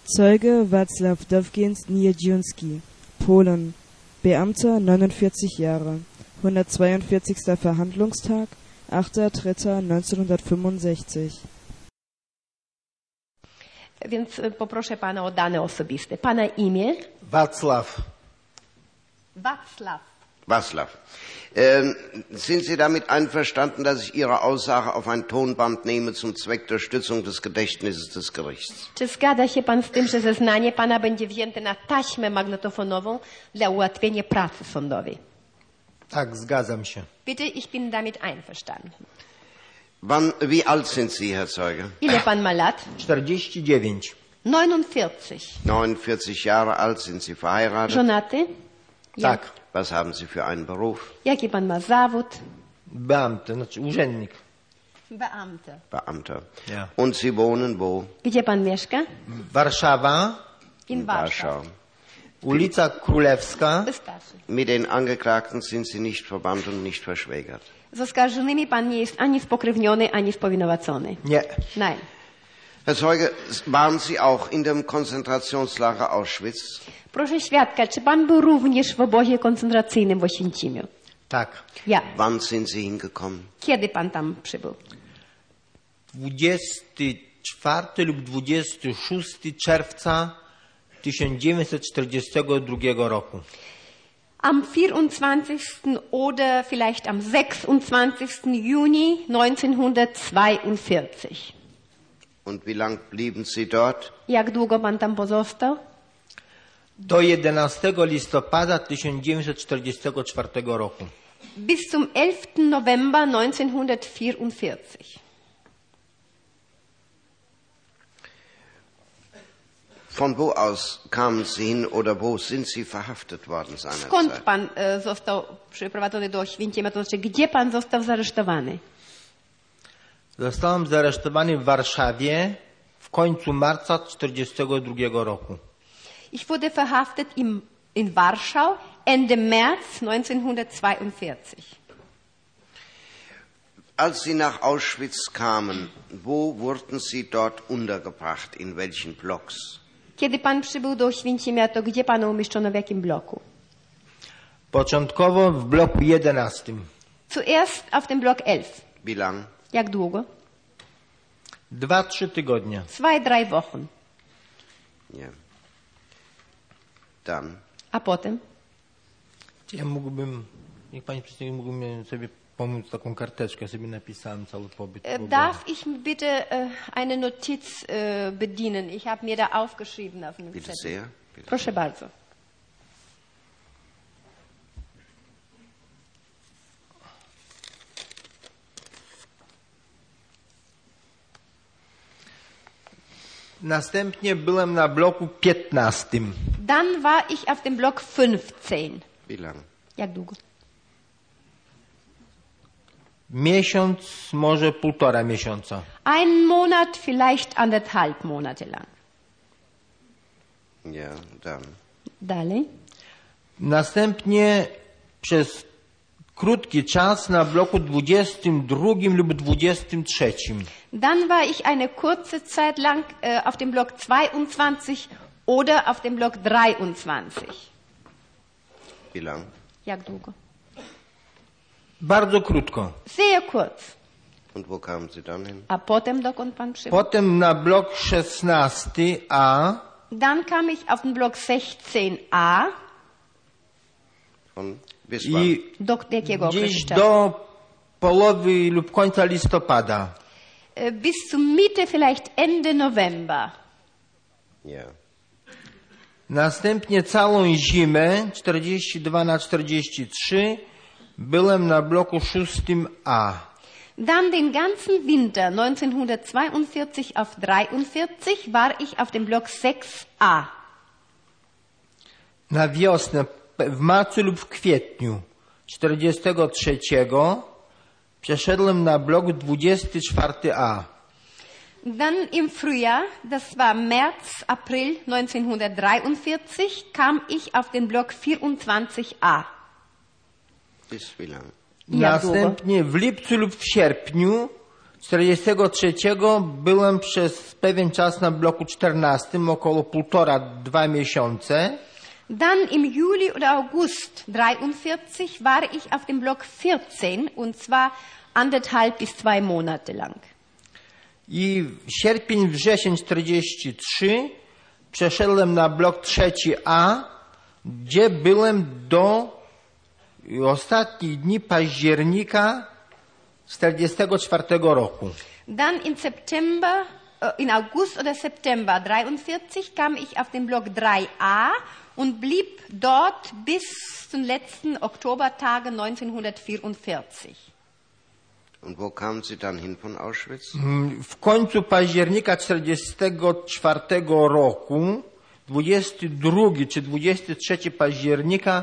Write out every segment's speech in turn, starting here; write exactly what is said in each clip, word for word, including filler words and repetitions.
Zeuge Wacław Dowgienz-Niedziunski, Polen, Beamter, neunundvierzig Jahre, hundertzweiundvierzigster Verhandlungstag, achter dritter neunzehnhundertfünfundsechzig. Więc poproszę pana o dane osobiste. Pana imię? Wacław. Wacław. Wacław. Ähm, sind Sie damit einverstanden, dass ich Ihre Aussage auf ein Tonband nehme zum Zweck der Stützung des Gedächtnisses des Gerichts? Czy zgadza się pan z tym, że zeznanie pana będzie wzięte na taśmę magnetofonową dla ułatwienia pracy sądowej? Tak, zgadzam się. Bitte, ich bin damit einverstanden. Wann, wie alt sind Sie, Herr Zeuge? Ile pan ma lat? czterdzieści dziewięć. neunundvierzig. neunundvierzig Jahre alt, sind Sie verheiratet? Żonaty? Tak. Was haben Sie für einen Beruf? Jaki pan ma zawód? Beamty, znaczy urzędnik. Beamter. Beamter. Ja. Und Sie wohnen wo? Gdzie pan mieszka? Warszawa, In Warschau. ulica Królewska. Wystarczy. Mit den Angeklagten sind Sie nicht verwandt und nicht verschwägert. Z oskarżonymi pan nie jest ani spokrewniony, ani spowinowacony. Nie. Nein. Herr Zeuge, waren Sie auch in dem Konzentrationslager Auschwitz? Proszę świadka, czy pan był również w obozie koncentracyjnym w Oświęcimiu? Tak. Ja. Wann sind Sie hingekommen? Kiedy pan tam przybył? dwudziestego czwartego lub dwudziestego szóstego czerwca tysiąc dziewięćset czterdziestego drugiego roku. Am vierundzwanzigsten oder vielleicht am sechsundzwanzigsten Juni neunzehnhundertzweiundvierzig. Und wie lang blieben Sie dort? Jak długo pan tam pozostał? Do jedenastego listopada tysiąc dziewięćset czterdziestego czwartego roku. Bis zum elften November neunzehnhundertvierundvierzig. Von wo aus kamen Sie hin oder wo sind Sie verhaftet worden Skąd seinerzeit? pan e, został przyprowadzony do Oświęcimia, to znaczy gdzie pan został zaresztowany? Zostałem zaresztowany w Warszawie w końcu marca czterdziestego drugiego roku. Ich wurde verhaftet im, in Warschau Ende März neunzehnhundertzweiundvierzig. Als Sie nach Auschwitz kamen, wo wurden Sie dort untergebracht? In welchen Blocks? Kiedy pan przybył do Oświęcimia, to gdzie pana umieszczono, w jakim bloku? Początkowo w bloku jedenastym. Zuerst auf dem Block elf. Wie lang? Jak długo? Dwa, trzy tygodnie. Zwei, drei Wochen. Ja. Dann? A potem? Ja mógłbym, niech pani przedstawi, mógłbym sobie pomóc taką karteczkę, ja sobie napisałem cały pobyt. Äh, darf ich bitte äh, eine Notiz äh, bedienen? Ich habe mir da aufgeschrieben auf dem Bitte Zettel. sehr. Bitte. Proszę bardzo. Następnie byłem na bloku piętnastym. Dann war ich auf dem Block fünfzehn. Wie lang? Jak długo? Miesiąc, może półtora miesiąca. Ein Monat, vielleicht anderthalb Monate lang. Ja, dann. Dalej. Następnie przez krótki czas na bloku dwudziestym drugim lub dwudziestym trzecim. Dann war ich eine kurze Zeit lang äh, auf dem Block zweiundzwanzig oder auf dem Block dreiundzwanzig. Wie lang? Jak długo? Bardzo krótko. Sehr kurz. Und wo kamen Sie dann hin? A potem dokąd pan przybył? Potem na blok szesnasty A. Dann kam ich auf den Block sechzehn a. Von bis wann? I Do jakiego gdzieś okresu czasu? do połowy lub końca listopada. Äh, Bis zum Mitte, vielleicht Ende November. Ja. Następnie całą zimę, czterdzieści dwa na czterdzieści trzy, byłem na bloku szóstym A. Dann den ganzen Winter neunzehnhundertzweiundvierzig auf dreiundvierzig war ich auf dem Block sechs a. Na wiosnę, w marcu lub w kwietniu czterdziestego trzeciego przeszedłem na blok dwudziesty czwarty A. Dann im Frühjahr, das war März, April neunzehnhundertdreiundvierzig, kam ich auf den Block vierundzwanzig a. Bis wie lang? Jak Następnie w lipcu lub w sierpniu czterdziestego trzeciego byłem przez pewien czas na bloku czternastym, około półtora, dwa miesiące. Dann im Juli oder August dreiundvierzig war ich auf dem Block vierzehn und zwar anderthalb bis zwei Monate lang. I sierpień, wrzesień czterdziesty trzeci przeszedłem na blok trzeci A, gdzie byłem do ostatnich dni października czterdziestego czwartego roku. Dann in September, in August oder September dreiundvierzig kam ich auf den Block drei A und blieb dort bis zum letzten Oktobertage neunzehnhundertvierundvierzig. Und wo kamen Sie dann hin von Auschwitz? W końcu października czterdziestego czwartego roku, dwudziestego drugiego czy dwudziestego trzeciego października,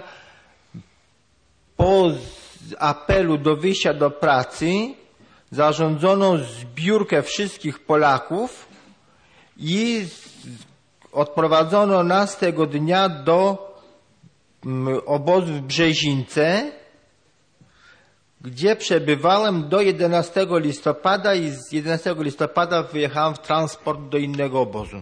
po apelu do wyjścia do pracy zarządzono zbiórkę wszystkich Polaków i odprowadzono nas tego dnia do obozu w Brzezińce, gdzie przebywałem do jedenastego listopada i z jedenastego listopada wyjechałem w transport do innego obozu.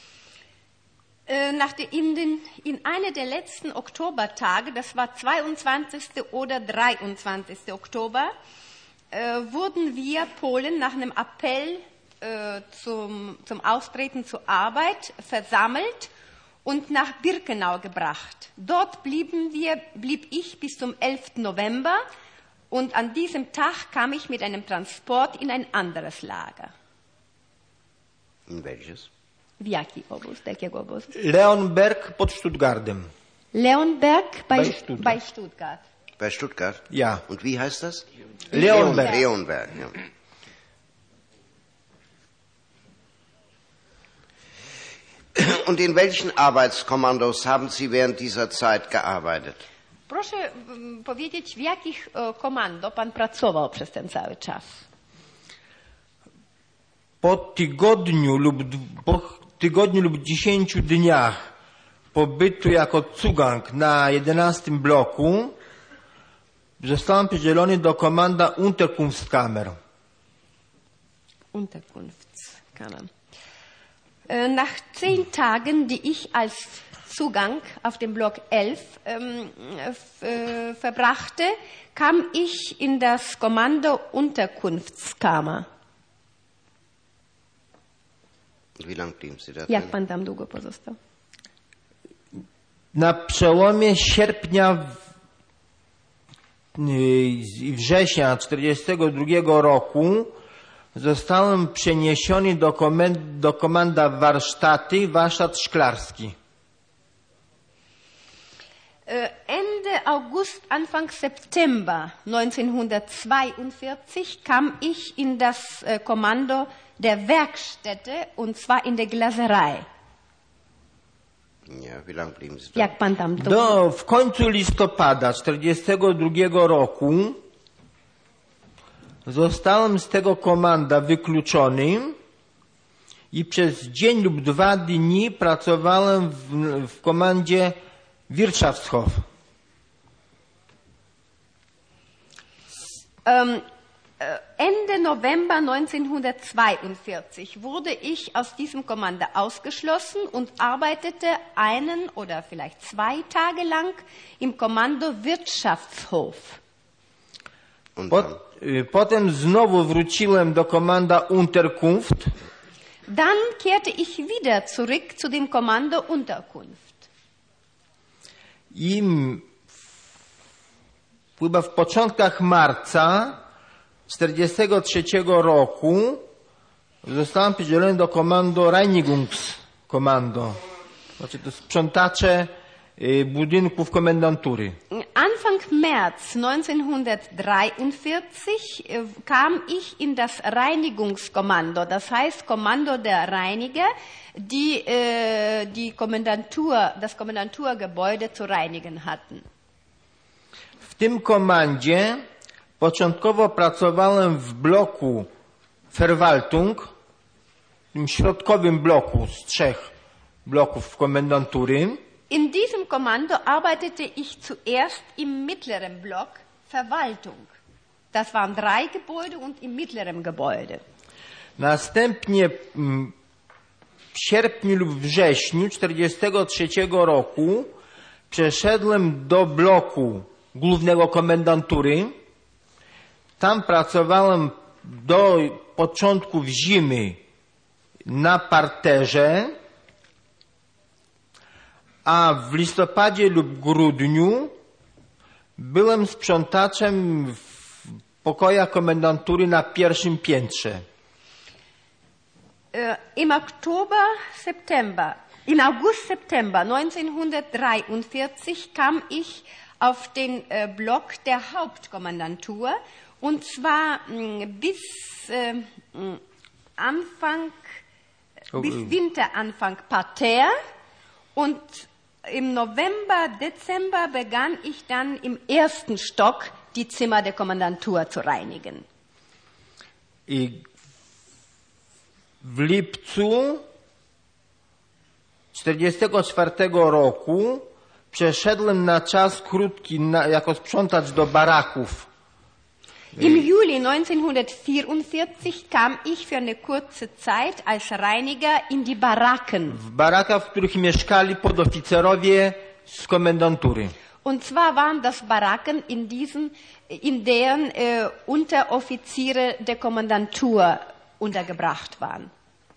Nach de, in, den, in einer der letzten Oktobertage, das war zweiundzwanzigster oder dreiundzwanzigster Oktober, äh, wurden wir Polen nach einem Appell äh, zum, zum Austreten zur Arbeit versammelt und nach Birkenau gebracht. Dort blieben wir, blieb ich bis zum elften November und an diesem Tag kam ich mit einem Transport in ein anderes Lager. In welches? W jaki obóz? Jakiego obozu? Leonberg pod Stuttgartem. Leonberg bei, Bei Stuttgart. bei Stuttgart. Bei Stuttgart? Ja. Und wie heißt das? Leonberg. Leonberg, ja. Und in welchen Arbeitskommandos haben Sie während dieser Zeit gearbeitet? Proszę mm, powiedzieć, w jakich e, komando pan pracował przez ten cały czas? Po tygodniu lub, d- po tygodniu lub dziesięciu dniach pobytu jako Zugang na jedenastym bloku zostałem przydzielony do komanda Unterkunftskammer. Unterkunftskammer. Äh, nach zehn Tagen, die ich als Zugang auf dem Block elf ähm, f- äh, verbrachte, kam ich in das Kommando Unterkunftskammer. Wie lange blieben Sie da Jak drin? pan tam długo pozostał? Na przełomie sierpnia w- i września czterdziestego drugiego roku zostałem przeniesiony do, komend, do komanda Warsztaty, Warsztat Szklarski. Äh, Ende August, Anfang September neunzehnhundertzweiundvierzig kam ich in das äh, Kommando der Werkstätte und zwar in der Glaserei. Ja, wie lange blieben Sie da? Jak pan tam to... Do, w końcu listopada czterdziestego drugiego roku zostałem z tego komanda wykluczony i przez dzień lub dwa dni pracowałem w, w komandzie Wirtschaftshof. Ähm, äh, Ende November neunzehnhundertzweiundvierzig wurde ich aus diesem Kommando ausgeschlossen und arbeitete einen oder vielleicht zwei Tage lang im Kommando Wirtschaftshof. Und Pot, dann? y, potem znowu wróciłem do komanda Unterkunft Dann kehrte ich wieder zurück zu dem Kommando Unterkunft. i m- chyba w początkach marca czterdziestego trzeciego roku zostałem przydzielony do komando Reinigungskommando. Znaczy to sprzątacze y, budynków komendantury. Anfang März neunzehnhundertdreiundvierzig äh, kam ich in das Reinigungskommando, das heißt Kommando der Reiniger, die äh, die Kommandantur, das Kommandanturgebäude zu reinigen hatten. W tym komandzie początkowo pracowałem w bloku Verwaltung, tym środkowym bloku z trzech bloków komendantury. In diesem Kommando arbeitete ich zuerst im mittleren Block Verwaltung. Das waren drei Gebäude und im mittleren Gebäude. Następnie mm, w sierpniu lub wrześniu tysiąc dziewięćset czterdziestego trzeciego roku przeszedłem do bloku głównego komendantury. Tam pracowałem do początków zimy na parterze, a w listopadzie lub grudniu byłem sprzątaczem w pokojach komendantury na pierwszym piętrze. Im Oktober, September, in August, September neunzehnhundertdreiundvierzig kam ich auf den äh, Block der Hauptkommandantur und zwar mh, bis äh, Anfang, Oh, bis oh. Winteranfang Parterre und im November, Dezember begann ich dann im ersten Stock die Zimmer der Kommandantur zu reinigen. I w lipcu czterdziestego czwartego roku przeszedłem na czas krótki na, jako sprzątacz do baraków. Im Juli neunzehnhundertvierundvierzig kam ich für eine kurze Zeit als Reiniger in die Baracken. W barakach, w których mieszkali podoficerowie z komendantury. Und zwar waren das Baracken, in diesen, in deren äh, Unteroffiziere der Kommandantur untergebracht waren.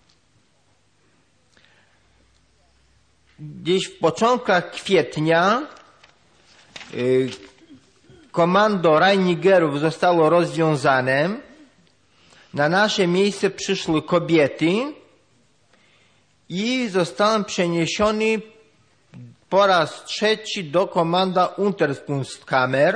Gdzieś w początkach kwietnia y, komando Reinigerów zostało rozwiązane. Na nasze miejsce przyszły kobiety i zostałem przeniesiony po raz trzeci do komanda Unterkunftskammer.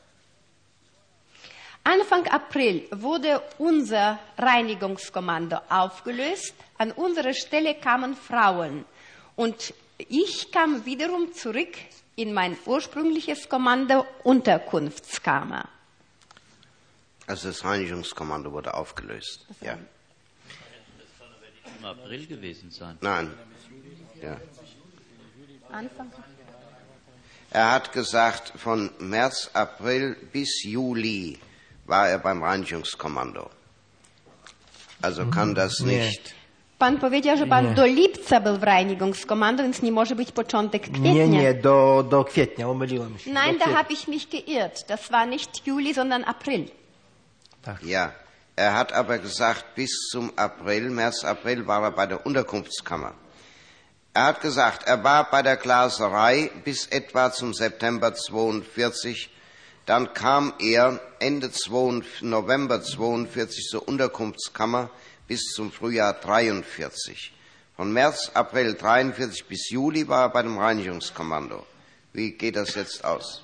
Anfang April wurde unser Reinigungskommando aufgelöst. An unsere Stelle kamen Frauen. Und ich kam wiederum zurück in mein ursprüngliches Kommando Unterkunftskammer. Also das Reinigungskommando wurde aufgelöst. Ja. Das kann aber nicht im April gewesen sein. Nein. Ja. Anfang. Er hat gesagt, von März, April bis Juli war er beim Reinigungskommando. Also kann das nicht. Pan powiedział, że pan do lipca był w Reinigungskommando, więc nie może być początek kwietnia. Nie, nie, do, do kwietnia, omyliłem się. Nein, do da kwietnia. habe ich mich geirrt. Das war nicht Juli, sondern April. Ja, er hat aber gesagt, bis zum April, März, April war er bei der Unterkunftskammer. Er hat gesagt, er war bei der Glaserei bis etwa zum September zweiundvierzig. Dann kam er Ende November zweiundvierzig zur Unterkunftskammer bis zum Frühjahr dreiundvierzig. Von März, April dreiundvierzig bis Juli war er bei dem Reinigungskommando. Wie geht das jetzt aus?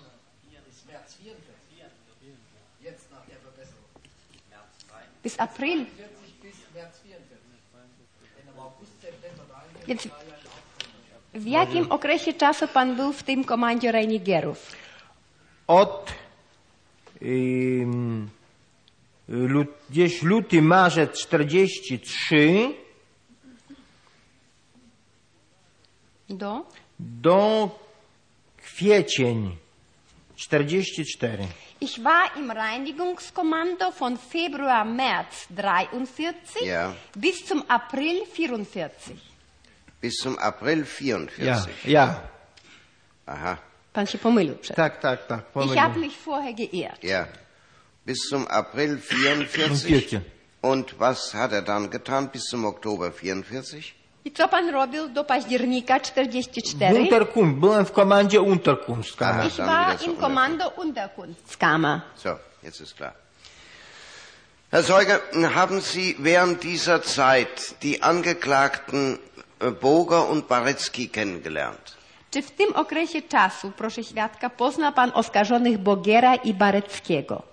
Bis April. Więc w jakim okresie czasu pan był w tym komandzie Reinigerów? Od ym, lut, gdzieś luty, marzec czterdziesty trzeci Do? do kwiecień czterdziesty czwarty. Ich war im Reinigungskommando von Februar, März dreiundvierzig Ja. bis zum April vierundvierzig. Bis zum April Ja, vierundvierzig. ja. Aha, Pan się pomylił przed. Tak, tak, tak. Ich habe Pomyliłem. mich vorher geirrt. ja. Bis zum April vierundvierzig. Wiecie. Und was hat er dann getan bis zum Oktober vierundvierzig? I co pan robił do października czterdziesty W czwarty? Unterkunft, byłem w komandzie Unterkunftskammer. Ich dann war wieder zur im Kommando Unterkunftskammer. So, jetzt ist klar. Herr Zeuge, haben Sie während dieser Zeit die Angeklagten äh, Boger und Barecki kennengelernt? Czy w tym okresie czasu, proszę świadka, pozna pan oskarżonych Bogiera i Bareckiego?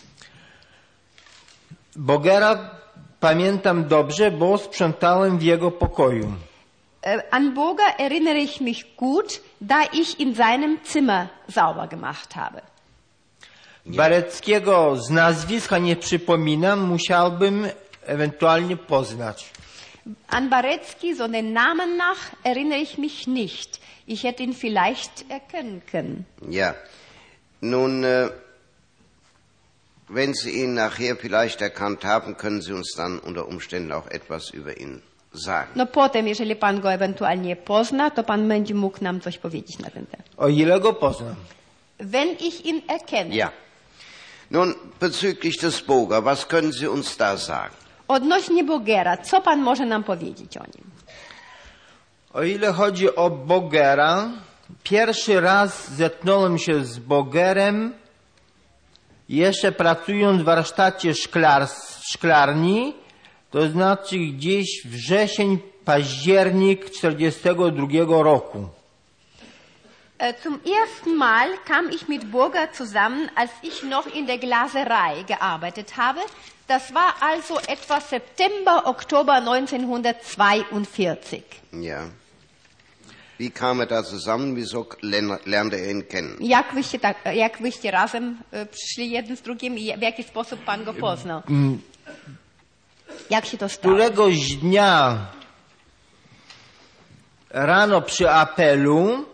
Bogera pamiętam dobrze, bo sprzątałem w jego pokoju. Äh, An Boger erinnere ich mich gut, da ich in seinem Zimmer sauber gemacht habe. Bareckiego z nazwiska nie przypominam, musiałbym ewentualnie poznać. An Barecki, so den Namen nach, erinnere ich mich nicht. Ich hätte ihn vielleicht erkennen können. Ja. Nun, äh, Wenn Sie ihn nachher vielleicht erkannt haben, können Sie uns dann unter Umständen auch etwas über ihn sagen. No potem, jeżeli pan go ewentualnie pozna, to pan będzie mógł nam coś powiedzieć na ten temat. O ile go poznam. Wenn ich ihn erkenne. Ja. Nun, bezüglich des Boger, was können Sie uns da sagen? Odnośnie Bogera, co pan może nam powiedzieć o nim? O ile chodzi o Bogera, pierwszy raz zetknąłem się z Bogerem jeszcze pracując w warsztacie szklar, szklarni, to znaczy gdzieś wrzesień, październik czterdziestego drugiego roku. Zum ersten Mal kam ich mit Burger zusammen, als ich noch in der Glaserei gearbeitet habe. Das war also etwa September, Oktober neunzehnhundertzweiundvierzig. Ja. Wie kam er da zusammen? Wieso lernte er ihn kennen? Jak wyście, tak, jak wyście razem e, przyszli jeden z drugim i w jaki sposób pan go poznał? Jak się to stało? Któregoś dnia rano przy apelu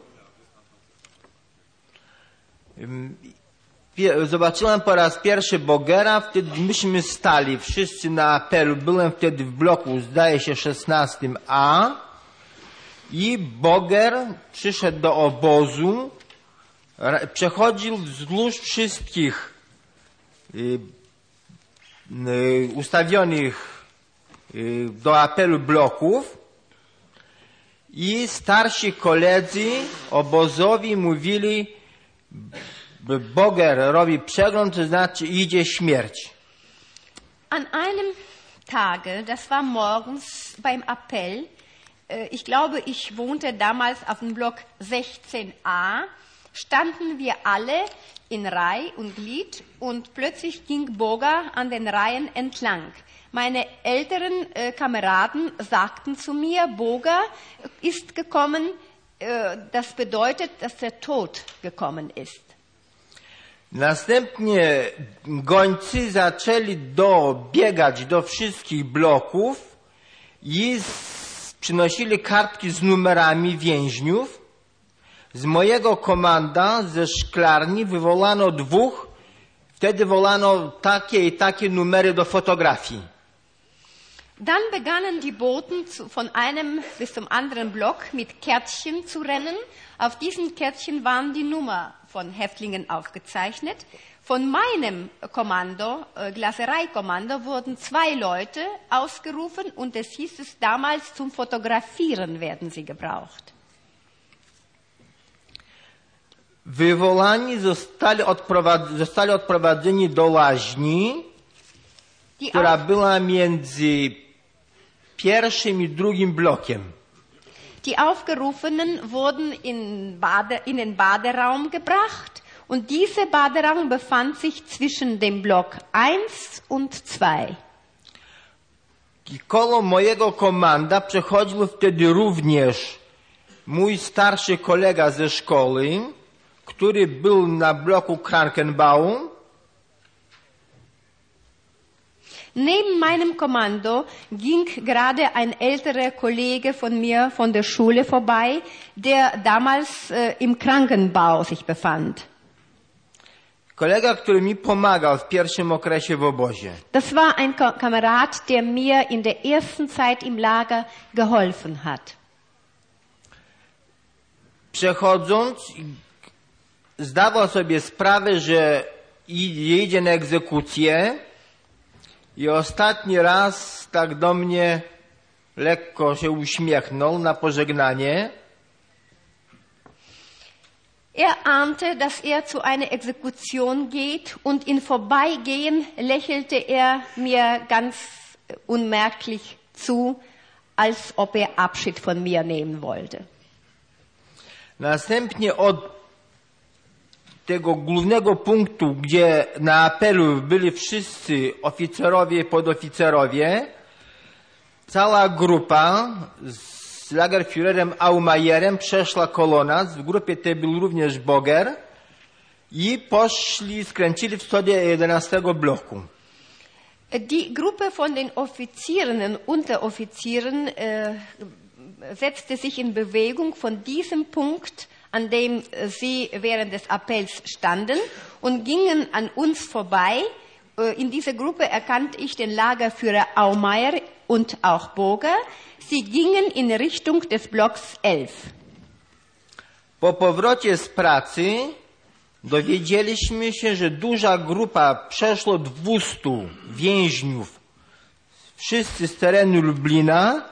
zobaczyłem po raz pierwszy Bogera, wtedy myśmy stali wszyscy na apelu, byłem wtedy w bloku, zdaje się, szesnastym A i Boger przyszedł do obozu, przechodził wzdłuż wszystkich y, y, ustawionych y, do apelu bloków i starsi koledzy obozowi mówili, Boger robi przegląd, to znaczy idzie śmierć. An einem Tage, das war morgens beim Appell, ich glaube, ich wohnte damals auf dem Block sechzehn A, standen wir alle in Reihe und Glied und plötzlich ging Boger an den Reihen entlang. Meine älteren äh, Kameraden sagten zu mir, Boger ist gekommen, äh, das bedeutet, dass der Tod gekommen ist. Następnie gońcy zaczęli dobiegać do wszystkich bloków i z, przynosili kartki z numerami więźniów. Z mojego komanda ze szklarni wywołano dwóch, wtedy wolano takie i takie numery do fotografii. Dann begannen die Boten zu, von einem bis zum anderen Block mit Kärtchen zu rennen. Auf diesen Kärtchen waren die Nummer von Häftlingen aufgezeichnet. Von meinem Kommando, äh, Glasereikommando, wurden zwei Leute ausgerufen und es hieß es damals, zum Fotografieren werden sie gebraucht. Wywołani zostali, odprowad- zostali odprowadzeni do łaźni, Die która auf- była między pierwszym i drugim blokiem. Die Aufgerufenen wurden in, Bade, in den Baderaum gebracht und dieser Baderaum befand sich zwischen dem Block eins und zwei. I koło mojego komanda przechodził wtedy również mój starszy kolega ze szkoły, który był na bloku Krankenbau. Neben meinem Kommando ging gerade ein älterer Kollege von mir von der Schule vorbei, der damals äh, im Krankenbau sich befand. Kolega, który mi pomagał w pierwszym okresie w obozie. Das war ein Ko- Kamerad, der mir in der ersten Zeit im Lager geholfen hat. Przechodząc, zdawał sobie sprawę, że idzie na egzekucję i ostatni raz tak do mnie lekko się uśmiechnął na pożegnanie. Er ahnte, dass er zu einer Exekution geht und im Vorbeigehen lächelte er mir ganz unmerklich zu, als ob er Abschied von mir nehmen wollte. Następnie od tego głównego punktu, gdzie na apelu byli wszyscy oficerowie i podoficerowie, cała grupa z Lagerführerem Aumayerem przeszła kolona. W grupie tej był również Boger i poszli, skręcili w stronę jedenastego bloku. Die Gruppe von den Offizieren und Unteroffizieren äh, setzte sich in Bewegung von diesem Punkt, an dem sie während des Appells standen, und gingen an uns vorbei In dieser Gruppe erkannte ich den Lagerführer Aumeier und auch Boger. Sie gingen in Richtung des Blocks elf. Po powrocie z pracy dowiedzieliśmy się, że duża grupa, przeszło dwustu więźniów, wszyscy z terenu Lublina,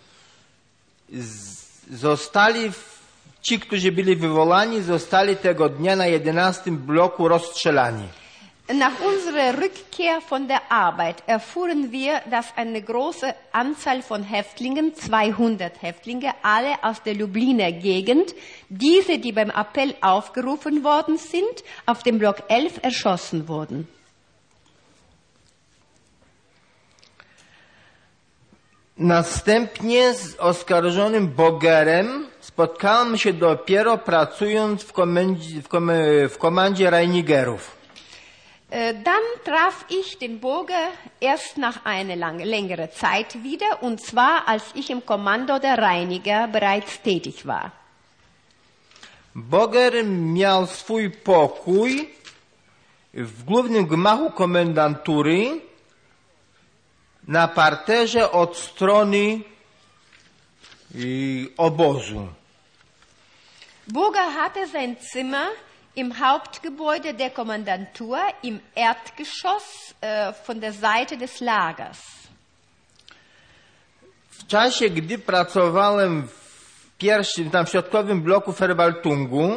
z, zostali, ci, którzy byli wywołani, zostali tego dnia na jedenastym bloku rozstrzelani. Nach unserer Rückkehr von der Arbeit erfuhren wir, dass eine große Anzahl von Häftlingen, zweihundert Häftlinge, alle aus der Lubliner Gegend, diese, die beim Appell aufgerufen worden sind, auf dem Block elf erschossen wurden. Następnie z oskarżonym Bogerem spotkałem się dopiero pracując w komendzie, w kom, w komandzie Reinigerów. Dann traf ich den Boger erst nach einer lange, längere Zeit wieder, und zwar als ich im Kommando der Reiniger bereits tätig war. Boger miał swój pokój w głównym gmachu komendantury na parterze od strony y, obozu. Boger hatte sein Zimmer im Hauptgebäude der Kommandantur im Erdgeschoss äh, von der Seite des Lagers. W czasie, gdy pracowałem w pierwszym, tam środkowym bloku Verwaltungu,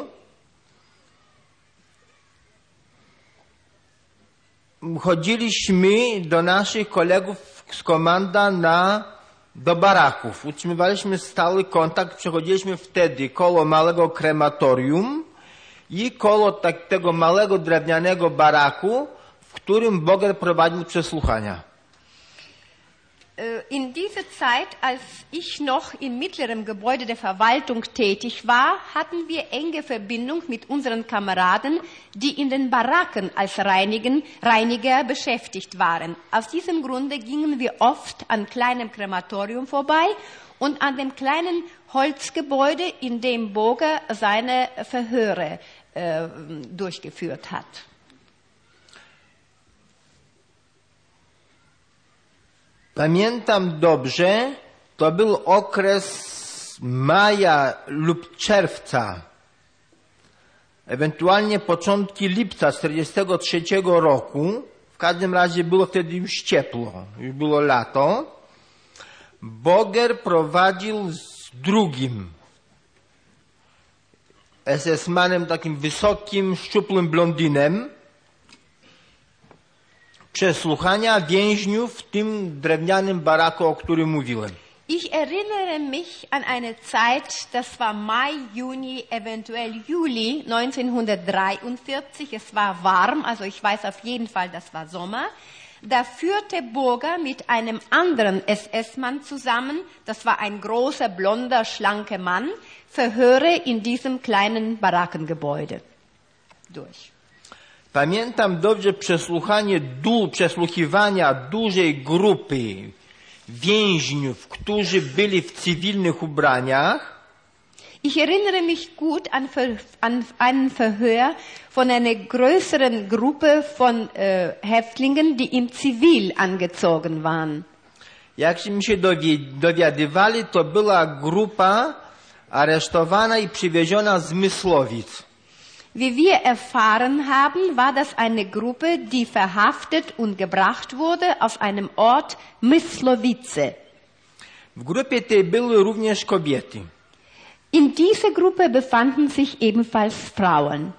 chodziliśmy do naszych kolegów z komanda na, do baraków. Utrzymywaliśmy stały kontakt, przechodziliśmy wtedy koło małego krematorium i koło tak, tego małego drewnianego baraku, w którym Boger prowadził przesłuchania. In dieser Zeit, als ich noch im mittleren Gebäude der Verwaltung tätig war, hatten wir enge Verbindung mit unseren Kameraden, die in den Baracken als Reinigen, Reiniger beschäftigt waren. Aus diesem Grunde gingen wir oft an kleinem Krematorium vorbei und an dem kleinen Holzgebäude, in dem Boger seine Verhöre äh, durchgeführt hat. Pamiętam dobrze, to był okres maja lub czerwca, ewentualnie początki lipca tysiąc dziewięćset czterdziestego trzeciego roku. W każdym razie było wtedy już ciepło, już było lato. Boger prowadził z drugim es es manem, takim wysokim, szczuplym blondinem, przesłuchania więźniów w tym drewnianym baraku, o którym mówiłem. Ich erinnere mich an eine Zeit, das war Mai, Juni, eventuell Juli neunzehnhundertdreiundvierzig. Es war warm, also ich weiß auf jeden Fall, das war Sommer. Da führte Boger mit einem anderen es es-Mann zusammen, das war ein großer, blonder, schlanker Mann, Verhöre in diesem kleinen Barackengebäude durch. Pamiętam dobrze przesłuchanie, du, przesłuchiwania dużej grupy więźniów, którzy byli w cywilnych ubraniach. Ich erinnere mich gut an, an einen Verhör von einer größeren Gruppe von äh, Häftlingen, die im Zivil angezogen waren. Jakśmy się dowiadywali, to była grupa aresztowana i przywieziona z Mysłowic. Wie wir erfahren haben, war das eine Gruppe, die verhaftet und gebracht wurde aus einem Ort Myslowice. W grupie tej były również kobiety. In dieser Gruppe befanden sich ebenfalls Frauen.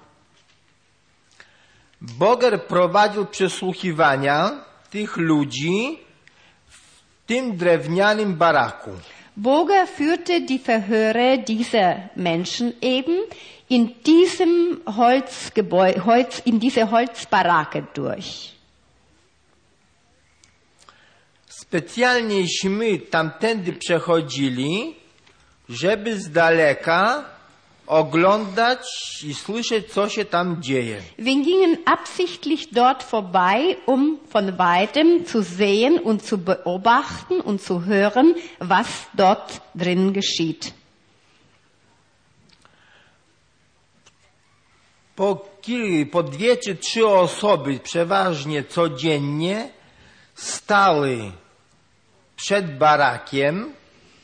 Boger prowadził przesłuchiwania tych ludzi w tym drewnianym baraku. Boger führte die Verhöre dieser Menschen eben in diesem Holzgebäude, Holz, in diese Holzbaracke durch. Specjalnieśmy tamtędy przechodzili, żeby z daleka oglądać i słyszeć, co się tam dzieje. Wir gingen absichtlich dort vorbei, um von weitem zu sehen und zu beobachten und zu hören, was dort drin geschieht. po, kil, po dwie czy trzy osoby, przeważnie codziennie, stały przed barakiem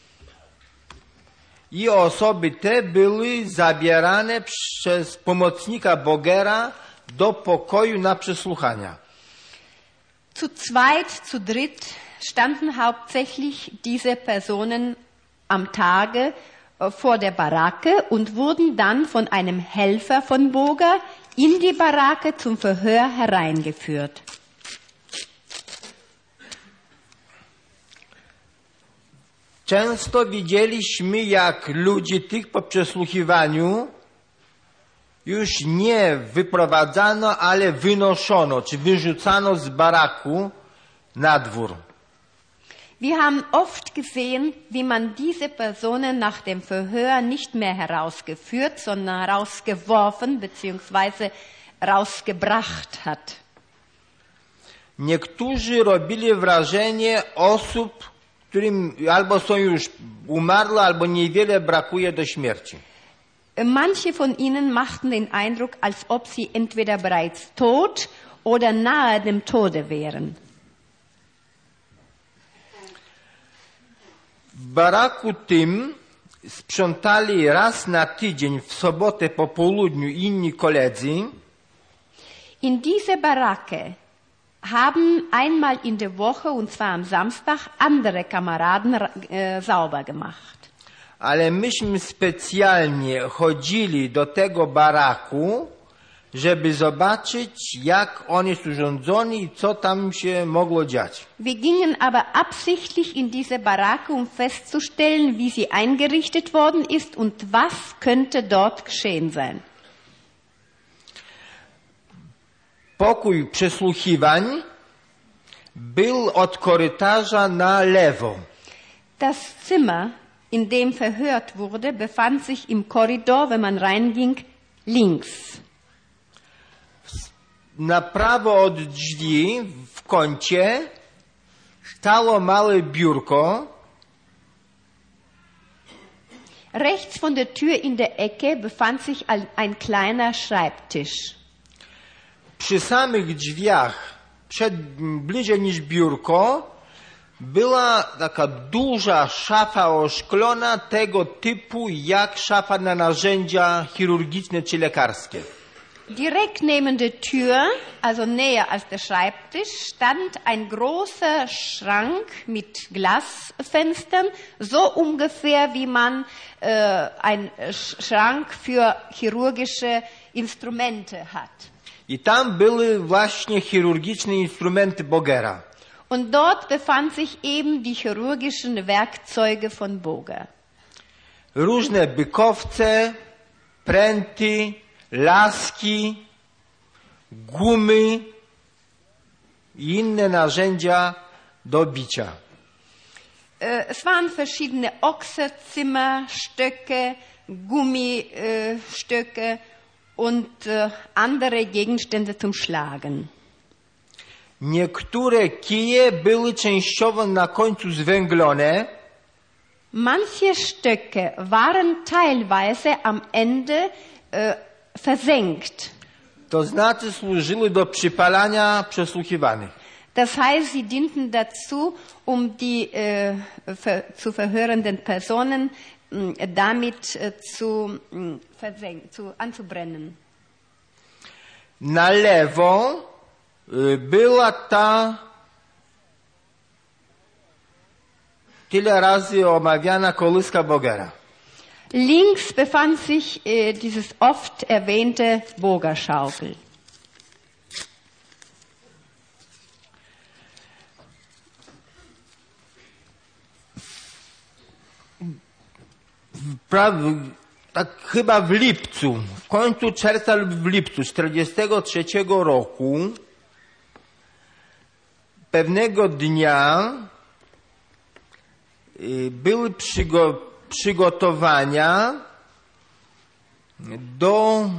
i osoby te były zabierane przez pomocnika Bogera do pokoju na przesłuchania. Zu zweit, zu dritt standen hauptsächlich diese Personen am Tage vor der Baracke und wurden dann von einem Helfer von Boger in die Baracke zum Verhör hereingeführt. Często widzieliśmy, jak ludzi tych po przesłuchiwaniu już nie wyprowadzano, ale wynoszono, czy wyrzucano z baraku na dwór. Wir haben oft gesehen, wie man diese Personen nach dem Verhör nicht mehr herausgeführt, sondern herausgeworfen bzw. rausgebracht hat. Niektórzy robili wrażenie osób, którym albo są już umarłe, albo niewiele brakuje do śmierci. Manche von ihnen machten den Eindruck, als ob sie entweder bereits tot oder nahe dem Tode wären. W baraku tym sprzątali raz na tydzień w sobotę po południu inni koledzy. In diese Baracke haben einmal in der Woche, und zwar am Samstag, andere Kameraden äh, sauber gemacht. Ale myśmy specjalnie chodzili do tego baraku, żeby zobaczyć, jak on jest urządzony i co tam się mogło dziać. Wir gingen aber absichtlich in diese Baracke, um festzustellen, wie sie eingerichtet worden ist und was könnte dort geschehen sein. Pokój przesłuchiwań był od korytarza na lewo. Das Zimmer, in dem verhört wurde, befand sich im Korridor, wenn man reinging, links. Na prawo od drzwi w kącie stało małe biurko. Rechts von der Tür in der Ecke befand sich ein kleiner Schreibtisch. Przy samych drzwiach, przed, bliżej niż biurko, była taka duża szafa oszklona tego typu jak szafa na narzędzia chirurgiczne czy lekarskie. Direkt neben der Tür, also näher als der Schreibtisch, stand ein großer Schrank mit Glasfenstern, so ungefähr wie man äh, einen Schrank für chirurgische Instrumente hat. I tam były właśnie chirurgiczne instrumenty Bogera. Und dort befand sich eben die chirurgischen Werkzeuge von Boger. Różne bykowce, pręty, laski, gumy i inne narzędzia do bicia. Es waren verschiedene Ochserzimmer, Stöcke, Gummistöcke und andere Gegenstände zum Schlagen. Niektóre kije były częściowo na końcu zwęglone. Manche Stöcke waren teilweise am Ende äh, versenkt. To znaczy służyły do przypalania przesłuchiwanych. Das heißt, sie dienten dazu, um die äh, ver, zu verhörenden Personen äh, damit äh, zu, äh, versenk, zu anzubrennen. Na lewo y, była ta tyle razy omawiana kołyska Bogera. Links befand sich äh, dieses oft erwähnte Bogerschaukel. Prawie, tak chyba w lipcu, w końcu czerwca lub w lipcu czterdziestego trzeciego roku, pewnego dnia y, były przygo przygotowania do...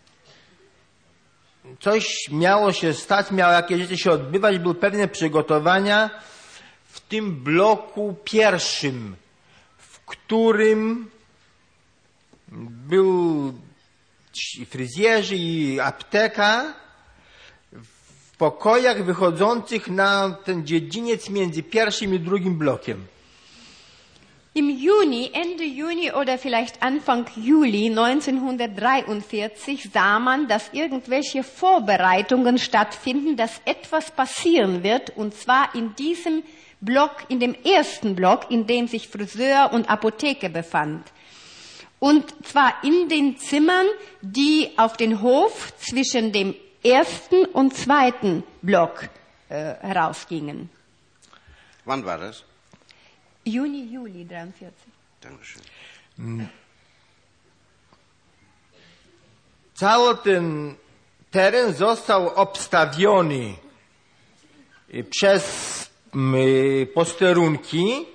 Coś miało się stać, miało jakieś rzeczy się odbywać, były pewne przygotowania w tym bloku pierwszym, w którym był i fryzjerzy, i apteka w pokojach wychodzących na ten dziedziniec między pierwszym i drugim blokiem. Im Juni, Ende Juni oder vielleicht Anfang Juli neunzehnhundertdreiundvierzig sah man, dass irgendwelche Vorbereitungen stattfinden, dass etwas passieren wird, und zwar in diesem Block, in dem ersten Block, in dem sich Friseur und Apotheke befand. Und zwar in den Zimmern, die auf den Hof zwischen dem ersten und zweiten Block äh, herausgingen. Wann war das? Juni, Juli dreiundvierzig. Dankeschön. Cały ten teren został obstawiony przez posterunki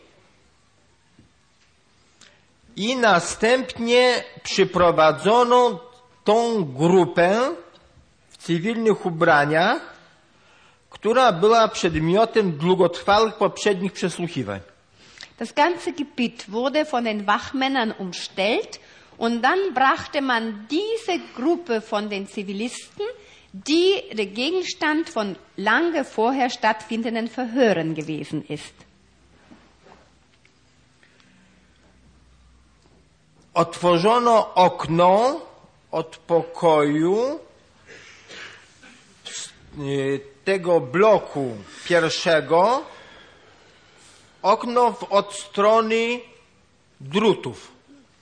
i następnie przyprowadzono tą grupę w cywilnych ubraniach, która była przedmiotem długotrwałych poprzednich przesłuchiwań. Das ganze Gebiet wurde von den Wachmännern umstellt und dann brachte man diese Gruppe von den Zivilisten, die der Gegenstand von lange vorher stattfindenden Verhören gewesen ist. Otworzono okno od pokoju tego bloku pierwszego, okno od strony drutów.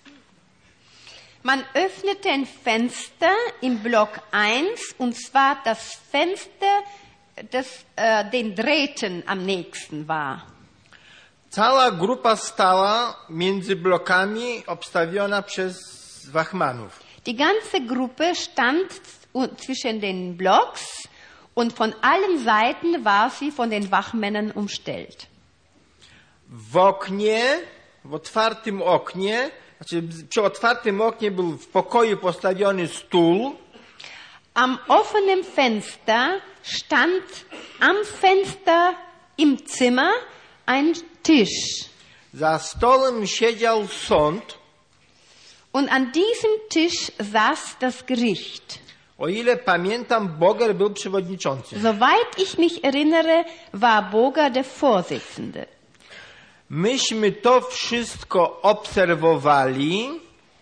Man öffnete ein Fenster im Block eins, und zwar das Fenster, das äh, den Drähten am nächsten war. Cała grupa stała między blokami obstawiona przez wachmanów. Die ganze Gruppe stand zwischen den Blocks und von allen Seiten war sie von den Wachmännern umstellt. W oknie, w otwartym oknie, znaczy przy otwartym oknie był w pokoju postawiony stół. Am offenen Fenster stand am Fenster im Zimmer ein Tisch. Za stolem siedział sąd. Und an diesem Tisch saß das Gericht. O ile pamiętam, Boger był przewodniczący. Soweit ich mich erinnere, war Boger der Vorsitzende. Myśmy to wszystko obserwowali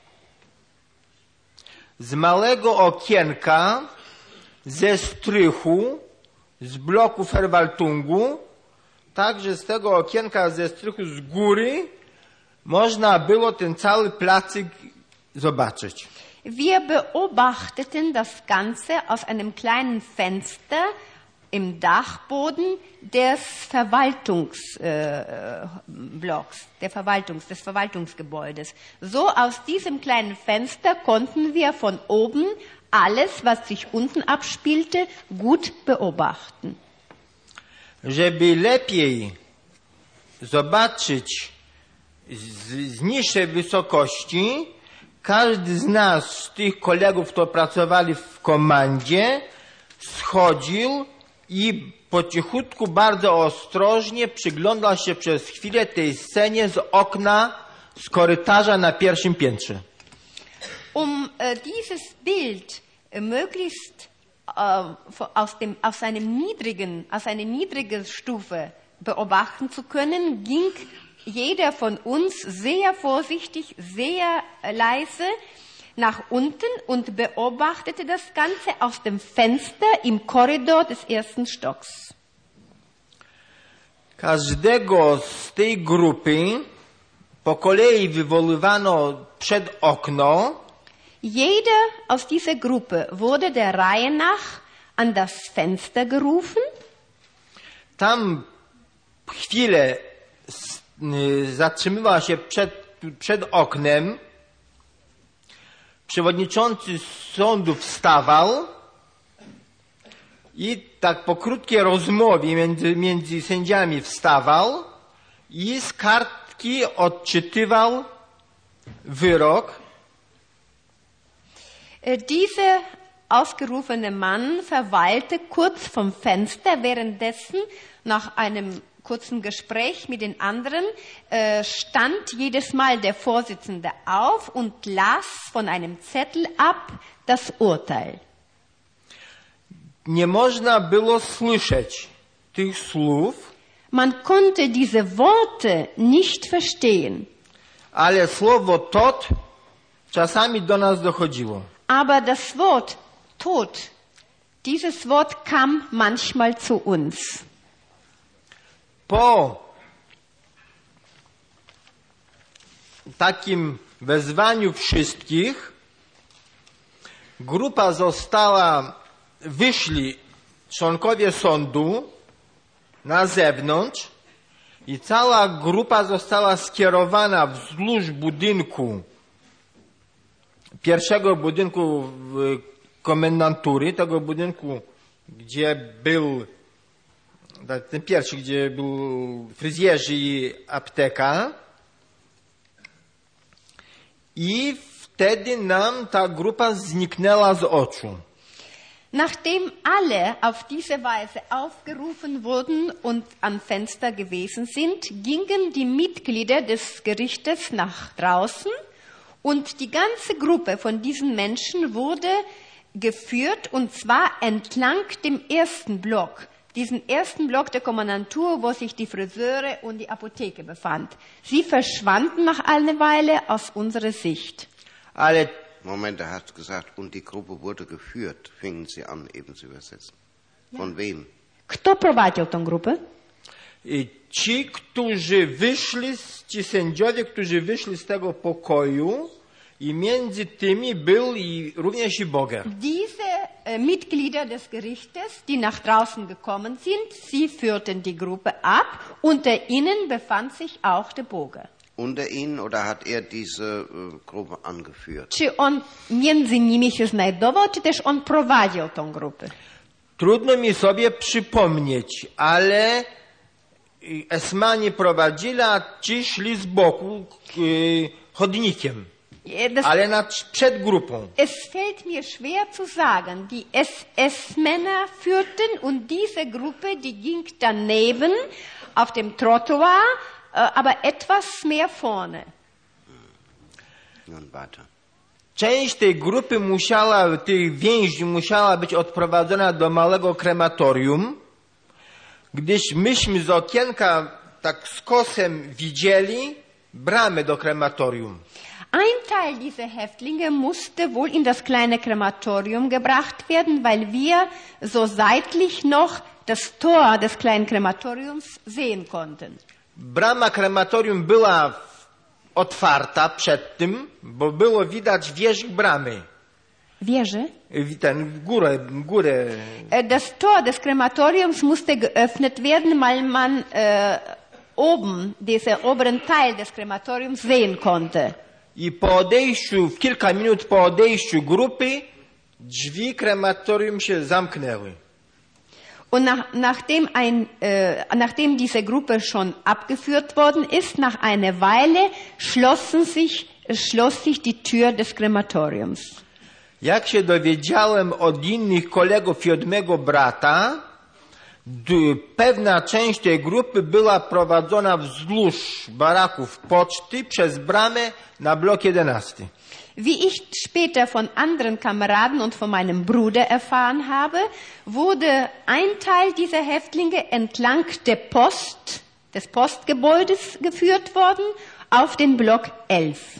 z małego okienka, ze strychu, z bloku Verwaltungu. Także z tego okienka, ze strychu, z góry można było ten cały placyk zobaczyć. Wir beobachteten das Ganze aus einem kleinen Fenster im Dachboden des Verwaltungsblocks, äh, der Verwaltungs, des Verwaltungsgebäudes. So aus diesem kleinen Fenster konnten wir von oben alles, was sich unten abspielte, gut beobachten. Żeby lepiej zobaczyć z, z niższej wysokości, każdy z nas, z tych kolegów, którzy pracowali w komandzie, schodził i po cichutku, bardzo ostrożnie przyglądał się przez chwilę tej scenie z okna, z korytarza na pierwszym piętrze. Um äh, dieses Bild äh, möglichst äh, aus, dem, aus, einem niedrigen, aus einer niedrigen Stufe beobachten zu können, ging jeder von uns sehr vorsichtig, sehr leise nach unten und beobachtete das Ganze aus dem Fenster im Korridor des ersten Stocks. Każdego z tej grupy po kolei wywoływano przed okno. Jeder aus dieser Gruppe wurde der Reihe nach an das Fenster gerufen. Tam chwilę zatrzymywał się przed, przed oknem. Przewodniczący sądu wstawał i tak po krótkiej rozmowie między, między sędziami wstawał i z kartki odczytywał wyrok. Dieser ausgerufene Mann verweilte kurz vom Fenster, währenddessen nach einem kurzen Gespräch mit den anderen äh, stand jedes Mal der Vorsitzende auf und las von einem Zettel ab das Urteil. Nie można było słyszeć tych słów, Man konnte diese Worte nicht verstehen, ale słowo tot czasami do nas dochodziło. aber das Wort Tod, dieses Wort kam manchmal zu uns. Po takim wezwaniu wszystkich grupa została, wyszli członkowie sądu na zewnątrz i cała grupa została skierowana wzdłuż budynku, pierwszego budynku komendantury, tego budynku, gdzie był ten pierwszy, gdzie był fryzjerzy i apteka. I wtedy nam ta grupa zniknęła z oczu. Nachdem alle auf diese Weise aufgerufen wurden und am Fenster gewesen sind, gingen die Mitglieder des Gerichtes nach draußen und die ganze Gruppe von diesen Menschen wurde geführt, und zwar entlang dem ersten Block, diesen ersten Block der Kommandantur, wo sich die Friseure und die Apotheke befand. Sie verschwanden nach einer Weile aus unserer Sicht. Ale Moment, er hat gesagt, und die Gruppe wurde geführt, fingen sie an, eben zu übersetzen. Von wem? Kto prowadził tę grupę? ci, którzy wyszli, ci sędziowie, którzy wyszli z tego pokoju, i między tymi był i również i Boger. Diese äh, Mitglieder des Gerichtes, die nach draußen gekommen sind, sie führten die Gruppe ab. Unter ihnen befand sich auch der Boger. Unter ihnen, oder hat er diese äh, Gruppe angeführt? Czy on między nimi się znajdował, czy też on prowadził tą grupę? Trudno mi sobie przypomnieć, ale Esmani prowadzili, a ci szli z boku yy, chodnikiem. Das, ale nad, przed grupą. Es fällt mir schwer zu sagen. Die S S-Männer führten und diese Gruppe, die ging daneben auf dem Trottoir, aber etwas mehr vorne. Nun weiter. Część tej grupy musiała, tych więźniów musiała być odprowadzona do małego krematorium, gdyż myśmy z okienka tak z kosem widzieli bramę do krematorium. Ein Teil dieser Häftlinge musste wohl in das kleine Krematorium gebracht werden, weil wir so seitlich noch das Tor des kleinen Krematoriums sehen konnten. Brama krematorium była otwarta przed tym, bo było widać wierzch bramy. Wieże? Ten, górę, górę. Das Tor des Krematoriums musste geöffnet werden, weil man äh, oben, diesen oberen Teil des Krematoriums sehen konnte. I po odejściu, w kilka minut po odejściu grupy, drzwi krematorium się zamknęły. Und nach, nachdem, ein, äh, nachdem diese Gruppe schon abgeführt worden ist, nach einer Weile schlossen sich, schloss sich die Tür des Krematoriums. Jak się dowiedziałem od innych kolegów i od mego brata, pewna część tej grupy była prowadzona wzdłuż baraków poczty przez bramę na blok jedenasty. Wie ich später von anderen Kameraden und von meinem Bruder erfahren habe, wurde ein Teil dieser Häftlinge entlang der Post, des Postgebäudes geführt worden, auf den Block elf.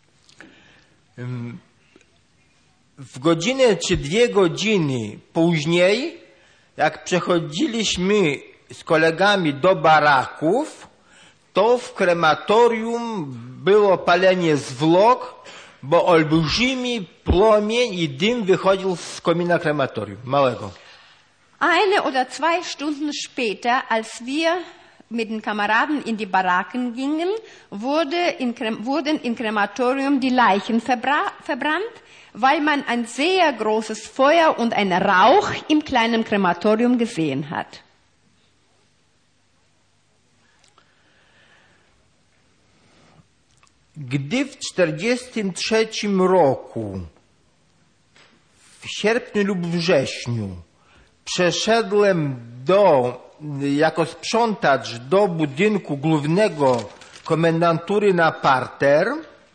W godzinę czy dwie godziny później, jak przechodziliśmy z kolegami do baraków, to w krematorium było palenie zwłok, bo olbrzymi płomień i dym wychodził z komina krematorium, małego. Eine oder zwei Stunden später, als wir mit den Kameraden in die Baracken gingen, wurde in, wurden im Krematorium die Leichen verbra- verbrannt, weil man ein sehr großes Feuer und einen Rauch im kleinen Krematorium gesehen hat. Gdy w czterdziestym trzecim roku, w sierpniu lub wrześniu, przeszedłem do jako sprzątacz do budynku głównego komendantury na parter,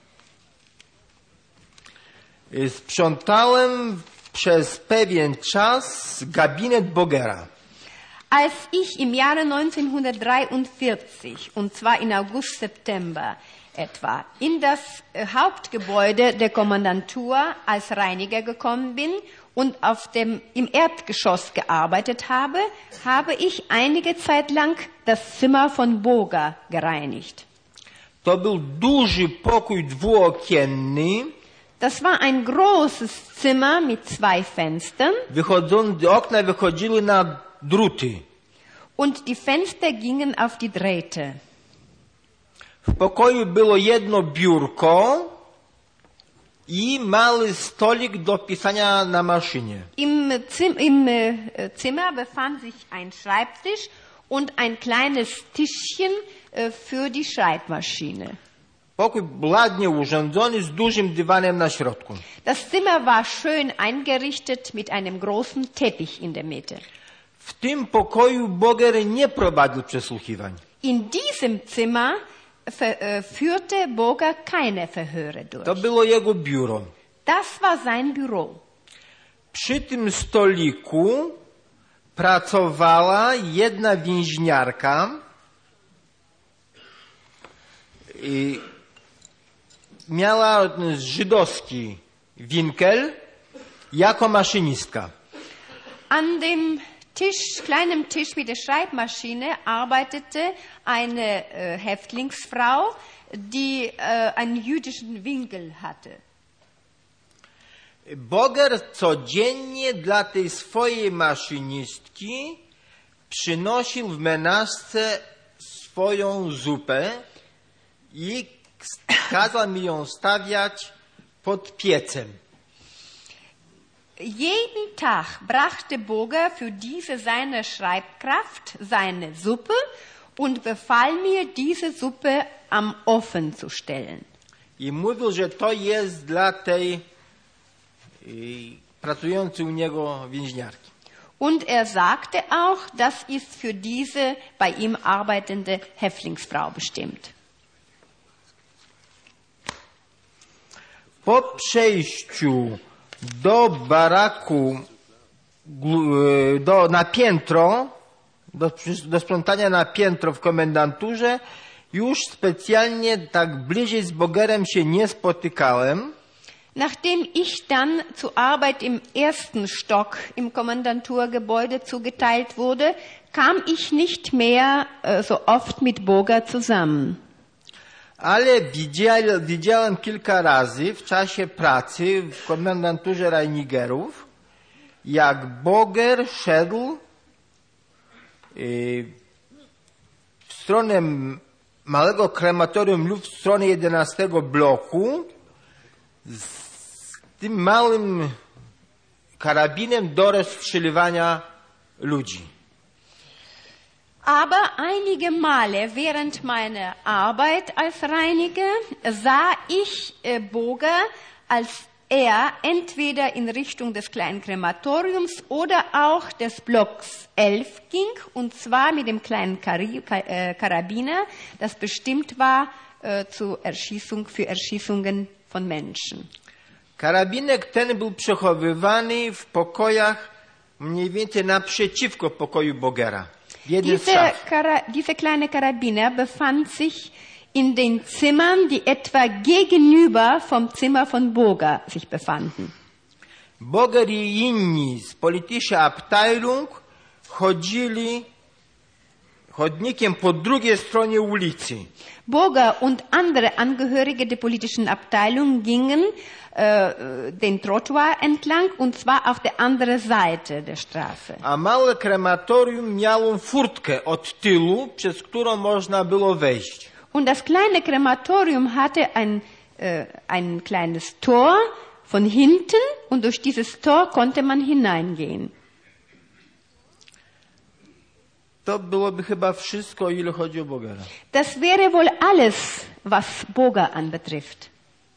sprzątałem przez pewien czas gabinet Bogera. Als ich im Jahre neunzehnhundertdreiundvierzig, und zwar in August, September etwa, in das äh, Hauptgebäude der Kommandantur als Reiniger gekommen bin und auf dem, im Erdgeschoss gearbeitet habe, habe ich einige Zeit lang das Zimmer von Boga gereinigt. To był duży pokój dwuokienny. Das war ein großes Zimmer mit zwei Fenstern. Wychodzące okna wychodziły na druty. Und die Fenster gingen auf die Drähte. W pokoju było jedno biurko i mały stolik do pisania na maszynie. Im, Zim- im äh, Zimmer befand sich ein Schreibtisch und ein kleines Tischchen äh, für die Schreibmaschine. Pokój ładnie urządzony z dużym dywanem na środku. Das Zimmer war schön eingerichtet mit einem großen Teppich in der Mitte. W tym pokoju Boger nie prowadził przesłuchiwań. In diesem Zimmer ver, äh, führte Boga keine Verhöre durch. To było jego biuro. Das war sein Büro. Przy tym stoliku pracowała jedna więźniarka. I miała żydowski winkel jako maszynistka. An dem Tisch, kleinem Tisch mit der Schreibmaschine arbeitete eine äh, Häftlingsfrau, die äh, einen jüdischen Winkel hatte. Boger codziennie dla tej swojej maszynistki przynosił w menażce swoją zupę i kazał mi ją stawiać pod piecem. Jeden Tag brachte Boga für diese seine Schreibkraft seine Suppe und befahl mir, diese Suppe am Ofen zu stellen. I mówił, że to jest dla tej y, pracującej u niego więźniarki. Und er sagte auch, das ist für diese bei ihm arbeitende Häftlingsfrau bestimmt. Po przejściu do baraku, do, na piętro, do, do sprzątania na piętro w komendanturze, już specjalnie tak bliżej z Bogerem się nie spotykałem. Nachdem ich dann zur Arbeit im ersten Stock im Kommandanturgebäude zugeteilt wurde, kam ich nicht mehr äh, so oft mit Boga zusammen. Ale widziałem, widziałem kilka razy w czasie pracy w komendanturze Reinigerów, jak Boger szedł yy, w stronę małego krematorium lub w stronę jedenastego bloku z tym małym karabinem do rozstrzeliwania ludzi. Aber einige Male während meiner Arbeit als Reiniger sah ich äh, Boga, als er entweder in Richtung des kleinen Krematoriums oder auch des Blocks elf ging, und zwar mit dem kleinen Kari- Ka- äh, Karabiner, das bestimmt war äh, zur Erschießung, für Erschießungen von Menschen. Karabinek ten był przechowywany w pokojach mniej więcej naprzeciwko pokoju Bogera. Diese, Kara, diese kleine Karabiner befand sich in den Zimmern, die etwa gegenüber vom Zimmer von Boga sich befanden. Boger i inni z Politische Abteilung chodzili chodnikiem po drugiej stronie ulicy. Boga und andere Angehörige der politischen Abteilung gingen äh, den Trottoir entlang, und zwar auf der anderen Seite der Straße. A małe krematorium miało furtkę od tyłu, przez którą można było wejść. Und das kleine Krematorium hatte ein, äh, ein kleines Tor von hinten, und durch dieses Tor konnte man hineingehen. To byłoby chyba wszystko, o ile chodzi o Bogera. Das wäre wohl alles, was Boga anbetrifft.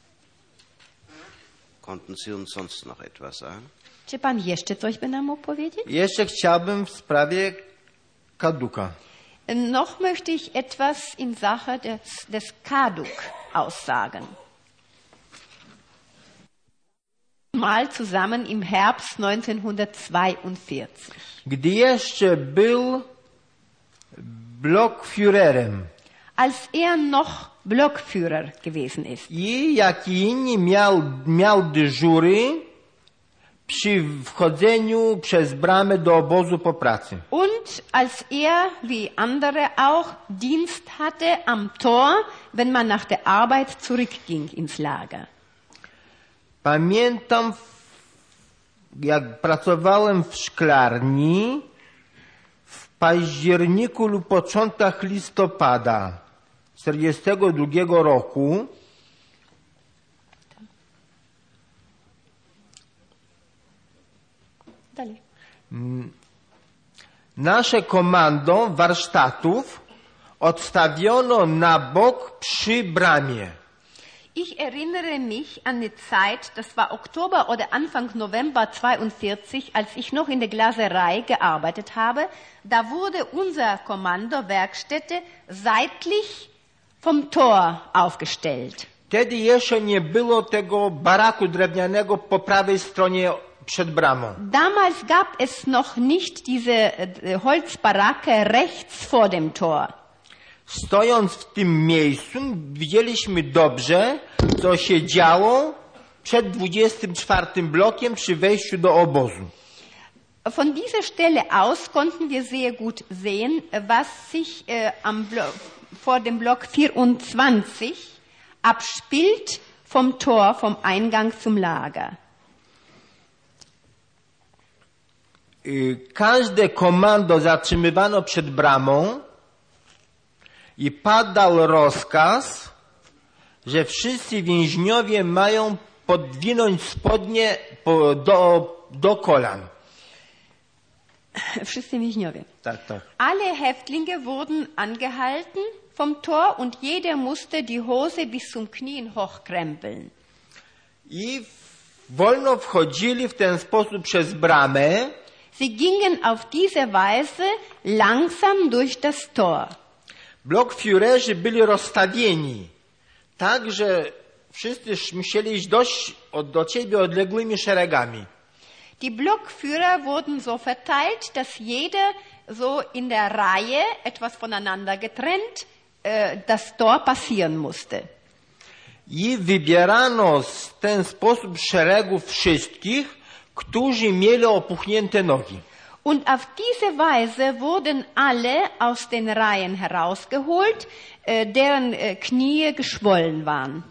Konnten Sie uns sonst noch etwas sagen? Czy pan jeszcze coś by nam mógł powiedzieć? Jeszcze chciałbym w sprawie Kaduka. Noch möchte ich etwas in Sache des, des Kaduk aussagen. Mal zusammen im Herbst neunzehnhundertzweiundvierzig. Gdy jeszcze był Blockführerem Als er noch Blockführer gewesen ist. i jak i inni miał, miał dyżury przy wchodzeniu przez bramę do obozu po pracy. Und als er, wie andere auch, Dienst hatte am Tor, wenn man nach der Arbeit zurückging ins Lager. Pamiętam, jak pracowałem w szklarni w październiku lub początkach listopada tysiąc dziewięćset czterdziestego drugiego roku Dalej. nasze komando warsztatów odstawiono na bok przy bramie. Ich erinnere mich an die Zeit, das war Oktober oder Anfang November zweiundvierzig, als ich noch in der Glaserei gearbeitet habe. Da wurde unser Kommando Werkstätte seitlich vom Tor aufgestellt. Wtedy jeszcze nie było tego baraku drewnianego po prawej stronie przed bramą. Damals gab es noch nicht diese äh, Holzbaracke rechts vor dem Tor. Stojąc w tym miejscu, widzieliśmy dobrze, co się działo przed dwudziestym czwartym blokiem przy wejściu do obozu. Von dieser Stelle aus konnten wir sehr gut sehen, was sich äh, am Blo- vor dem Block vierundzwanzig abspielt vom Tor, vom Eingang zum Lager. Każde komando zatrzymywano przed bramą i padał rozkaz, że wszyscy więźniowie mają podwinąć spodnie po, do, do kolan. Wszyscy więźniowie. Tak, tak. Alle Häftlinge wurden angehalten vom Tor und jeder musste die Hose bis zum Knien hochkrempeln. I wolno wchodzili w ten sposób przez bramę. Sie gingen auf diese Weise langsam durch das Tor. Blockführerzy byli rozstawieni tak, że wszyscy musieli iść dość od, do ciebie odległymi szeregami. Die Blockführer wurden so verteilt, dass jeder so in der Reihe, etwas voneinander getrennt, äh, das Tor passieren musste. I wybierano w ten sposób szeregów wszystkich, którzy mieli opuchnięte nogi. Und auf diese Weise wurden alle aus den Reihen herausgeholt, äh, deren äh, Knie geschwollen waren.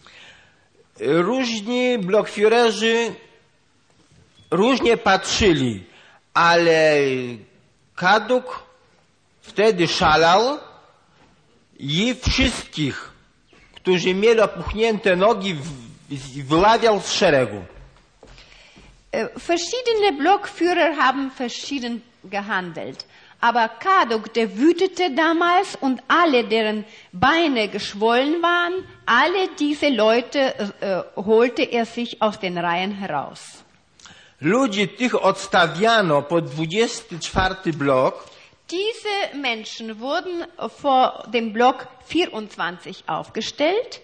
Różni blockführerzy różnie patrzyli, ale Kaduk wtedy szalał i wszystkich, którzy mieli opuchnięte nogi, wyławiał z szeregu. Verschiedene Blockführer haben verschieden gehandelt. Aber Kaduk, der wütete damals und alle, deren Beine geschwollen waren, alle diese Leute äh, holte er sich aus den Reihen heraus. Ludzi tych odstawiano po dwudziesty czwarty blok. Diese Menschen wurden vor dem Block vierundzwanzig aufgestellt.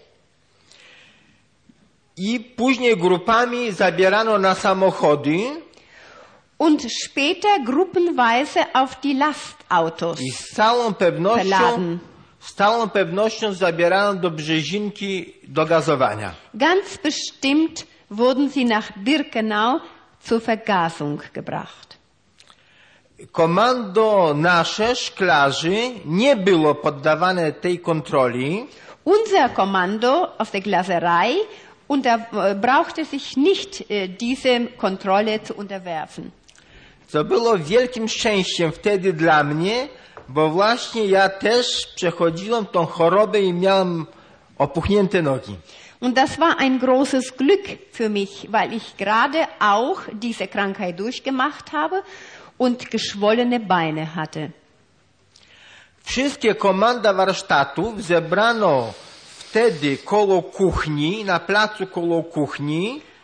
I później grupami zabierano na samochody. Und später gruppenweise auf die Lastautos I z całą pewnością, verladen. z całą pewnością zabierano do Brzezinki do gazowania. Ganz bestimmt wurden sie nach Birkenau zur Vergasung gebracht. Komando nasze, szklarzy, nie było poddawane tej kontroli. Unser Kommando aus der Glaserei unter, äh, brauchte sich nicht äh, diese Kontrolle zu unterwerfen. Co było wielkim szczęściem wtedy dla mnie, bo właśnie ja też przechodziłem tą chorobę i miałem opuchnięte nogi. Und das war ein großes Glück für mich, weil ich gerade auch diese Krankheit durchgemacht habe und geschwollene Beine hatte. Wszystkie komanda warsztatów zebrano wtedy koło kuchni, na placu koło kuchni.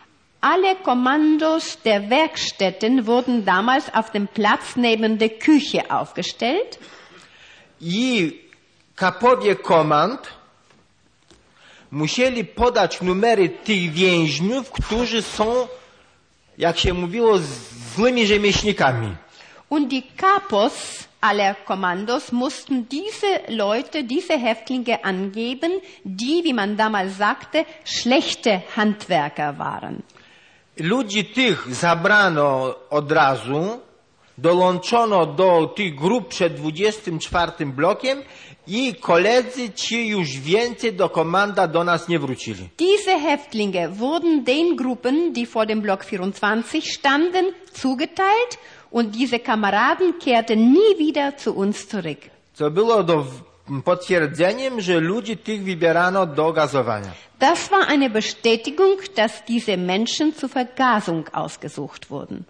alle Kommandos der Werkstätten wurden damals auf dem Platz neben der Küche aufgestellt. I kapowie komand musieli podać numery tych więźniów, którzy są, jak się mówiło, złymi rzemieślnikami. Und die Kapos aller Kommandos mussten diese Leute, diese Häftlinge angeben, die, wie man damals sagte, schlechte Handwerker waren. Ludzi tych zabrano od razu, dołączono do tych grup przed dwudziestym czwartym blokiem i koledzy ci już więcej do komanda do nas nie wrócili. Diese Häftlinge wurden den Gruppen, die vor dem Block vierundzwanzig standen, zugeteilt und diese Kameraden kehrten nie wieder zu uns zurück. Co było do, potwierdzeniem, że ludzi tych wybierano do gazowania. Das war eine Bestätigung, dass diese Menschen zur Vergasung ausgesucht wurden.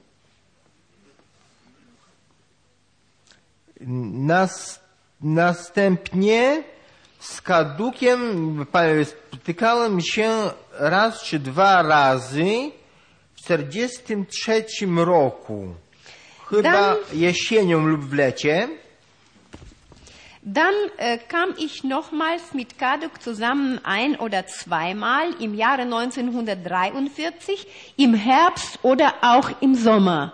Nas, następnie z Kadukiem spotykałem się raz czy dwa razy w czterdziestym trzecim roku. Chyba Dan, jesienią lub w lecie. Dann äh, kam ich nochmals mit Kaduk zusammen ein oder zweimal im Jahre neunzehnhundertdreiundvierzig, im Herbst oder auch im Sommer.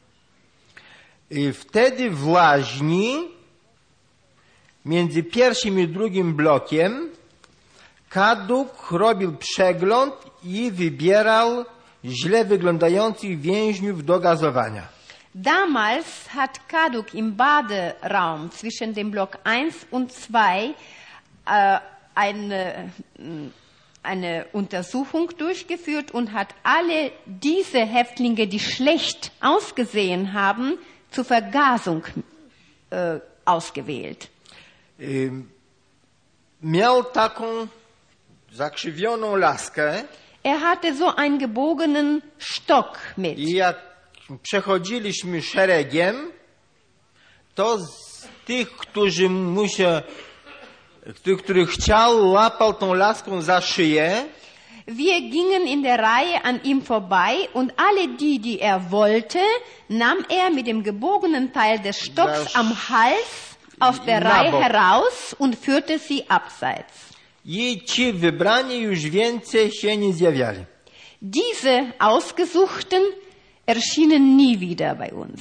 I wtedy w Łaźni, między pierwszym i drugim blokiem, Kaduk robił przegląd i wybierał źle wyglądających więźniów do gazowania. Damals hat Kaduk im Baderaum zwischen dem Block eins und zwei äh, eine, eine Untersuchung durchgeführt und hat alle diese Häftlinge, die schlecht ausgesehen haben, zur Vergasung äh, ausgewählt. Y, miał taką zakrzywioną laskę. Er hatte so einen gebogenen Stock mit. I jak przechodziliśmy szeregiem, to z tych, którzy mu się, tych, których chciał, łapał tą laską za szyję. Wir gingen in der Reihe an ihm vorbei und alle die, die er wollte, nahm er mit dem gebogenen Teil des Stocks Das am Hals aus der Reihe Nabok. heraus und führte sie abseits. I ci wybrani już więcej się nie zjawiali. Diese Ausgesuchten erschienen nie wieder bei uns.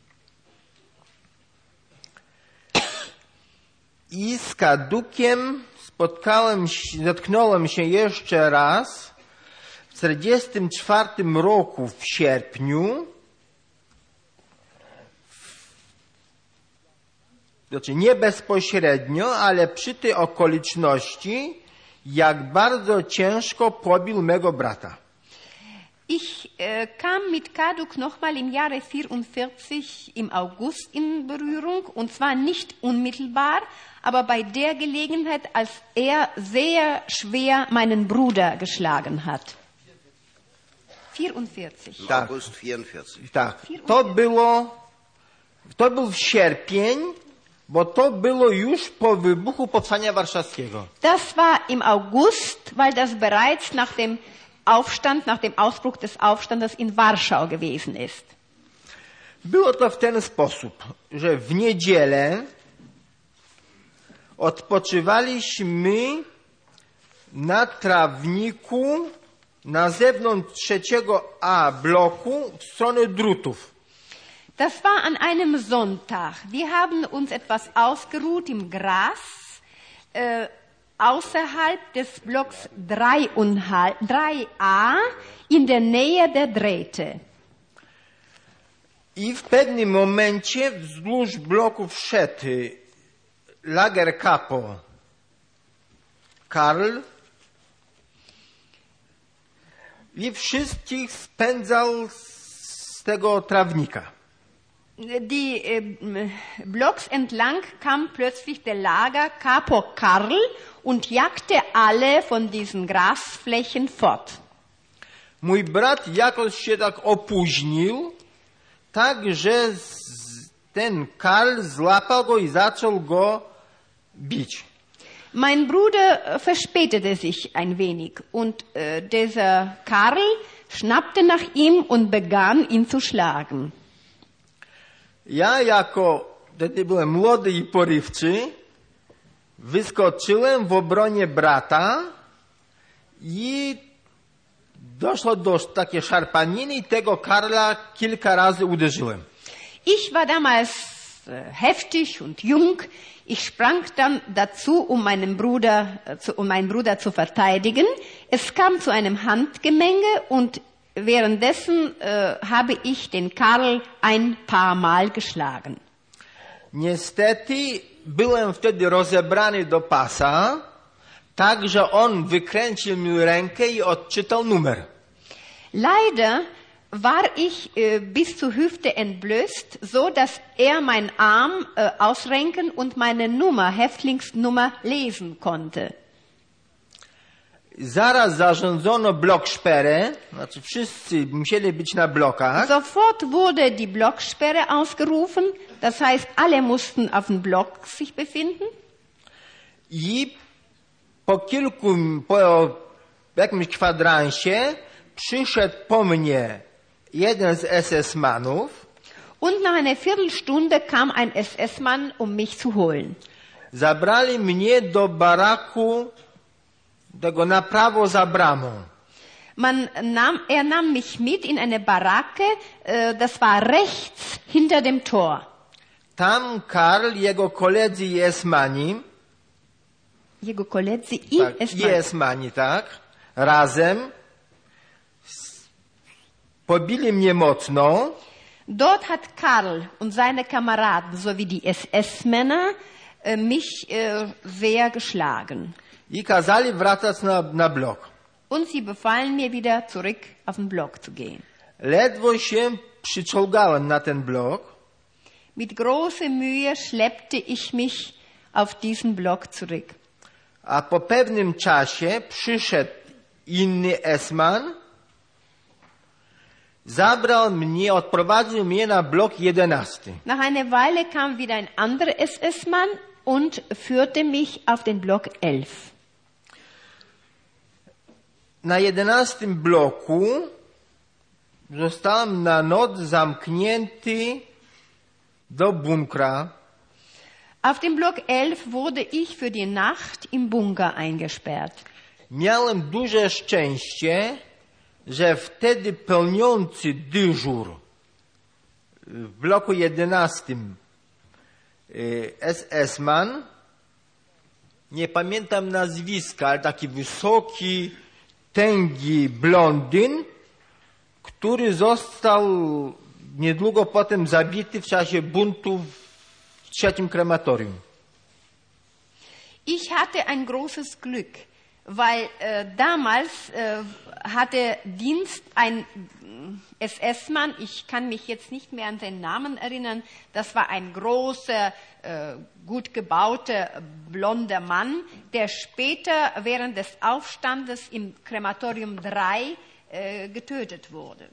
I z Kadukiem spotkałem się, zetknąłem się jeszcze raz w czterdziestym czwartym roku w sierpniu. Znaczy nie bezpośrednio, ale przy tej okoliczności, jak bardzo ciężko pobił mego brata. Ich äh, kam mit Kaduk nochmal im Jahre vierundvierzig im August in Berührung, und zwar nicht unmittelbar, aber bei der Gelegenheit, als er sehr schwer meinen Bruder geschlagen hat. vierundvierzig. Im August vierundvierzig. Tak, to było, to był sierpień, bo to było już po wybuchu Powstania Warszawskiego. Das war im August, weil das bereits nach dem Aufstand, nach dem Ausbruch des Aufstandes in Warschau gewesen ist. Było to w ten sposób, że w niedzielę odpoczywaliśmy na trawniku na zewnątrz trzeciego A bloku w stronę drutów. Das war an einem Sonntag. Wir haben uns etwas ausgeruht im Gras, äh, außerhalb des Blocks drei A in der Nähe der Drähte. I w pewnym momencie wzdłuż bloku wszedł Lagerkapo Karl i wszystkich spędzał z tego trawnika. Die äh, Blocks entlang kam plötzlich der Lager Capo Karl und jagte alle von diesen Grasflächen fort. Mój brat jakoś się tak opóźnił, tak że ten Karl złapał go i zaczął go bić. Mein Bruder verspätete sich ein wenig und äh, dieser Karl schnappte nach ihm und begann ihn zu schlagen. Ja jako wtedy byłem młody i porywczy, wyskoczyłem w obronie brata i doszło do takiej szarpaniny i tego Karla kilka razy uderzyłem. Ich war damals äh, heftig und jung. Ich sprang dann dazu, um meinen Bruder, äh, zu, um meinen Bruder zu verteidigen. Es kam zu einem Handgemenge und währenddessen äh, habe ich den Karl ein paar Mal geschlagen. Niestety byłem wtedy rozebrany do pasa, tak że on wykręcił mi rękę i odczytał numer. Leider war ich äh, bis zur Hüfte entblößt, so dass er meinen Arm äh, ausrenken und meine Nummer, Häftlingsnummer lesen konnte. Zaraz zarządzono Blocksperre, znaczy wszyscy musieli być na blokach. Sofort wurde die Blocksperre ausgerufen, das heißt, alle mussten auf dem Block sich befinden. I po kilku, po jakimś kwadransie przyszedł po mnie jeden z S S-manów. Und nach einer Viertelstunde kam ein S S-Mann, um mich zu holen. Zabrali mnie do baraku, tego na prawo za bramą. Man nahm, er nahm mich mit in eine Baracke, äh, das war rechts hinter dem Tor. Tam Karl, jego koledzy i esmani, Jego koledzy i tak, Esmani. i esmani, tak, razem pobili mnie mocno. Dort hat Karl und seine Kameraden sowie die S S-Männer äh, mich äh, sehr geschlagen. I kazali wracać na, na blok. Und sie befahlen mir wieder zurück auf den Block zu gehen. Ledwo się przyczołgałem na ten blok. Mit großer Mühe schleppte ich mich auf diesen Block zurück. A po pewnym czasie przyszedł inny esman, zabrał mnie, odprowadził mnie na blok jedenasty. Nach einer Weile kam wieder ein anderer S S-Mann und führte mich auf den Block elf. Na jedenastym bloku zostałem na noc zamknięty do bunkra. Auf dem Block elf wurde ich für die Nacht im Bunker eingesperrt. Miałem duże szczęście, że wtedy pełniący dyżur w bloku jedenastym S S-man, nie pamiętam nazwiska, ale taki wysoki, tęgi blondyn, który został niedługo potem zabity w czasie buntu w trzecim krematorium. Ich hatte ein großes Glück, weil äh, damals äh, hatte Dienst ein S S-Mann, ich kann mich jetzt nicht mehr an seinen Namen erinnern, das war ein großer, äh, gut gebauter, blonder Mann, der später während des Aufstandes im Krematorium drei äh, getötet wurde.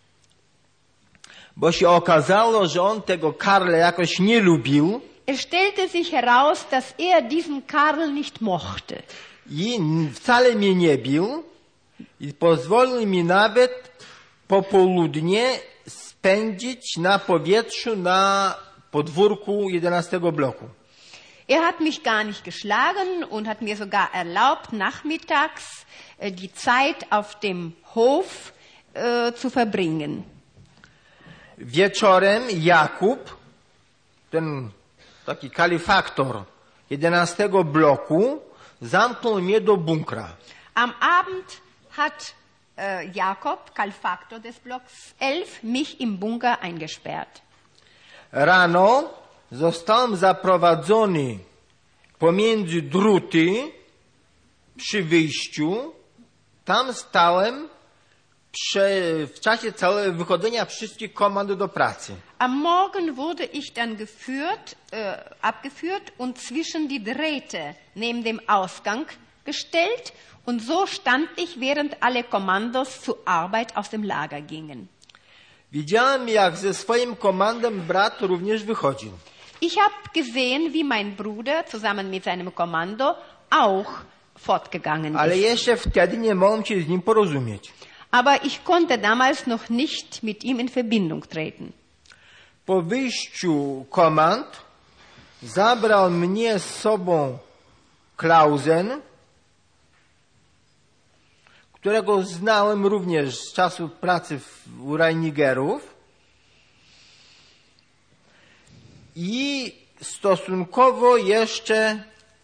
Bo się okazało, że on tego Karla jakoś nie lubił. Es stellte sich heraus, dass er diesen Karl nicht mochte. I wcale mnie nie bił i pozwolił mi nawet popołudnie spędzić na powietrzu na podwórku jedenastego bloku. Er hat mich gar nicht geschlagen und hat mir sogar erlaubt, nachmittags äh, die Zeit auf dem Hof äh, zu verbringen. Wieczorem Jakub, ten taki kalifaktor jedenastego bloku, zamknął mnie do bunkra. Am Abend hat äh, Jakob, Kalfaktor des Blocks elf, mich im Bunker eingesperrt. Rano zostałem zaprowadzony pomiędzy druty przy wyjściu. Tam stałem prze, w czasie całego wychodzenia wszystkich komand do pracy. Am Morgen wurde ich dann geführt, äh, abgeführt und zwischen die Drähte neben dem Ausgang gestellt. Und so stand ich, während alle Kommandos zur Arbeit aus dem Lager gingen. Widziałem, jak ze swoim komandem brat również wychodził. Ich habe gesehen, wie mein Bruder zusammen mit seinem Kommando auch fortgegangen Ale ist. jeszcze wtedy nie mogłem się z nim porozumieć. aber ich konnte damals noch nicht mit ihm in Verbindung treten. Po wyjściu komand zabrał mnie z sobą Klausen, którego znałem również z czasu pracy w, u Reinigerów i stosunkowo jeszcze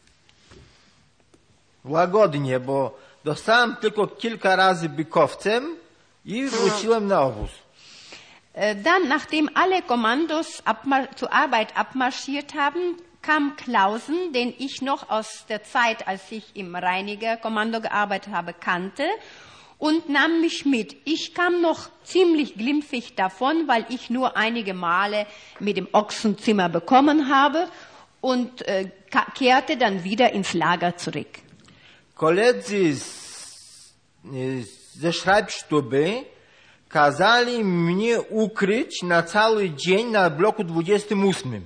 łagodnie, bo dostałem tylko kilka razy bykowcem i wróciłem na obóz. Dann, nachdem alle Kommandos zur Arbeit abmarschiert haben, kam Klausen, den ich noch aus der Zeit, als ich im Reiniger-Kommando gearbeitet habe, kannte und nahm mich mit. Ich kam noch ziemlich glimpflich davon, weil ich nur einige Male mit dem Ochsenzimmer bekommen habe und äh, kehrte dann wieder ins Lager zurück. Koledzy z, ze Schreibstube kazali mnie ukryć na cały dzień na bloku dwudziestym ósmym.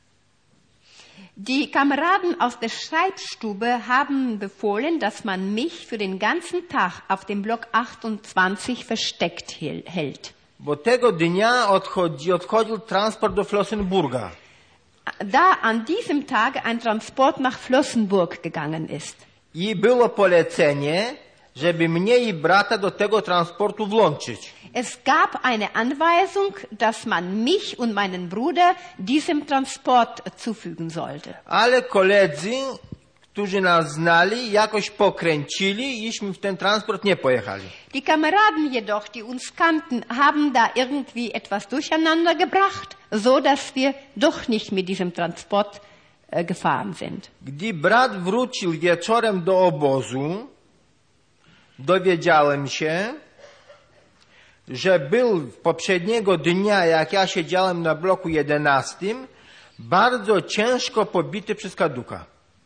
Die Kameraden aus der Schreibstube haben befohlen, dass man mich für den ganzen Tag auf dem Block achtundzwanzig versteckt hält. Bo tego dnia odchodzi, odchodził transport do Flossenburga. Da an diesem Tag ein Transport nach Flossenburg gegangen ist. I było polecenie, żeby mnie i brata do tego transportu włączyć. Es gab eine Anweisung, dass man mich und meinen Bruder diesem Transport zufügen sollte. Ale koledzy, którzy nas znali, jakoś pokręcili, iśmy w ten transport nie pojechali. Die Kameraden jedoch, die uns kannten, haben da irgendwie etwas durcheinander gebracht, so dass wir doch nicht mit diesem Transport äh, gefahren sind. Gdy brat wrócił wieczorem do obozu, dowiedziałem się, że był poprzedniego dnia, jak ja siedziałem na bloku jedenastym, bardzo ciężko pobity przez kaduka.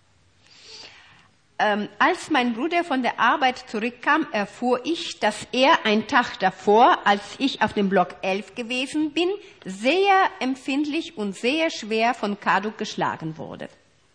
Ähm, als mein Bruder von der Arbeit zurückkam, erfuhr ich, dass er einen Tag davor, als ich auf dem Block elf gewesen bin, sehr empfindlich und sehr schwer von Kaduk geschlagen wurde.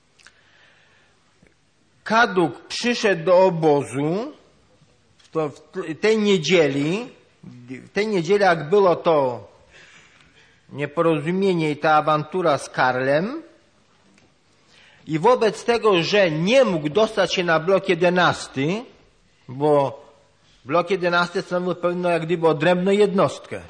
Kaduk przyszedł do obozu to w tej niedzieli, w tej niedzieli jak było to nieporozumienie i ta awantura z Karlem i wobec tego, że nie mógł dostać się na blok jedenasty, bo blok jedenasty stanowił pewną jak gdyby odrębną jednostkę,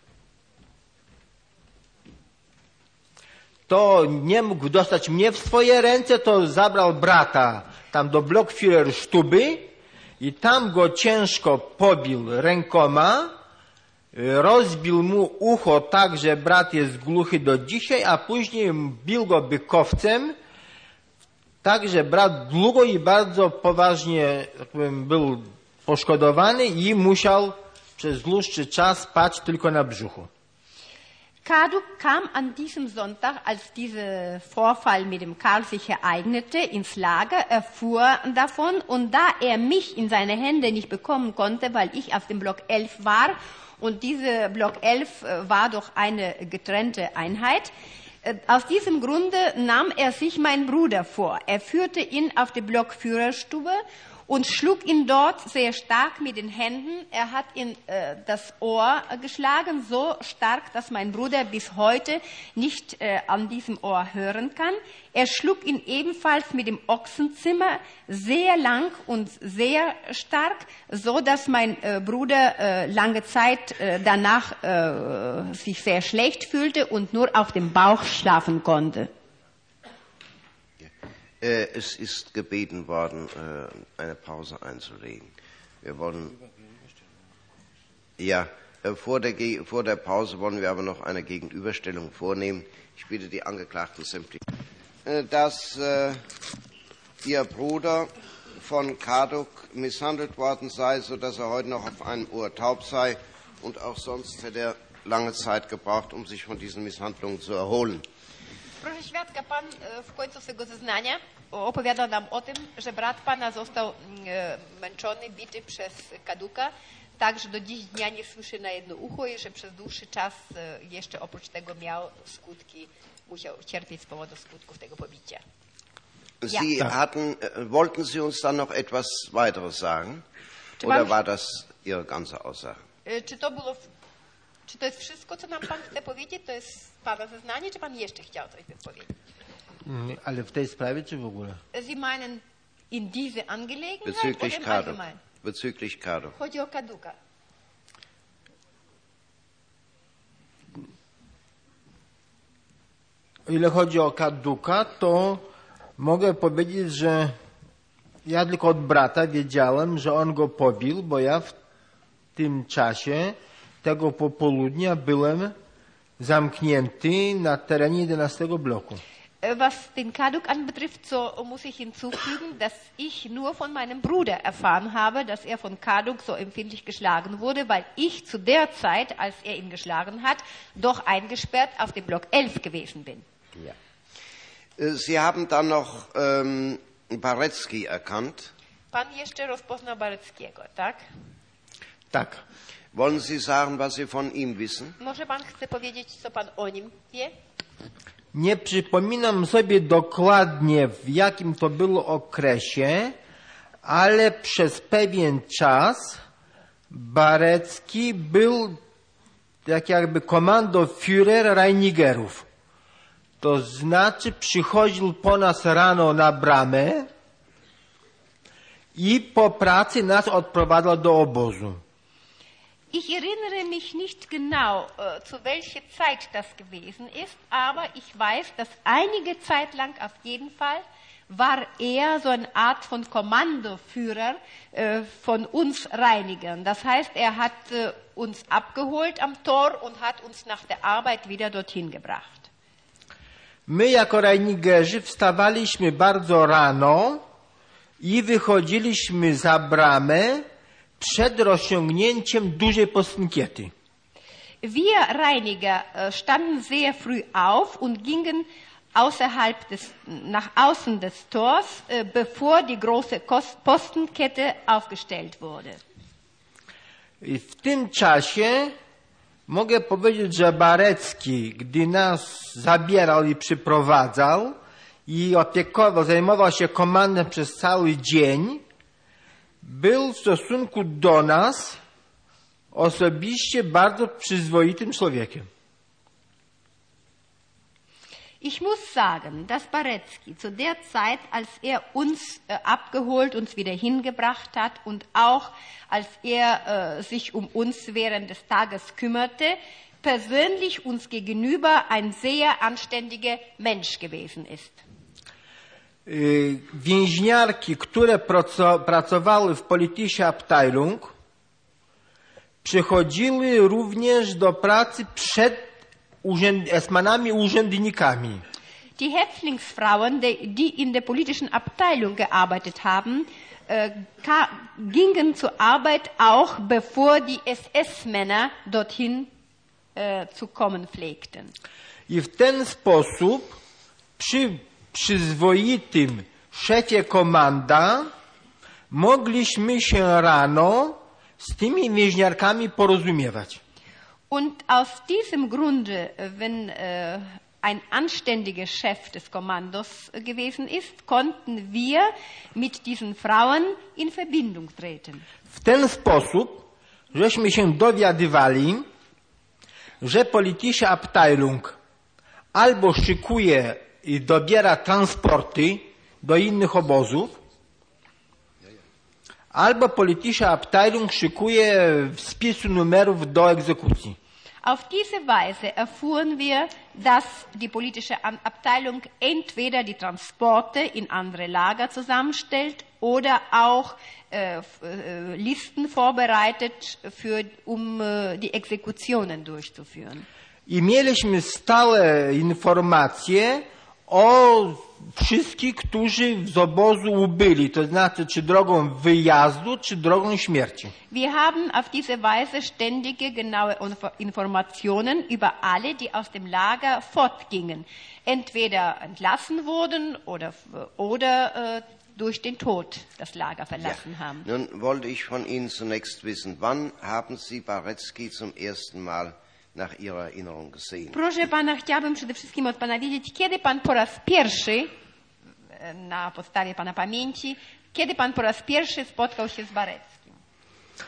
to nie mógł dostać mnie w swoje ręce, to zabrał brata tam do Blockführerstube i tam go ciężko pobił rękoma, rozbił mu ucho tak, że brat jest głuchy do dzisiaj, a później bił go bykowcem, tak, że brat długo i bardzo poważnie tak powiem, był poszkodowany i musiał przez dłuższy czas spać tylko na brzuchu. Kaduk kam an diesem Sonntag, als dieser Vorfall mit dem Karl sich ereignete, ins Lager, erfuhr davon und da er mich in seine Hände nicht bekommen konnte, weil ich auf dem Block elf war und diese Block elf war doch eine getrennte Einheit, aus diesem Grunde nahm er sich meinen Bruder vor. Er führte ihn auf die Blockführerstube und schlug ihn dort sehr stark mit den Händen. Er hat ihn äh, das Ohr geschlagen, so stark, dass mein Bruder bis heute nicht äh, an diesem Ohr hören kann. Er schlug ihn ebenfalls mit dem Ochsenzimmer sehr lang und sehr stark, so dass mein äh, Bruder äh, lange Zeit äh, danach äh, sich sehr schlecht fühlte und nur auf dem Bauch schlafen konnte. Es ist gebeten worden, eine Pause einzulegen. Wir wollen, ja, vor der, vor der Pause wollen wir aber noch eine Gegenüberstellung vornehmen. Ich bitte die Angeklagten sämtlich, dass äh, ihr Bruder von Kaduk misshandelt worden sei, sodass er heute noch auf einem Ohr taub sei und auch sonst hätte er lange Zeit gebraucht, um sich von diesen Misshandlungen zu erholen. Proszę świadka, pan w końcu swego zeznania opowiada nam o tym, że brat pana został męczony, bity przez Kaduka, tak, że do dziś dnia nie słyszy na jedno ucho i że przez dłuższy czas jeszcze oprócz tego miał skutki, musiał cierpieć z powodu skutków tego pobicia. Sie ja. hatten, wollten Sie uns dann noch etwas weiteres sagen? Czy Oder pan, war das Ihre ganze Aussage. E, Czy to było, w- czy to jest wszystko, co nam pan chce powiedzieć? To jest pana zeznanie, czy pan jeszcze chciał coś wypowiedzieć? Mm, Ale w tej sprawie czy w ogóle? Sie meinen in diese Angelegenheit Bezüglich oder im Kado. Allgemeinen? Bezüglich Kado. Chodzi o Kaduka. O ile chodzi o Kaduka, to mogę powiedzieć, że ja tylko od brata wiedziałem, że on go pobił, bo ja w tym czasie tego popołudnia byłem zamknięty na terenie jedenastego bloku. Äh, Was den Kaduk anbetrifft, so muss ich hinzufügen, dass ich nur von meinem Bruder erfahren habe, dass er von Kaduk so empfindlich geschlagen wurde, weil ich zu der Zeit, als er ihn geschlagen hat, doch eingesperrt auf dem Block elf gewesen bin. Ja. Äh, Sie haben dann noch ähm, Barecki erkannt. Pan jeszcze rozpoznał Bareckiego, tak? Tak. Wollen Sie sagen, was Sie von ihm wissen? Może pan chce powiedzieć, co pan o nim wie? Nie przypominam sobie dokładnie, w jakim to było okresie, ale przez pewien czas Barecki był tak jakby Kommandoführer Reinigerów. To znaczy przychodził po nas rano na bramę i po pracy nas odprowadzał do obozu. Ich erinnere mich nicht genau, äh, zu welcher Zeit das gewesen ist, aber ich weiß, dass einige Zeit lang auf jeden Fall war er so eine Art von Kommandoführer äh, von uns Reinigern. Das heißt, er hat äh, uns abgeholt am Tor und hat uns nach der Arbeit wieder dorthin gebracht. My jako Reinigerzy wstawaliśmy bardzo rano i wychodziliśmy za bramę przed rozciągnięciem dużej postnikiety. Wir Reiniger äh, standen sehr früh auf und gingen außerhalb des, nach außen des Tors, äh, bevor die große Kos- Postenkette aufgestellt wurde. I w tym czasie mogę powiedzieć, że Barecki, gdy nas zabierał i przyprowadzał i opiekował, zajmował się komandem przez cały dzień, był w stosunku do nas osobiście bardzo przyzwoitym człowiekiem. Ich muss sagen, dass Barecki zu der Zeit, als er uns äh, abgeholt, uns wieder hingebracht hat und auch als er äh, sich um uns während des Tages kümmerte, persönlich uns gegenüber ein sehr anständiger Mensch gewesen ist. Y, Więźniarki, które praco- pracowały w Politische Abteilung, przychodziły również do pracy przed urzęd- esmanami urzędnikami. Die Häftlingsfrauen, die, die in der politischen Abteilung gearbeitet haben, äh, ka- gingen zur Arbeit auch, bevor die S S-Männer dorthin äh, zu kommen pflegten. I w ten sposób przy przyzwoitym szefie komanda mogliśmy się rano z tymi więźniarkami porozumiewać. Und aus diesem Grunde, wenn äh, ein anständiger Chef des Kommandos äh, gewesen ist, konnten wir mit diesen Frauen in Verbindung treten. W ten sposób żeśmy się dowiadywali, że Politische Abteilung albo szykuje i dobiera transporty do innych obozów, albo Politische Abteilung szykuje spisu numerów do egzekucji. Auf diese Weise erfuhren wir, dass die politische An- Abteilung entweder die Transporte in andere Lager zusammenstellt oder auch äh, f- äh, Listen vorbereitet, für, um äh, die Exekutionen durchzuführen. I mieliśmy stałe informacje o wszystkich, którzy z obozu ubyli, to znaczy czy drogą wyjazdu, czy drogą śmierci. Wir haben auf diese Weise ständige, genaue Info- Informationen über alle, die aus dem Lager fortgingen, entweder entlassen wurden oder, oder äh, durch den Tod das Lager verlassen haben. Nun wollte ich von Ihnen zunächst wissen, wann haben Sie Barecki zum ersten Mal nach Ihrer Erinnerung gesehen? Proszę pana, chciałabym przede wszystkim od pana wiedzieć, kiedy pan po raz pierwszy, e, na podstawie pana pamięci, kiedy pan po raz pierwszy spotkał się z Bareckim?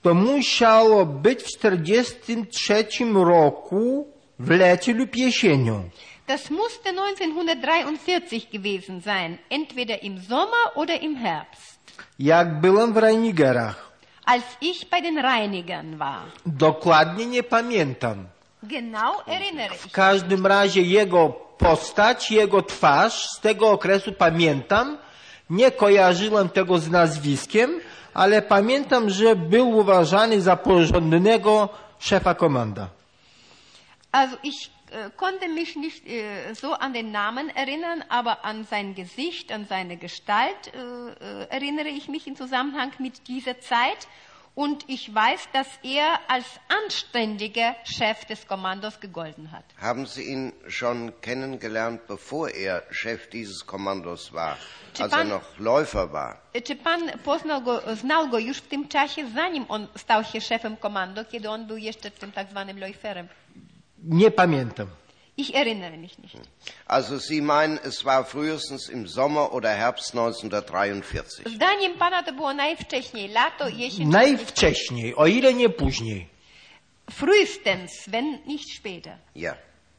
to musiało być w czterdziestym trzecim roku w lecie lub jesienią. Das musste neunzehnhundertdreiundvierzig gewesen sein, entweder im Sommer oder im Herbst, Jak byłem w Reinigerach. als ich bei den Reinigern war. Dokładnie nie pamiętam. Genau erinnere W ich. każdym razie jego postać, jego twarz z tego okresu pamiętam. Nie kojarzyłem tego z nazwiskiem, ale pamiętam, że był uważany za porządnego szefa komanda. Also ich äh, konnte mich nicht äh, so an den Namen erinnern, aber an sein Gesicht, an seine Gestalt äh, äh, erinnere ich mich im Zusammenhang mit dieser Zeit. Und ich weiß, dass er als anständiger Chef des Kommandos gegolten hat. Haben Sie ihn schon kennengelernt, bevor er Chef dieses Kommandos war, als er noch Läufer war? Czy pan poznał go, znał go już w tym czasie, zanim on stał się szefem komando, kiedy on był jeszcze tym tak zwanym Läuferem? Nie pamiętam. Ich erinnere mich nicht. Also Sie meinen, es war frühestens im Sommer oder Herbst neunzehnhundertdreiundvierzig. Zdaniem pana to było najwcześniej, lato, jesień. Najwcześniej, o ile nie później. Frühestens, wenn nicht später. Ja.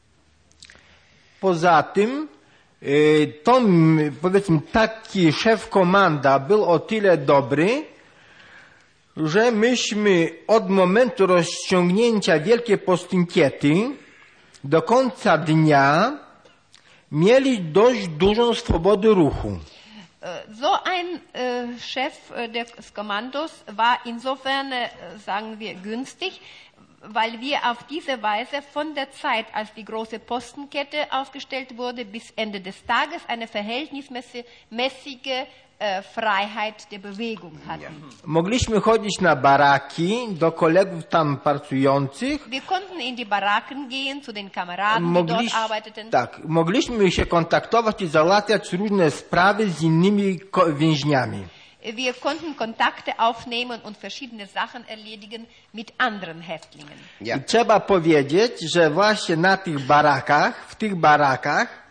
Poza tym, y, to m, powiedzmy taki szef komanda był o tyle dobry, że myśmy od momentu rozciągnięcia Wielkiej Postinkiety do końca dnia mieli dość dużą swobodę ruchu. So ein äh, Chef äh, des Kommandos war insofern, äh, sagen wir, günstig, weil wir auf diese Weise von der Zeit, als die große Postenkette aufgestellt wurde, bis Ende des Tages eine verhältnismäßige äh, Freiheit der Bewegung hatten. Mogliśmy chodzić na baraki do kolegów tam pracujących. Wir konnten in die Baracken gehen, zu den Kameraden, die dort Mogliś, arbeiteten. tak, mogliśmy się kontaktować i załatwiać różne sprawy z innymi ko- więźniami. Wir konnten Kontakte aufnehmen und verschiedene Sachen erledigen mit anderen Häftlingen. Ja. I trzeba powiedzieć, że właśnie na tych barakach, w tych barakach,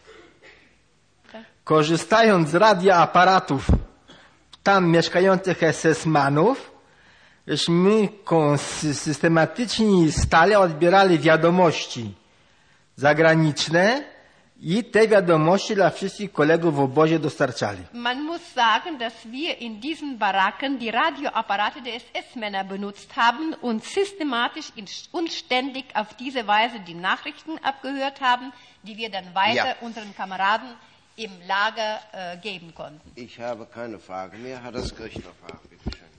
korzystając z radioaparatów tam mieszkających esesmanów, żeśmy systematycznie i stale odbierali wiadomości zagraniczne i te wiadomości dla wszystkich kolegów w obozie dostarczali. Man muss sagen, dass wir in diesen Baracken die Radioapparate der S S-Männer benutzt haben und systematisch und ständig auf diese Weise die Nachrichten abgehört haben, die wir dann weiter Ja. unseren Kameraden im Lager äh, geben konnten. Ich habe keine Frage mehr. Hat das Gericht noch Fragen? Bitte schön.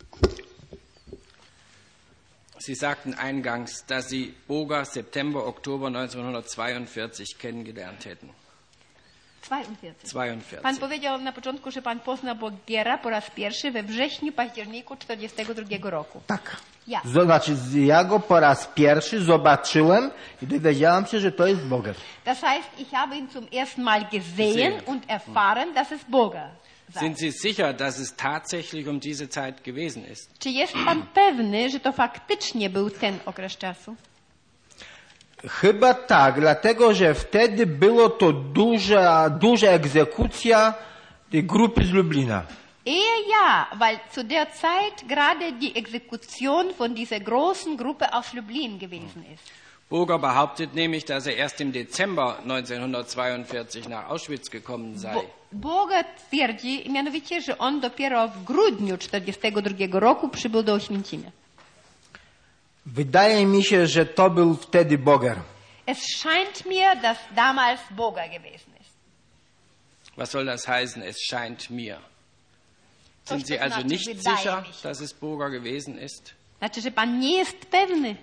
Sie sagten eingangs, dass Sie Boga September, Oktober neunzehnhundertzweiundvierzig kennengelernt hätten. zweiundvierzig. zweiundvierzig. Pan powiedział na początku, że pan poznał Bogiera po raz pierwszy we wrześniu, październiku czterdziestego drugiego roku. Tak. Ja. To znaczy, ja go po raz pierwszy zobaczyłem i dowiedziałam się, że to jest Boger. Das heißt, ich habe ihn zum ersten Mal gesehen, Gesehen. und erfahren, dass es Boger sei. Sind Sie sicher, dass es tatsächlich um diese Zeit gewesen ist? Czy jest pan pewny, że to faktycznie był ten okres czasu? Chyba tak, dlatego że wtedy było to duża, duża egzekucja tej grupy z Lublina. Eher ja, weil zu der Zeit gerade die Exekution von dieser großen Gruppe aus Lublin gewesen ist. Boga behauptet nämlich, dass er erst im Dezember neunzehnhundertzweiundvierzig nach Auschwitz gekommen sei. Bo, Boga twierdzi mianowicie, że on dopiero w grudniu czterdziestego drugiego roku przybył do Oświęcimia. Wydaje mi się, że to był wtedy Boger. Es scheint mir, dass damals Boga gewesen ist. Was soll das heißen? Es scheint mir. Sind Sie to also znaczy, nicht wydaje sicher, mi się. dass es Boga gewesen ist? Znaczy, że pan nie jest pewny.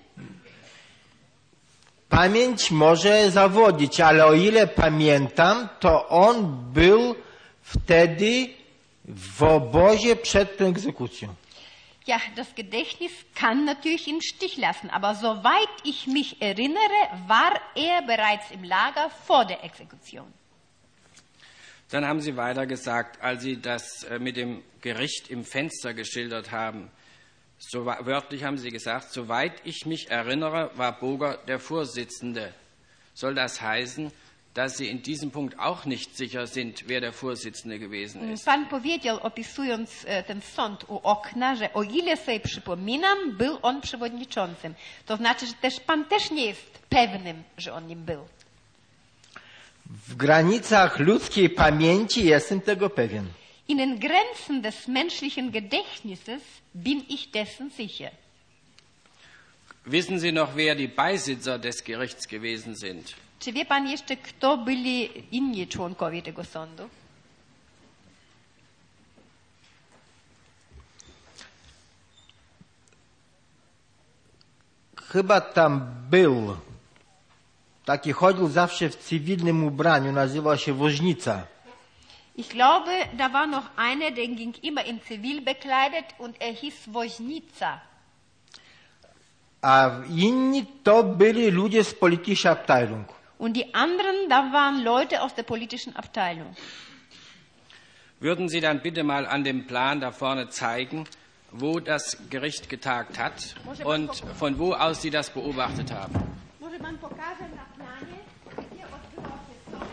Pamięć może zawodzić, ale o ile pamiętam, to on był wtedy w obozie przed tą egzekucją. Ja, das Gedächtnis kann natürlich im Stich lassen, aber soweit ich mich erinnere, war er bereits im Lager vor der Exekution. Dann haben Sie weiter gesagt, als Sie das äh, mit dem Gericht im Fenster geschildert haben, so wörtlich haben Sie gesagt, soweit ich mich erinnere, war Boga der Vorsitzende. Soll das heißen, dass Sie in diesem Punkt auch nicht sicher sind, wer der Vorsitzende gewesen ist. Pan powiedział, opisując e, ten sąd u okna, że o ile sobie przypominam, był on przewodniczącym. To znaczy, że też pan też nie jest pewnym, że on nim był. W granicach ludzkiej pamięci jestem tego pewien. In den Grenzen des menschlichen Gedächtnisses bin ich dessen sicher. Wissen Sie noch, wer die Beisitzer des Gerichts gewesen sind? Czy wie pan jeszcze, kto byli inni członkowie tego sądu? Chyba tam był. Taki chodził zawsze w cywilnym ubraniu, nazywał się woźnica. Ich glaube, da war noch einer, der ging immer in Zivil bekleidet und er hieß Woźnica. A inni to byli ludzie z Politische Abteilung. Und die anderen, da waren Leute aus der politischen Abteilung. Würden Sie dann bitte mal an dem Plan da vorne zeigen, wo das Gericht getagt hat und von wo aus Sie das beobachtet haben? Może pan pokaże na planie, gdzie odbywał się sąd?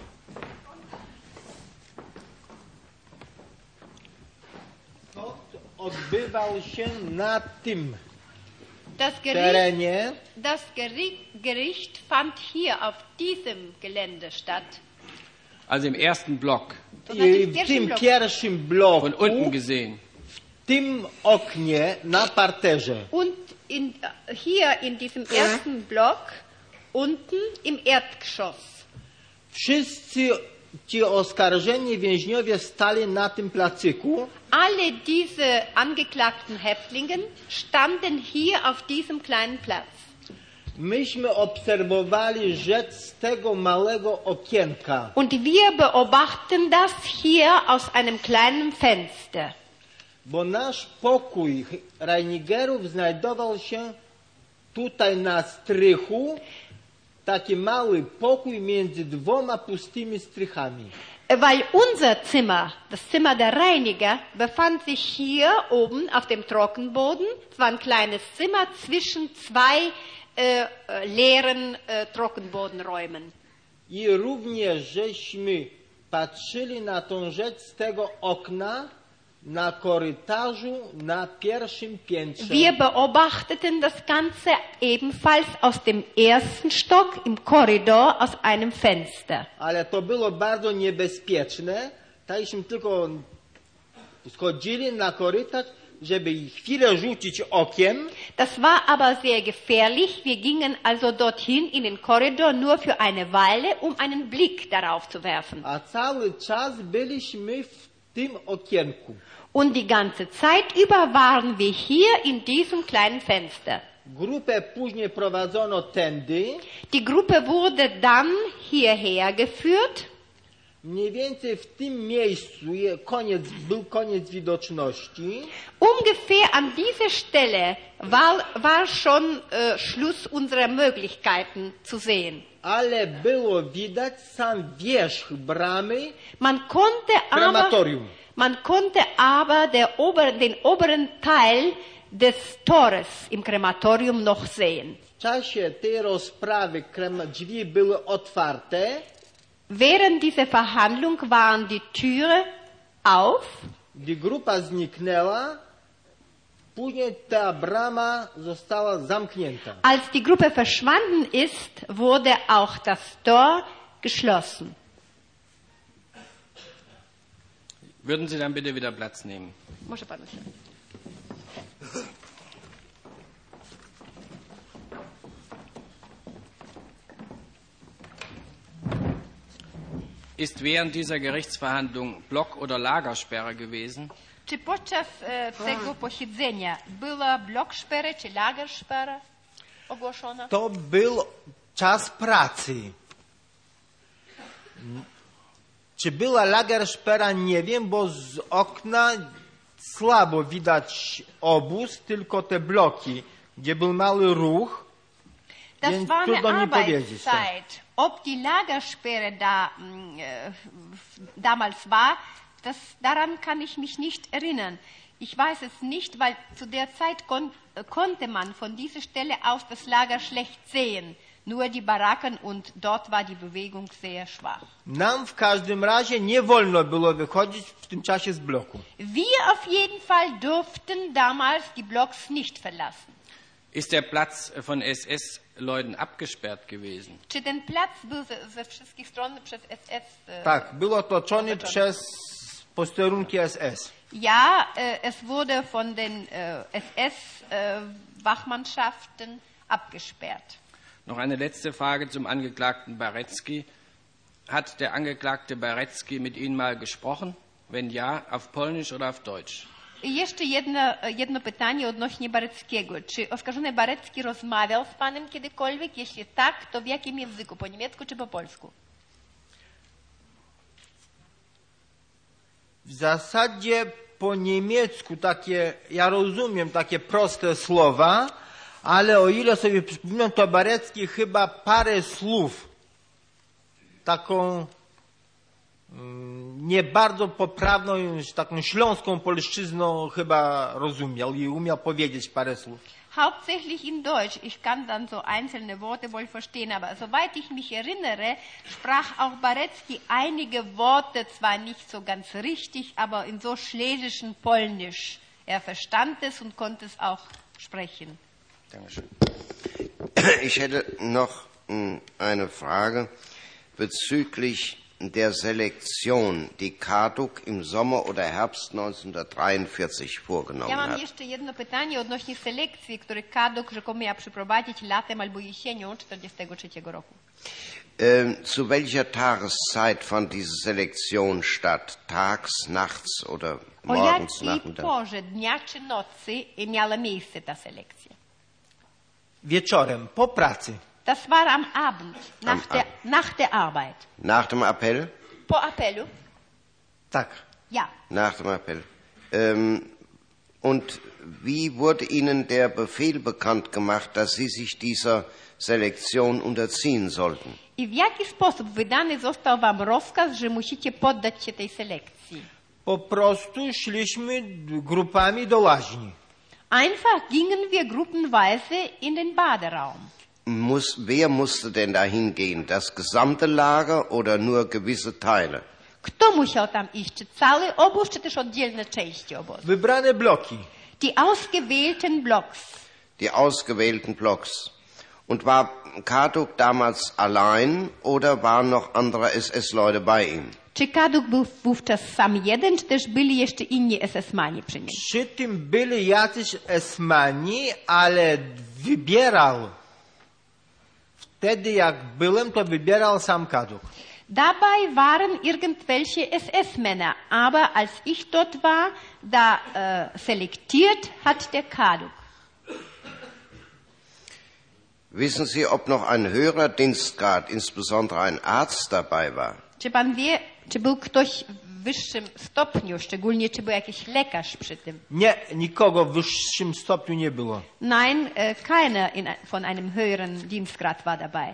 Sąd odbywał się na tym Das Gericht, terenie. das Gericht, Gericht fand hier auf diesem Gelände statt. Also im ersten Block, To znaczy I w w pierwszym tym bloku. pierwszym bloku, von unten gesehen. w tym oknie na parterze. Und in, hier in diesem ersten Block, unten im Erdgeschoss. Wszyscy ci oskarżeni więźniowie stali na tym placyku. Alle diese angeklagten Häftlingen standen hier auf diesem kleinen Platz. Myśmy obserwowali rzecz z tego małego okienka. Und wir beobachten das hier aus einem kleinen Fenster. Bo nasz pokój Reinigerów znajdował się tutaj na strychu. Taki mały pokój między dwoma pustymi strychami. Weil unser Zimmer, das Zimmer der Reiniger, befand sich hier oben auf dem Trockenboden. Es war ein kleines Zimmer zwischen zwei äh, leeren äh, Trockenbodenräumen. I również żeśmy patrzyli na tą rzecz z tego okna na korytarzu na pierwszym piętrze. Wir beobachteten das Ganze ebenfalls aus dem ersten Stock im Korridor aus einem Fenster. Ale to było bardzo niebezpieczne. Takśmy tylko schodzili na korytarz, żeby chwilę rzucić okiem. Das war aber sehr gefährlich. Wir gingen also dorthin in den Korridor nur für eine Weile, um einen Blick darauf zu werfen. A cały czas byliśmy w tym okienku. Und die ganze Zeit über waren wir hier in diesem kleinen Fenster. Grupę później prowadzono tędy. Die Gruppe wurde dann hierher geführt. Mniej więcej w tym miejscu je- koniec, był koniec widoczności. Ungefähr an dieser Stelle war, war schon äh, Schluss unserer Möglichkeiten zu sehen. Ale było widać sam wierzch bramy Man konnte aber, krematorium. man konnte aber der ober, den oberen Teil des Tores im Krematorium noch sehen. W czasie tej rozprawy krema- drzwi były otwarte. Während dieser Verhandlung waren die Türe auf. Gdy grupa zniknęła, później ta brama została zamknięta. Als die Gruppe verschwanden ist, wurde auch das Tor geschlossen. Würden Sie dann bitte wieder Platz nehmen? Może pan usiąść. Ist während dieser Gerichtsverhandlung Block- oder Lagersperre gewesen? Czy podczas e, tego posiedzenia była blokszpera czy lagerszpera ogłoszona? To był czas pracy. Czy była lagerszpera, nie wiem, bo z okna słabo widać obóz, tylko te bloki, gdzie był mały ruch. Das Więc war eine trudno mi powiedzieć. Tak. Arbeitszeit. Ob die Lagersperre da mm, äh, damals war, das, daran kann ich mich nicht erinnern. Ich weiß es nicht, weil zu der Zeit kon konnte man von dieser Stelle aus das Lager schlecht sehen. Nur die Baracken und dort war die Bewegung sehr schwach. Nam w każdym razie nie wolno było wychodzić w tym czasie z bloku. Wir auf jeden Fall durften damals die Blocks nicht verlassen. Ist der Platz von S S-Leuten abgesperrt gewesen? Czy ten plac był ze, ze wszystkich stron przez S S? E, Tak, był otoczony przez posterunki S S. Ja, äh, es wurde von den äh, S S-Wachmannschaften äh, abgesperrt. Noch eine letzte Frage zum Angeklagten Barecki. Hat der Angeklagte Barecki mit Ihnen mal gesprochen? Wenn ja, auf Polnisch oder auf Deutsch? I jeszcze jedno, jedno pytanie odnośnie Bareckiego. Czy oskarżony Barecki rozmawiał z panem kiedykolwiek? Jeśli tak, to w jakim języku? Po niemiecku czy po polsku? W zasadzie po niemiecku takie, ja rozumiem takie proste słowa, ale o ile sobie przypominam, to Barecki chyba parę słów taką mm, nie bardzo poprawną, taką śląską polszczyzną chyba rozumiał i umiał powiedzieć parę słów. Hauptsächlich in Deutsch. Ich kann dann so einzelne Worte wohl verstehen, aber soweit ich mich erinnere, sprach auch Barecki einige Worte zwar nicht so ganz richtig, aber in so schlesischen Polnisch. Er verstand es und konnte es auch sprechen. Dankeschön. Ich hätte noch eine Frage bezüglich der Selektion, die Kaduk im Sommer oder Herbst neunzehnhundertdreiundvierzig vorgenommen Ja mam hat. jeszcze jedno pytanie odnośnie selekcji, które Kaduk rzekomo miał przeprowadzić latem albo jesienią czterdziestego trzeciego roku. Ähm, zu welcher Tageszeit fand diese Selektion statt? Tags, nachts oder O morgens, jakiej nachmittags? porze dnia czy nocy miała miejsce ta selekcja? Wieczorem, po pracy. Das war am Abend, nach, Am der, Abend. nach der Arbeit. Nach dem Appell? Po apelu? Tak. Ja. Nach dem Appell. Ähm, und wie wurde Ihnen der Befehl bekannt gemacht, dass Sie sich dieser Selektion unterziehen sollten? I w jaki sposób wydany został wam rozkaz, że musicie poddać się tej selekcji? Po prostu szliśmy grupami do łaźni. Einfach gingen wir gruppenweise in den Baderaum. Muss, wer musste denn dahin gehen? Das gesamte Lager oder nur gewisse Teile? Kto musiał tam iść? Czy cały obóz, czy też oddzielne części obozu? Wybrane bloki. Die ausgewählten Blocks. Die ausgewählten Blocks. Und war Kaduk damals allein oder waren noch andere S S-Leute bei ihm? Czy Kaduk był wówczas sam jeden, czy też byli jeszcze inni S S-mani przy nim? Przy tym byli jacyś esmani, ale wybierał. Wtedy jak byłem, to wybierał sam Kaduk. Dabei waren irgendwelche S S-Männer, aber als ich dort war, da äh, selektiert hat der Kaduk. Wissen Sie, ob noch ein höherer Dienstgrad, insbesondere ein Arzt, dabei war? Czy pan wie, czy był ktoś w wyższym stopniu, szczególnie czy był jakiś lekarz przy tym? Nie, nikogo w wyższym stopniu nie było. Nein, äh, keiner in, von einem höheren Dienstgrad war dabei.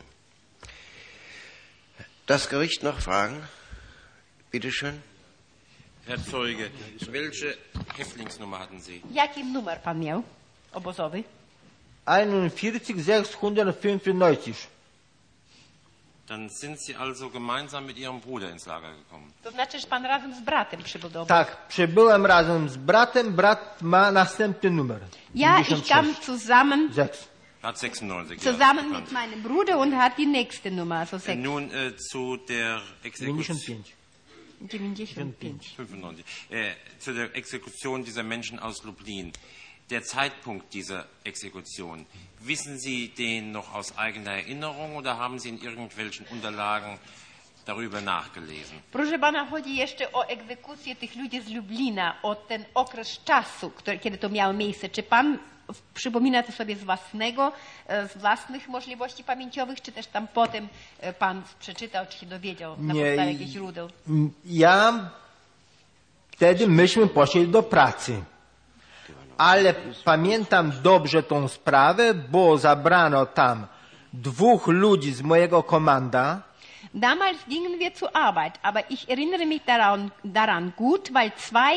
Das Gericht noch Fragen? Bitte schön. Herr Zeuge, welche Häftlingsnummer hatten Sie? Jaki numer pan miał obozowy? einundvierzig sechshundertfünfundneunzig. Dann sind Sie also gemeinsam mit Ihrem Bruder ins Lager gekommen. To znaczy, że pan razem z bratem przybył do obozu. Tak, przybyłem razem z bratem. Brat ma następny numer. Ja, ich kam zusammen, sechs. Hat sechsundneunzig. zusammen ja, mit meinem Bruder und hat die nächste Nummer, also sechs. Nun äh, zu der Exekution. dziewięćdziesiąt pięć. fünfundneunzig. Äh, zu der Exekution dieser Menschen aus Lublin. Der Zeitpunkt dieser Exekution, wissen Sie den noch aus eigener Erinnerung oder haben Sie in irgendwelchen Unterlagen darüber nachgelesen? Proszę pana, chodzi jeszcze o egzekucję tych ludzi z Lublina, o ten okres czasu, który, kiedy to miało miejsce. Czy pan przypomina to sobie z własnego, z własnych możliwości pamięciowych, czy też tam potem pan przeczytał, czy się dowiedział na Nie, podstawie jakichś źródeł? Ja wtedy myśmy poszli do pracy. Ale pamiętam dobrze tą sprawę, bo zabrano tam dwóch ludzi z mojego komanda. Damals gingen wir zur Arbeit, aber ich erinnere mich daran, daran gut, weil zwei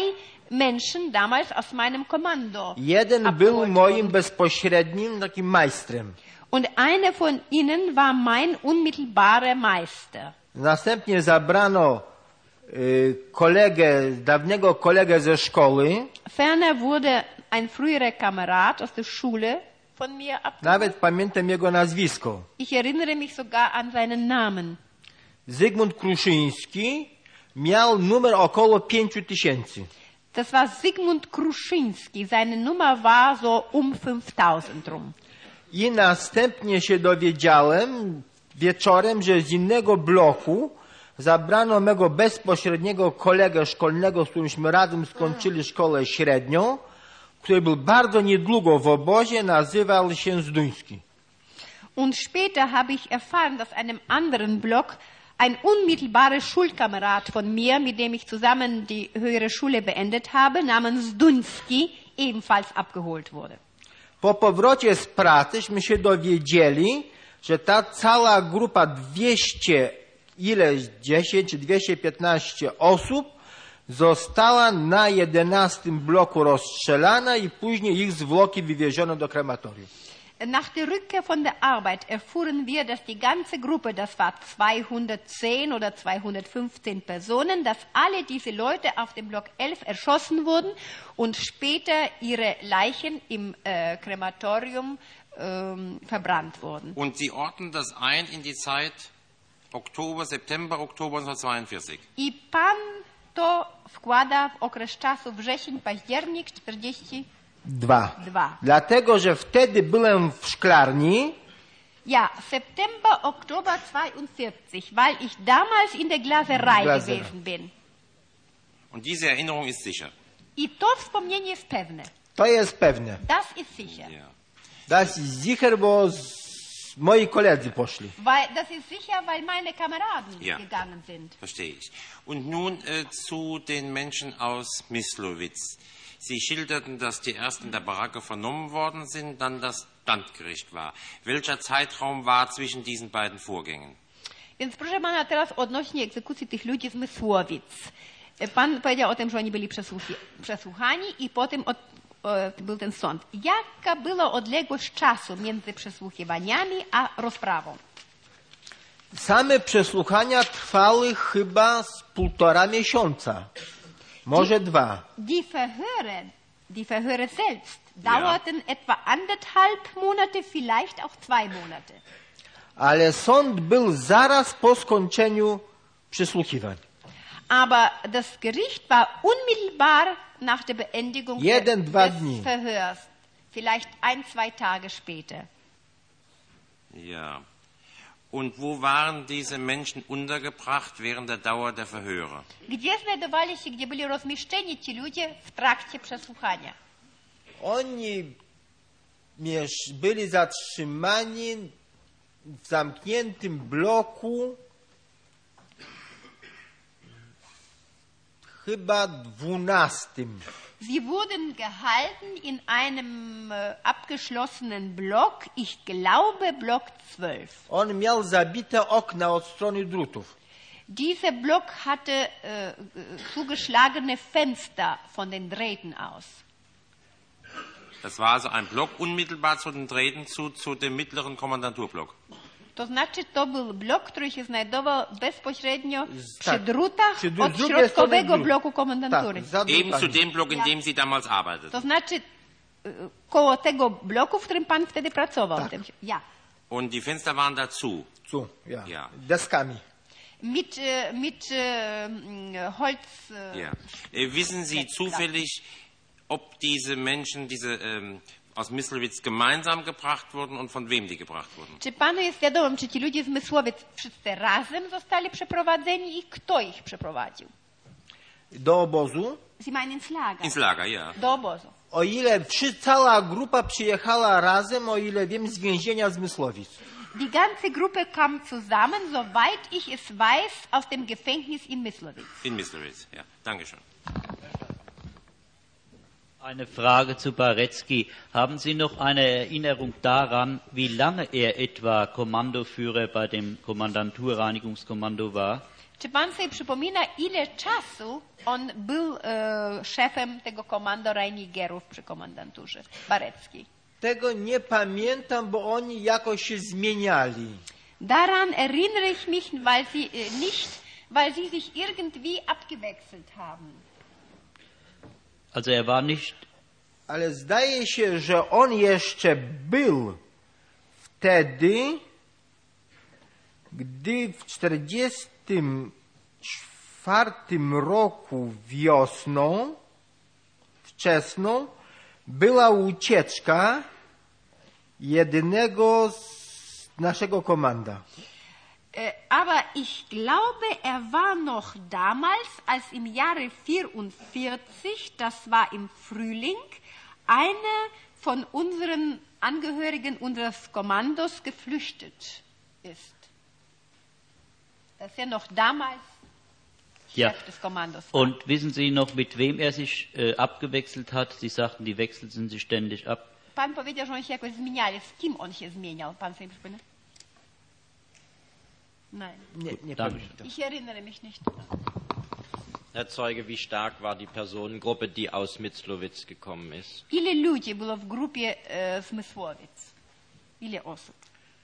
Menschen damals aus meinem Kommando. Jeden abgeholt był wurden. moim bezpośrednim takim majstrem. Und einer von ihnen war mein unmittelbarer Meister. Następnie zabrano y, kolegę, dawnego kolegę ze szkoły. Ferner wurde ein früherer Kamerad aus der Schule von mir abgeholt. Nawet pamiętam jego nazwisko. Ich erinnere mich sogar an seinen Namen. Zygmunt Kruszyński miał numer około pięciu tysięcy. Das war Sigmund Kruszyński. Seine Nummer war so um fünftausend rum. I następnie się dowiedziałem wieczorem, że z innego bloku zabrano mego bezpośredniego kolegę szkolnego, z którymśmy razem skończyli szkołę średnią, który był bardzo niedługo w obozie, nazywał się Zduński. Und später habe ich erfahren, dass einem anderen Block ein unmittelbarer Schulkamerad von mir, mit dem ich zusammen die höhere Schule beendet habe, namens Dunski, ebenfalls abgeholt wurde. Po powrocie z pracyśmy się dowiedzieli, że ta cała grupa dwieście ileś dziesięć czy dwieście piętnaście osób została na jedenastym bloku rozstrzelana i później ich zwłoki wywieziono do krematorium. Nach der Rückkehr von der Arbeit erfuhren wir, dass die ganze Gruppe, das war zweihundertzehn oder zweihundertfünfzehn Personen, dass alle diese Leute auf dem Block elf erschossen wurden und später ihre Leichen im äh, Krematorium ähm, verbrannt wurden. Und Sie ordnen das ein in die Zeit Oktober, September, Oktober neunzehnhundertzweiundvierzig. I pan to wkłada w okres czasu wrzesień, październik czterdzieści Dwa. dwa. Dlatego, że wtedy byłem w szklarni. Ja, September, Oktober zweiundvierzig, weil ich damals in der Glaserei Glaserei. gewesen bin. Und diese Erinnerung ist sicher. I to wspomnienie jest pewne. To jest pewne. Das ist sicher. Ja. Das ist sicher, bo z... moi koledzy poszli. Weil, das ist sicher, weil meine Kameraden Ja. gegangen sind. Verstehe ich. Und nun äh, zu den Menschen aus Myslowitz. Sie schilderten, dass die erst in der Baracke vernommen worden sind, dann das Landgericht war. Welcher Zeitraum war zwischen diesen beiden Vorgängen? Więc proszę pana, teraz odnośnie egzekucji tych ludzi z Mysłowic. Pan powiedział o tym, że oni byli przesłuchi- przesłuchani i potem od, e, był ten sąd. Jaka była odległość czasu między przesłuchiwaniami a rozprawą? Same przesłuchania trwały chyba z półtora miesiąca. Może dwa. Die Verhöre, die Verhöre selbst dauerten etwa anderthalb Monate, vielleicht auch zwei Monate. Ale sąd był zaraz po skończeniu przesłuchiwań. Aber das Gericht war unmittelbar nach der Beendigung Jeden, dwa des dni. Verhörs, vielleicht ein, zwei Tage später. Ja. Und wo waren diese Menschen untergebracht während der Dauer der Verhöre? Gdzie znajdowali się, gdzie byli rozmieszczeni ci ludzie w trakcie przesłuchania? Oni miesz- byli zatrzymani w zamkniętym bloku chyba dwunastym. Sie wurden gehalten in einem äh, abgeschlossenen Block, ich glaube Block zwölf. On miał zabite okna od strony drutów. Dieser Block hatte äh, äh, zugeschlagene Fenster von den Drähten aus. Das war also ein Block unmittelbar zu den Drähten zu, zu dem mittleren Kommandanturblock. To znaczy, to był blok, który się znajdował bezpośrednio przy tak, drutach przy dru- od drugiej środkowego strony bloku komendantury. Tak, za Eben zu drutami. dem Block, in dem Sie damals arbeiteten. To znaczy, y, koło tego bloku, w którym pan wtedy pracował. Tak. Tym się- Ja. Und die Fenster waren dazu. Cu, ja. Ja. Deskami. Mit, äh, mit äh, mh, Holz. Äh, Ja. Äh, wissen Sie zufällig, ob diese Menschen, diese ähm, aus Myslowitz gemeinsam gebracht wurden und von wem die gebracht wurden? Czy panu jest wiadomo, czy ci ludzie z Mysłowiec wszyscy razem zostali przeprowadzeni i kto ich przeprowadził? Do obozu. Sie meinen ins Lager. Ins Lager, ja. Do obozu. O ile wszy, cała grupa przyjechała razem, o ile wiem, z więzienia z Mysłowic. Die ganze Gruppe kam zusammen, soweit ich es weiß, aus dem Gefängnis in Myslowitz. In Myslowitz, ja. Dankeschön. Eine Frage zu Barecki. Haben Sie noch eine Erinnerung daran, wie lange er etwa Kommandoführer bei dem Kommandanturreinigungskommando war? Czy pan sobie przypomina, ile czasu on był e, szefem tego komando Reinigerów przy komendanturze bareckiej? Tego nie pamiętam, bo oni jakoś się zmieniali. Daran erinnere ich mich, weil sie äh, nicht, weil sie sich irgendwie abgewechselt haben. Also er war nicht. Ale zdaje się, że on jeszcze był wtedy, gdy w czterdziestym czwartym roku wiosną, wczesną, była ucieczka jednego z naszego komanda. Aber ich glaube, er war noch damals, als im Jahre vierundvierzig, das war im Frühling, einer von unseren Angehörigen unseres Kommandos geflüchtet ist. Dass er noch damals Ja. Chef des Kommandos war. Und wissen Sie noch, mit wem er sich äh, abgewechselt hat? Sie sagten, die wechselten sich ständig ab. Pan powiedział, że oni się jakoś zmieniali. Z kim on się zmieniał? Pan sobie przypomina? Nein. Nie, nie Danke. pamiętam. Ich erinnere mich nicht. Herr Zeuge, wie stark war die Personengruppe, die aus Mitzlowitz gekommen ist? Ile ludzi było w grupie e, z Mysłowic? Ile osób?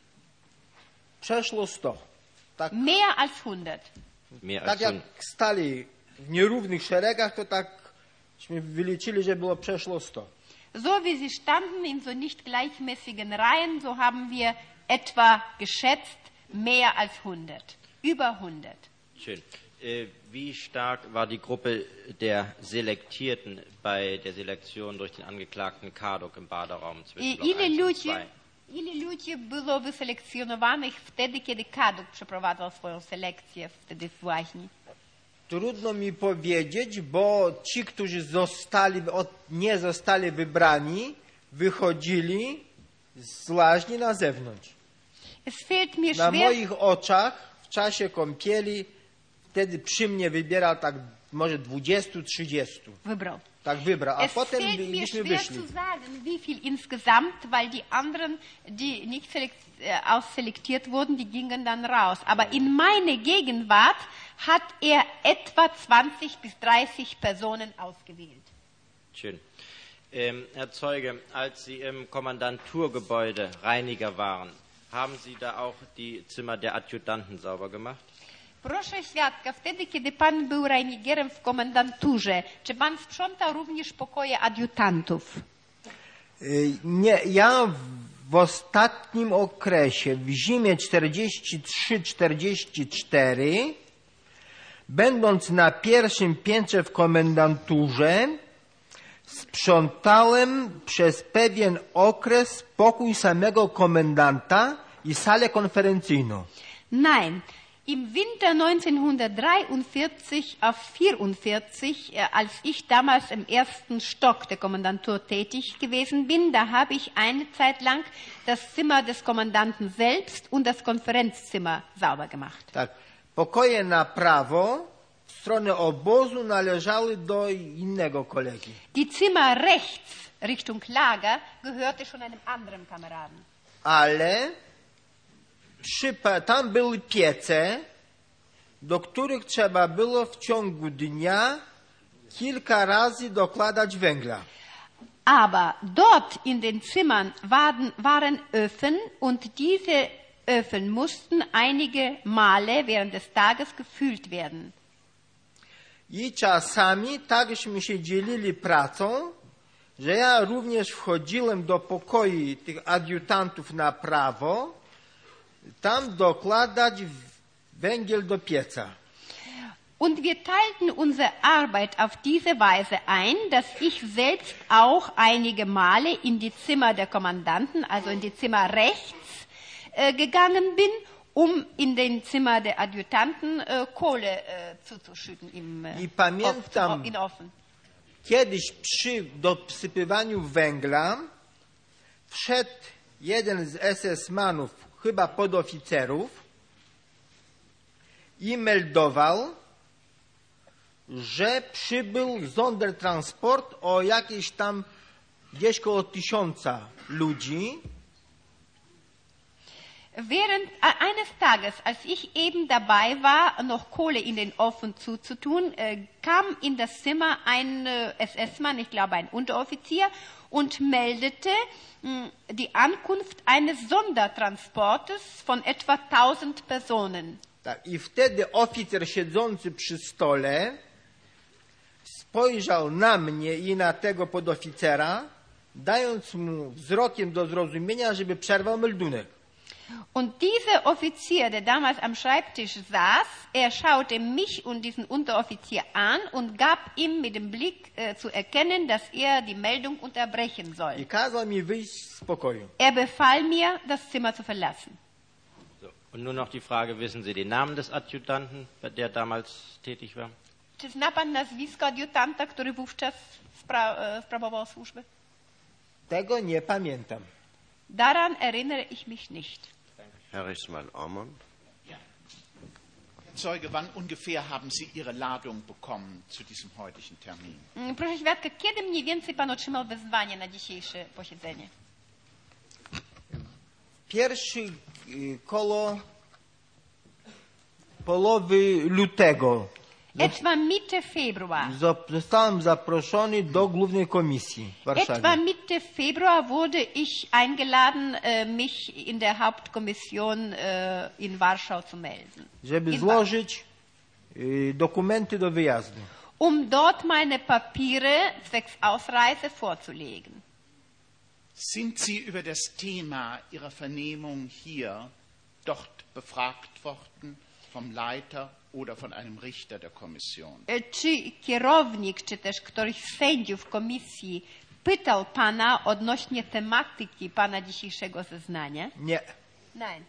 Przeszło sto. Tak, Mehr als hundert. Mehr tak als jak hun- stali w nierównych szeregach, to takśmy wyliczyli, że było przeszło sto. So wie sie standen in so nicht gleichmäßigen Reihen, so haben wir etwa geschätzt mehr als hundert. Über hundert. Schön. Äh, wie stark war die Gruppe der Selektierten bei der Selektion durch den Angeklagten Karduk im Baderaum zwischen I Block ile eins und ludzi, zwei? ile ludzi było wyselekcjonowanych wtedy, kiedy Kaduk przeprowadzał swoją selekcję wtedy w Łaźni? Trudno mi powiedzieć, bo ci, którzy zostali, od, nie zostali wybrani, wychodzili z łaźni na zewnątrz. Es fällt mir Na schwer, moich oczach w czasie kąpieli wtedy przy mnie wybierał tak może dwudziestu, trzydziestu. wybrał. Tak wybrał, a Es potem fällt mir byśmy schwer wyszli. zu sagen, wie viel insgesamt, weil die anderen, die nicht selekt, äh, ausselektiert wurden, die gingen dann raus. Aber in meine Gegenwart hat er etwa zwanzig bis dreißig Personen ausgewählt. Schön. Ähm, Herr Zeuge, als Sie im Kommandanturgebäude Reiniger waren, haben Sie da auch die Zimmer der Adjutanten sauber gemacht? Proszę świadka, wtedy kiedy pan był Reinigerem w komendanturze, czy pan sprzątał również pokoje adiutantów? Y, Nie, ja w ostatnim okresie, w zimie czterdziesty trzeci czterdziesty czwarty, będąc na pierwszym piętrze w komendanturze, sprzątałem przez pewien okres pokój samego komendanta i salę konferencyjną. Nein, im Winter neunzehnhundertdreiundvierzig auf vierundvierzig, äh, als ich damals im ersten Stock der Kommandantur tätig gewesen bin, da habe ich eine Zeit lang das Zimmer des Kommandanten selbst und das Konferenzzimmer sauber gemacht. Tak, pokoje na prawo, w stronę obozu należały do innego kolegi. Die Zimmer rechts Richtung Lager gehörte schon einem anderen Kameraden. Ale przy, tam były piece, do których trzeba było w ciągu dnia kilka razy dokładać węgla. Aber dort in den Zimmern waren, waren Öfen und diese Öfen mussten einige Male während des Tages gefüllt werden. I czasami takśmy się dzielili pracą, że ja również wchodziłem do pokoi tych adiutantów na prawo, tam dokładać węgiel do pieca. Und wir teilten unsere Arbeit auf diese Weise ein, dass ich selbst auch einige Male in die Zimmer der Kommandanten, also in die Zimmer rechts, äh, gegangen bin, um in den Zimmer der Adjutanten äh, Kohle äh, zuzuschütten im äh, I pamiętam, Ofen, in Ofen. kiedyś przy dosypywaniu węgla wszedł jeden z es es manów, chyba podoficerów, i meldował, że przybył Sondertransport o jakieś tam gdzieś koło tysiąca ludzi. Während äh, eines Tages, als ich eben dabei war, noch Kohle in den Ofen zuzutun, äh, kam in das Zimmer ein äh, S S-Mann, ich glaube ein Unteroffizier, und meldete mh, die Ankunft eines Sondertransportes von etwa tausend Personen. Tak, i wtedy oficer siedzący przy stole spojrzał na mnie i na tego podoficera, dając mu wzrokiem do zrozumienia, żeby przerwał meldunek. Und dieser Offizier, der damals am Schreibtisch saß, er schaute mich und diesen Unteroffizier an und gab ihm mit dem Blick äh, zu erkennen, dass er die Meldung unterbrechen soll. I kazał mi wyjść z pokoju. Er befahl mir, das Zimmer zu verlassen. So, und nur noch die Frage, wissen Sie den Namen des Adjutanten, der damals tätig war? Czy zna pan nazwisko adiutanta, który wówczas spra- sprawował służbę? Tego nie pamiętam. Daran erinnere ich mich nicht. Herr Ismail-Ormond. Herr Zeuge, wann ungefähr haben Sie Ihre Ladung bekommen zu diesem heutigen Termin? Mm, Proszę świadka, kiedy mniej więcej pan otrzymał wezwanie na dzisiejsze posiedzenie? Pierwszy y, koło połowy lutego Etwa Mitte Februar. zo- zostałem zaproszony do Głównej Komisji w Etwa Warszawie, Mitte Februar wurde ich eingeladen, äh, mich in der Hauptkommission äh, in Warschau zu melden. żeby In złożyć y, dokumenty do wyjazdu. Um dort meine Papiere zwecks Ausreise vorzulegen. Sind Sie über das Thema Ihrer Vernehmung hier dort befragt worden vom Leiter oder von einem Richter der Kommission? E, Czy kierownik, czy też któryś z sędziów komisji pytał pana odnośnie tematyki pana dzisiejszego zeznania? Nie. Nein.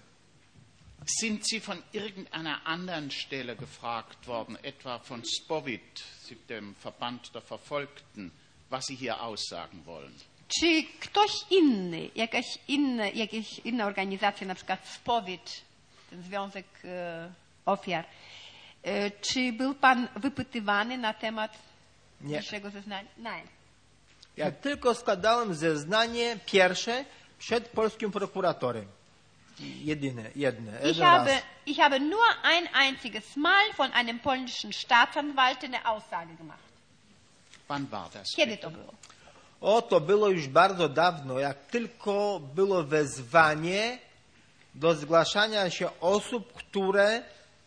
Sind Sie von irgendeiner anderen Stelle gefragt worden, etwa von Spowit, dem Verband der Verfolgten, was Sie hier aussagen wollen? Czy ktoś inny, jakaś inna, jakaś inna organizacja, na przykład Spowit, ten Związek e, Ofiar, e, czy był pan wypytywany na temat Nie. dzisiejszego zeznania? Nein. Ja tylko składałem zeznanie pierwsze przed polskim prokuratorem. Jedyne, jedne. Ich jeden habe, raz. ich habe nur ein einziges Mal von einem polnischen Staatsanwalt eine Aussage gemacht. Wann war das? Kiedy to było? O, to było już bardzo dawno, jak tylko było wezwanie do zgłaszania się osób, które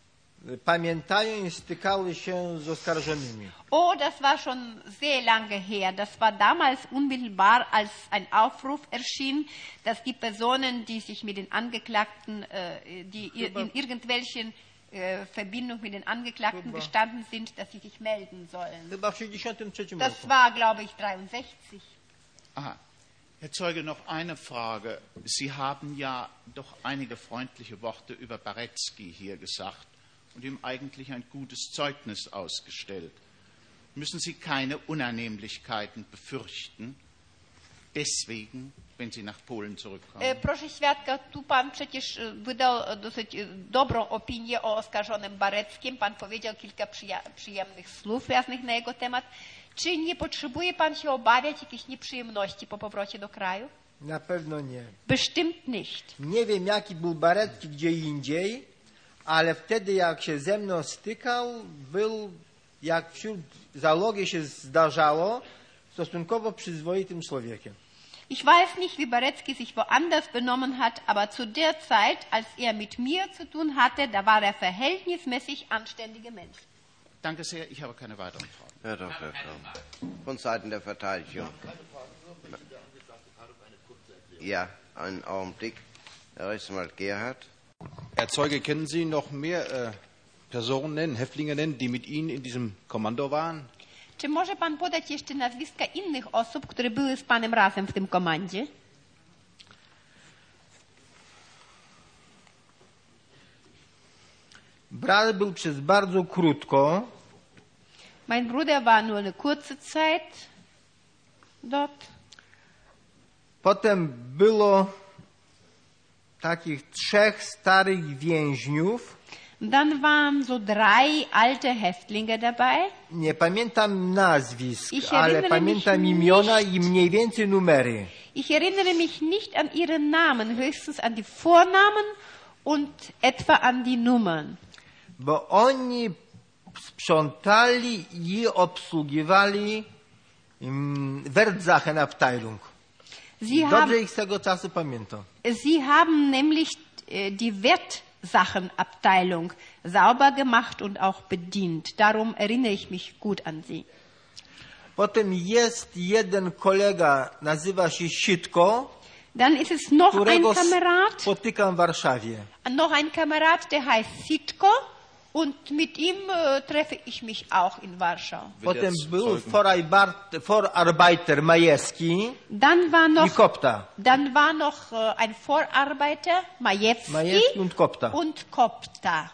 pamiętają i stykały się z oskarżonymi. Oh, das war schon sehr lange her. Das war damals unmittelbar, als ein Aufruf erschien, dass die Personen, die sich mit den Angeklagten, äh, die ir- in irgendwelchen äh, Verbindung mit den Angeklagten Chyba. gestanden sind, dass sie sich melden sollen. Chyba w sześćdziesiątym trzecim Das roku. war, glaube ich, dreiundsechzig. Aha. Herr Zeuge, noch eine Frage. Sie haben ja doch einige freundliche Worte über Barecki hier gesagt und ihm eigentlich ein gutes Zeugnis ausgestellt. Müssen Sie keine Unannehmlichkeiten befürchten, deswegen, wenn Sie nach Polen zurückkommen? E, Proszę świadka, tu pan przecież e, wydał e, dosyć e, dobrą opinię o oskarżonym Bareckim. Pan powiedział kilka przyja- przyjemnych słów jasnych na jego temat. Czy nie potrzebuje pan się obawiać jakichś nieprzyjemności po powrocie do kraju? Na pewno nie. Bestimmt nicht. Nie wiem, jaki był Barecki gdzie indziej, ale wtedy, jak się ze mną stykał, był, jak wśród załogi się zdarzało, stosunkowo przyzwoitym człowiekiem. Ich weiß nicht, wie Barecki sich woanders benommen hat, aber zu der Zeit, als er mit mir zu tun hatte, da war er verhältnismäßig anständiger Mensch. Danke sehr, ich habe keine weiteren Fragen. Herr Doktor Kaum. Von Seiten der Verteidigung. Ja, einen Augenblick. Herr Rechtsanwalt Gerhard. Herr Zeuge, können Sie noch mehr äh, Personen nennen, Häftlinge nennen, die mit Ihnen in diesem Kommando waren? Czy może pan podać jeszcze nazwiska innych osób, które były z panem razem w tym komandzie? Brat był przez bardzo krótko, Mein Bruder war nur eine kurze Zeit dort. potem było takich trzech starych więźniów, Dann waren so drei alte Häftlinge dabei. nie pamiętam nazwisk, Ich ale erinnere pamiętam mich imiona nicht. i mniej więcej numery. Ich erinnere mich nicht an ihre Namen, höchstens an die Vornamen und etwa an die Nummern. Bo oni sprzątali i obsługiwali um, Wertsachenabteilung. Sie Dobrze haben, ich z tego czasu pamiętam. Sie haben nämlich äh, die Wertsachenabteilung sauber gemacht und auch bedient. Darum erinnere ich mich gut an sie. Potem jest jeden kolega, nazywa się Sitko, Dann ist es noch ein którego Kamerad, spotykam w Warszawie. noch ein Kamerad, der heißt Sitko. Und mit ihm äh, treffe ich mich auch in Warschau. Potem był Vorarbeiter, Vorarbeiter Majewski Dann war i noch, Kopta. dann war noch äh, ein Vorarbeiter, Majewski, Majewski und Kopta. und Kopta.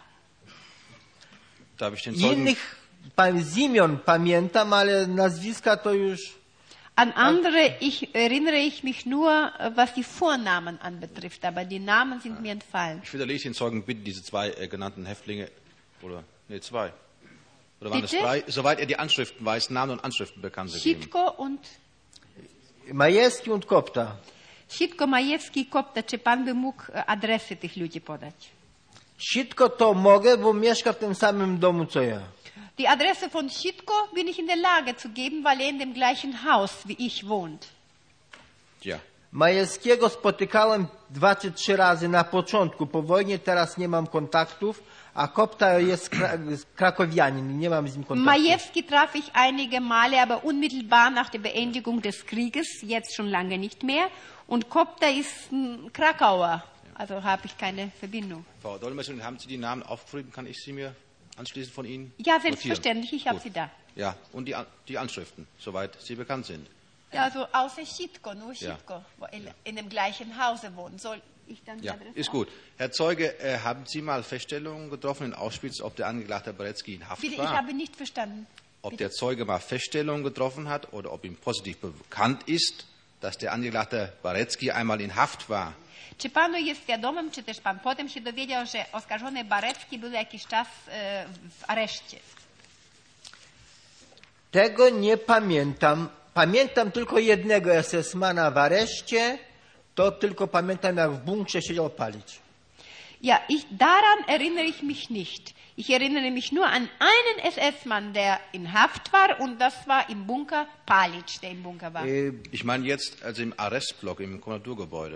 Darf ich den Zeugen... Innych pa- z imion pamiętam, ale nazwiska to już... An andere ich, erinnere ich mich nur, äh, was die Vornamen anbetrifft, aber die Namen sind mir entfallen. Ich widerlege den Zeugen bitte, diese zwei äh, genannten Häftlinge, oder, nee, zwei. Oder waren Bitte? es drei? Soweit er die Anschriften weiß, Namen und Anschriften bekannt zu geben. Sitko und Majewski und Kopta. Sitko, Majewski i Kopta. Czy pan by mógł e, adresy tych ludzi podać? Sitko to mogę, bo mieszka w tym samym domu co ja. Die Adresse von Sitko bin ich in der Lage zu geben, weil er in dem gleichen Haus wie ich wohnt. Ja. Majewskiego spotykałem dwa czy trzy razy na początku po wojnie, teraz nie mam kontaktów, a Kopta jest kra krakowianin, nie mam z nim kontaktu. Majewski traf ich einige Male, aber unmittelbar nach der Beendigung des Krieges, jetzt schon lange nicht mehr. Und Kopta ist ein Krakauer, also habe ich keine Verbindung. Frau Dolmetscherin, haben Sie die Namen aufgeschrieben? Kann ich sie mir anschließend von Ihnen Ja, notieren? selbstverständlich, ich habe Gut. sie da. Ja, und die, An- die Anschriften, soweit sie bekannt sind. Ja, also außer Sitko, nur Ja. Sitko, wo in, in dem gleichen Hause wohnt. Soll ich dann die Ja, Adresse ist auch- gut. Herr Zeuge, äh, haben Sie mal Feststellungen getroffen in Auschwitz, ob der Angeklagte Baretzky in Haft Bitte, ich war? habe nicht verstanden. Ob der Zeuge mal Feststellungen getroffen hat oder ob ihm positiv bekannt ist, dass der Angeklagte Baretzky einmal in Haft war. Czy panu jest wiadomym, czy też pan potem się dowiedział, że oskarżony Barecki był jakiś czas e, w areszcie? Tego nie pamiętam. Pamiętam tylko jednego esesmana w areszcie, to tylko pamiętam, jak w bunkrze siedział palić. Ja, ich, daran erinnere ich mich nicht. Ich erinnere mich nur an einen S S-Mann, der in Haft war, und das war im Bunker Palic, der im Bunker war. Y, Ich meine jetzt also im Arrestblock, im Kommandanturgebäude.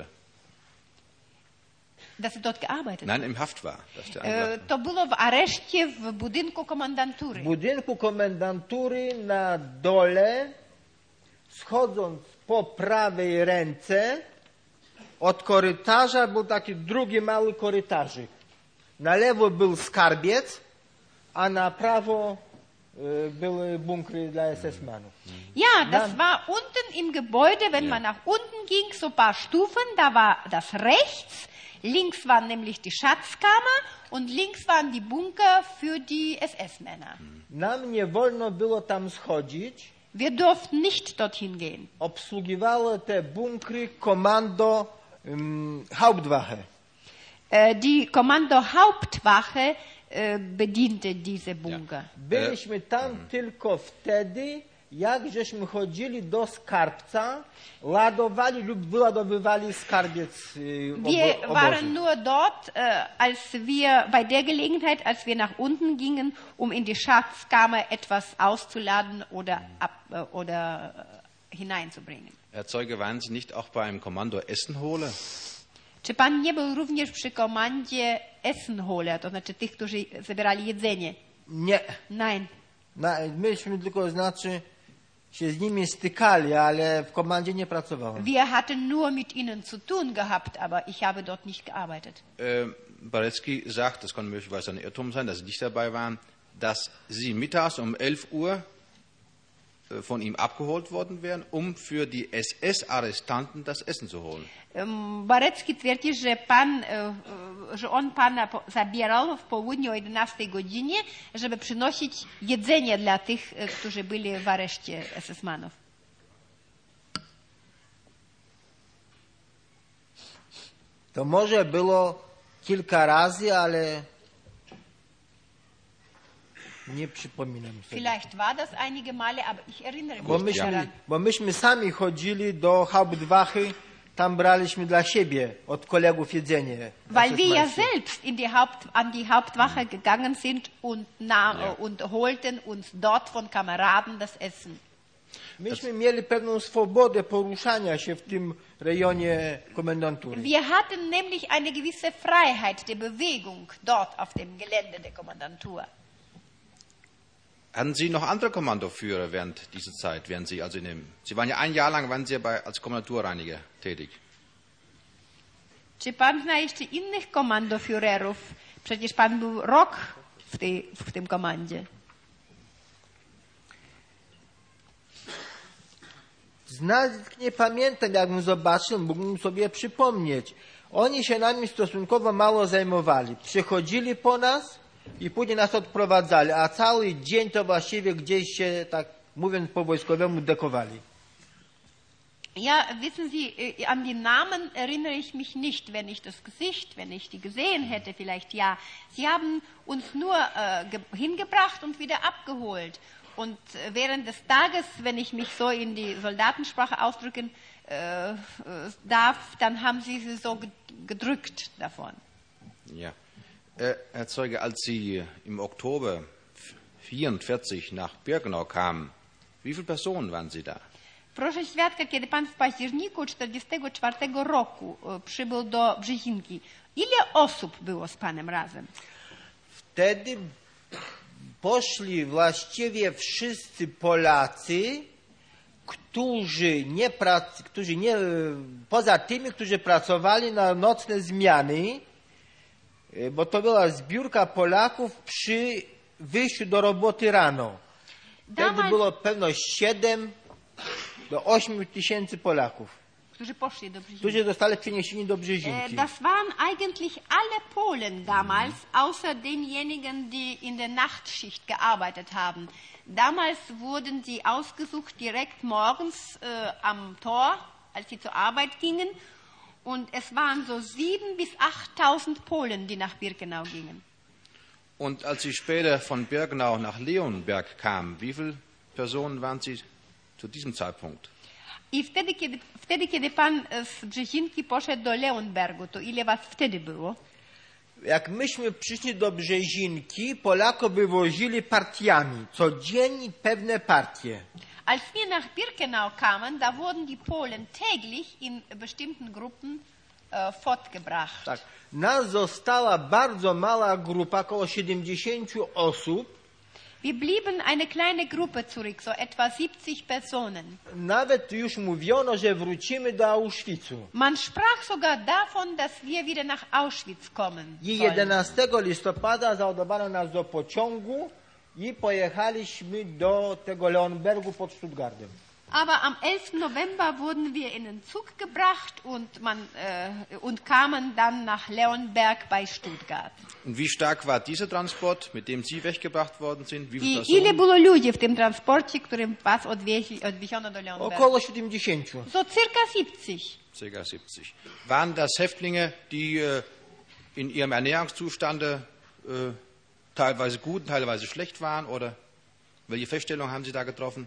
Dass er dort gearbeitet Nein, im Haft war. Dass der hat. E, Angeklagte. to było w areszcie w budynku W komendantury. budynku komendantury na dole, schodząc po prawej ręce, od korytarza był taki drugi mały korytarzyk. Na lewo był skarbiec, a na prawo y, były bunkry dla esesmanów. Ja, das war unten im Gebäude, wenn man nach unten ging, so ein paar Stufen, da war das rechts, links war nämlich die Schatzkammer und links waren die Bunker für die S S-Männer. Nam nie wolno było tam schodzić. Wir durften nicht dorthin gehen. Obsługiwało te bunkry komando um, Hauptwache. Äh, die Kommando Hauptwache äh, bediente diese Bunker. Byliśmy tam tylko wtedy, jak żeśmy chodzili do skarbca, ładowali lub wyładowywali skarbiec y, obo- Wir obozu. waren nur dort, äh, als wir bei der Gelegenheit, als wir nach unten gingen, um in die Schatzkammer etwas auszuladen oder, ab, äh, oder äh, hineinzubringen. Herr Zeuge, waren Sie nicht auch beim Kommando Essenhole? Czy pan nie był również przy komandzie Essenhole, to znaczy tych, którzy zabierali jedzenie? Nie. Nein. Na, myśmy tylko znaczy się z nimi stykali, ale w komandzie nie pracowałem. Wir hatten nur mit ihnen zu tun gehabt, aber ich habe dort nicht gearbeitet. Äh, Baretzky sagt, das kann möglicherweise ein Irrtum sein, dass Sie nicht dabei waren, dass Sie mittags um elf Uhr äh, von ihm abgeholt worden wären, um für die S S-Arrestanten das Essen zu holen. Em, Barecki twierdzi, że pan, e, e, że on pana po- zabierał w południu o jedenastej godzinie, żeby przynosić jedzenie dla tych, e, którzy byli w areszcie S S-manów. To może było kilka razy, ale Nie przypominam sobie. Vielleicht war das einige Male, aber ich erinnere Bo mich nicht myśmy, daran. bo myśmy sami chodzili do Hauptwache, tam braliśmy dla siebie od kolegów jedzenie. Weil wir ja selbst in die Haupt, an die Hauptwache gegangen sind und, na, Ja. und holten uns dort von Kameraden das Essen. Myśmy mieli pewną swobodę poruszania się w tym rejonie komendantury. Wir hatten nämlich eine gewisse Freiheit der Bewegung dort auf dem Gelände der Kommandantur. Hatten Sie noch andere Kommandoführer während dieser Zeit? Während Sie, also in dem, Sie waren ja ein Jahr lang waren Sie bei, als Kommandanturreiniger tätig. Czy pan zna jeszcze innych komandoführerów? Przecież pan był rok w, tej, w tym komandzie. Znać nie pamiętam, jakbym zobaczył, mógłbym sobie przypomnieć. Oni się nami stosunkowo mało zajmowali. Przychodzili po nas i później nas odprowadzali, a cały dzień to właściwie gdzieś się, tak mówiąc po wojskowemu, dekowali. Ja, wissen Sie, an die Namen erinnere ich mich nicht, wenn ich das Gesicht, wenn ich die gesehen hätte, vielleicht ja. Sie haben uns nur äh, hingebracht und wieder abgeholt. Und während des Tages, wenn ich mich so in die Soldatensprache ausdrücken äh, darf, dann haben sie sie so gedrückt davon. Ja. Äh, Herr Zeuge, als Sie im Oktober vierundvierzig nach Birkenau kamen, wie viele Personen waren Sie da? Proszę świadka, kiedy pan w październiku czterdziestego czwartego roku przybył do Brzezinki, ile osób było z panem razem? Wtedy poszli właściwie wszyscy Polacy, którzy nie, prac, którzy nie, poza tymi, którzy pracowali na nocne zmiany, bo to była zbiórka Polaków przy wyjściu do roboty rano. Wtedy było pewno siedem do ośmiu tysięcy Polaków, którzy poszli do Brzezinki. Którzy zostali przeniesieni do Brzezinki. Das waren eigentlich alle Polen damals, außer denjenigen, die in der Nachtschicht gearbeitet haben. Damals wurden die ausgesucht direkt morgens äh, am Tor, als sie zur Arbeit gingen. Und es waren so sieben bis achttausend Polen, die nach Birkenau gingen. Und als Sie später von Birkenau nach Leonberg kamen, wie viele Personen waren Sie zu diesem Zeitpunkt? I wtedy kiedy, wtedy, kiedy pan z Brzezinki poszedł do Leonbergu, to ile was wtedy było? Jak myśmy przyszli do Brzezinki, Polaków wywozili partiami, codziennie pewne partie. Als wir nach Birkenau kamen, da wurden die Polen täglich in bestimmten Gruppen äh, fortgebracht. Tak. Nas została bardzo mała grupa, około siedemdziesięciu osób. Wir blieben eine kleine Gruppe zurück, so etwa siebzig Personen. Nawet już mówiono, że wrócimy do Auschwitzu. Man sprach sogar davon, dass wir wieder nach Auschwitz kommen I sollen. jedenastego listopada załadowano nas do pociągu i pojechaliśmy do tego Leonbergu pod Stuttgartem. Aber am elften November wurden wir in den Zug gebracht und, man, äh, und kamen dann nach Leonberg bei Stuttgart. Und wie stark war dieser Transport, mit dem Sie weggebracht worden sind? Wie viele I ile Personen? było ludzi w tym transporcie, którym was odwieźli, odwieziono do Leonbergu? Około siedemdziesięciu. So circa siebzig. Circa siebzig. Waren das Häftlinge, die äh, in ihrem Ernährungszustande äh, teilweise gut, teilweise schlecht waren? Oder welche Feststellungen haben Sie da getroffen?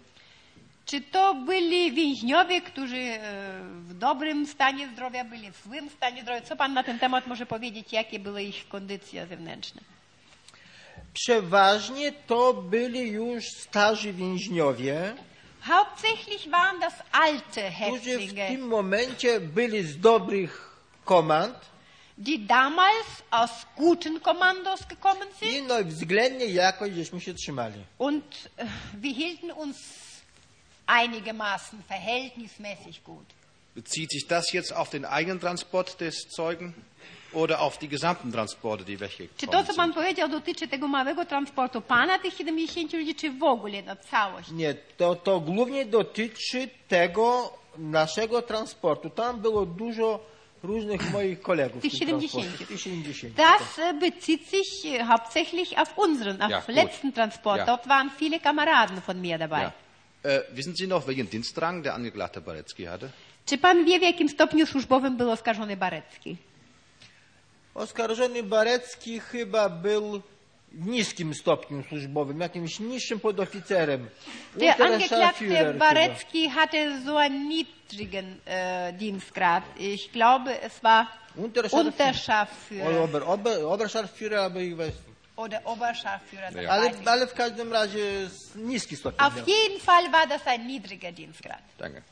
Czy to byli więźniowie, którzy e, w dobrym stanie zdrowia byli, w złym stanie zdrowia? Co pan na ten temat może powiedzieć, jakie były ich kondycje zewnętrzne? Przeważnie to byli już starzy więźniowie, Hauptsächlich waren das alte którzy w Häftlinge, tym momencie byli z dobrych komand die damals aus guten Kommandos gekommen sind. i no względnie jakoś żeśmy się trzymali. Und äh, wir hielten uns einigermaßen verhältnismäßig gut. Bezieht sich das jetzt auf den eigenen Transport des Zeugen oder auf die gesamten Transporte, die Czy weggekommen to, co pan sind? powiedział, dotyczy tego małego transportu pana, tych siedemdziesięciu ludzi, czy w ogóle na całość? Nie, to, to głównie dotyczy tego naszego transportu. Tam było dużo różnych moich kolegów. Tych w tym siedemdziesięciu. transporcie. Tych siedemdziesięciu. Das äh, bezieht sich äh, hauptsächlich auf unseren, auf Ja, gut. letzten Transport. Ja. Dort waren viele Kameraden von mir dabei. Ja. Äh, wissen Sie noch, welchen Dienstrang der Angeklagte Barecki hatte? Czy pan wie, w jakim stopniu służbowym był oskarżony Barecki? Oskarżony Barecki chyba był w niskim stopniu służbowym, jakimś niższym podoficerem. Der Angeklagte Barecki hatte so einen niedrigen äh, Dienstgrad. Ich glaube, es war Unterscharführer. Ober, ober, Oberscharführer, aber ich weiß nicht. Oder Oberscharführer. Ja. Ale, ale w każdym razie niski stopień. Auf jeden Fall war das ein niedriger Dienstgrad. Danke.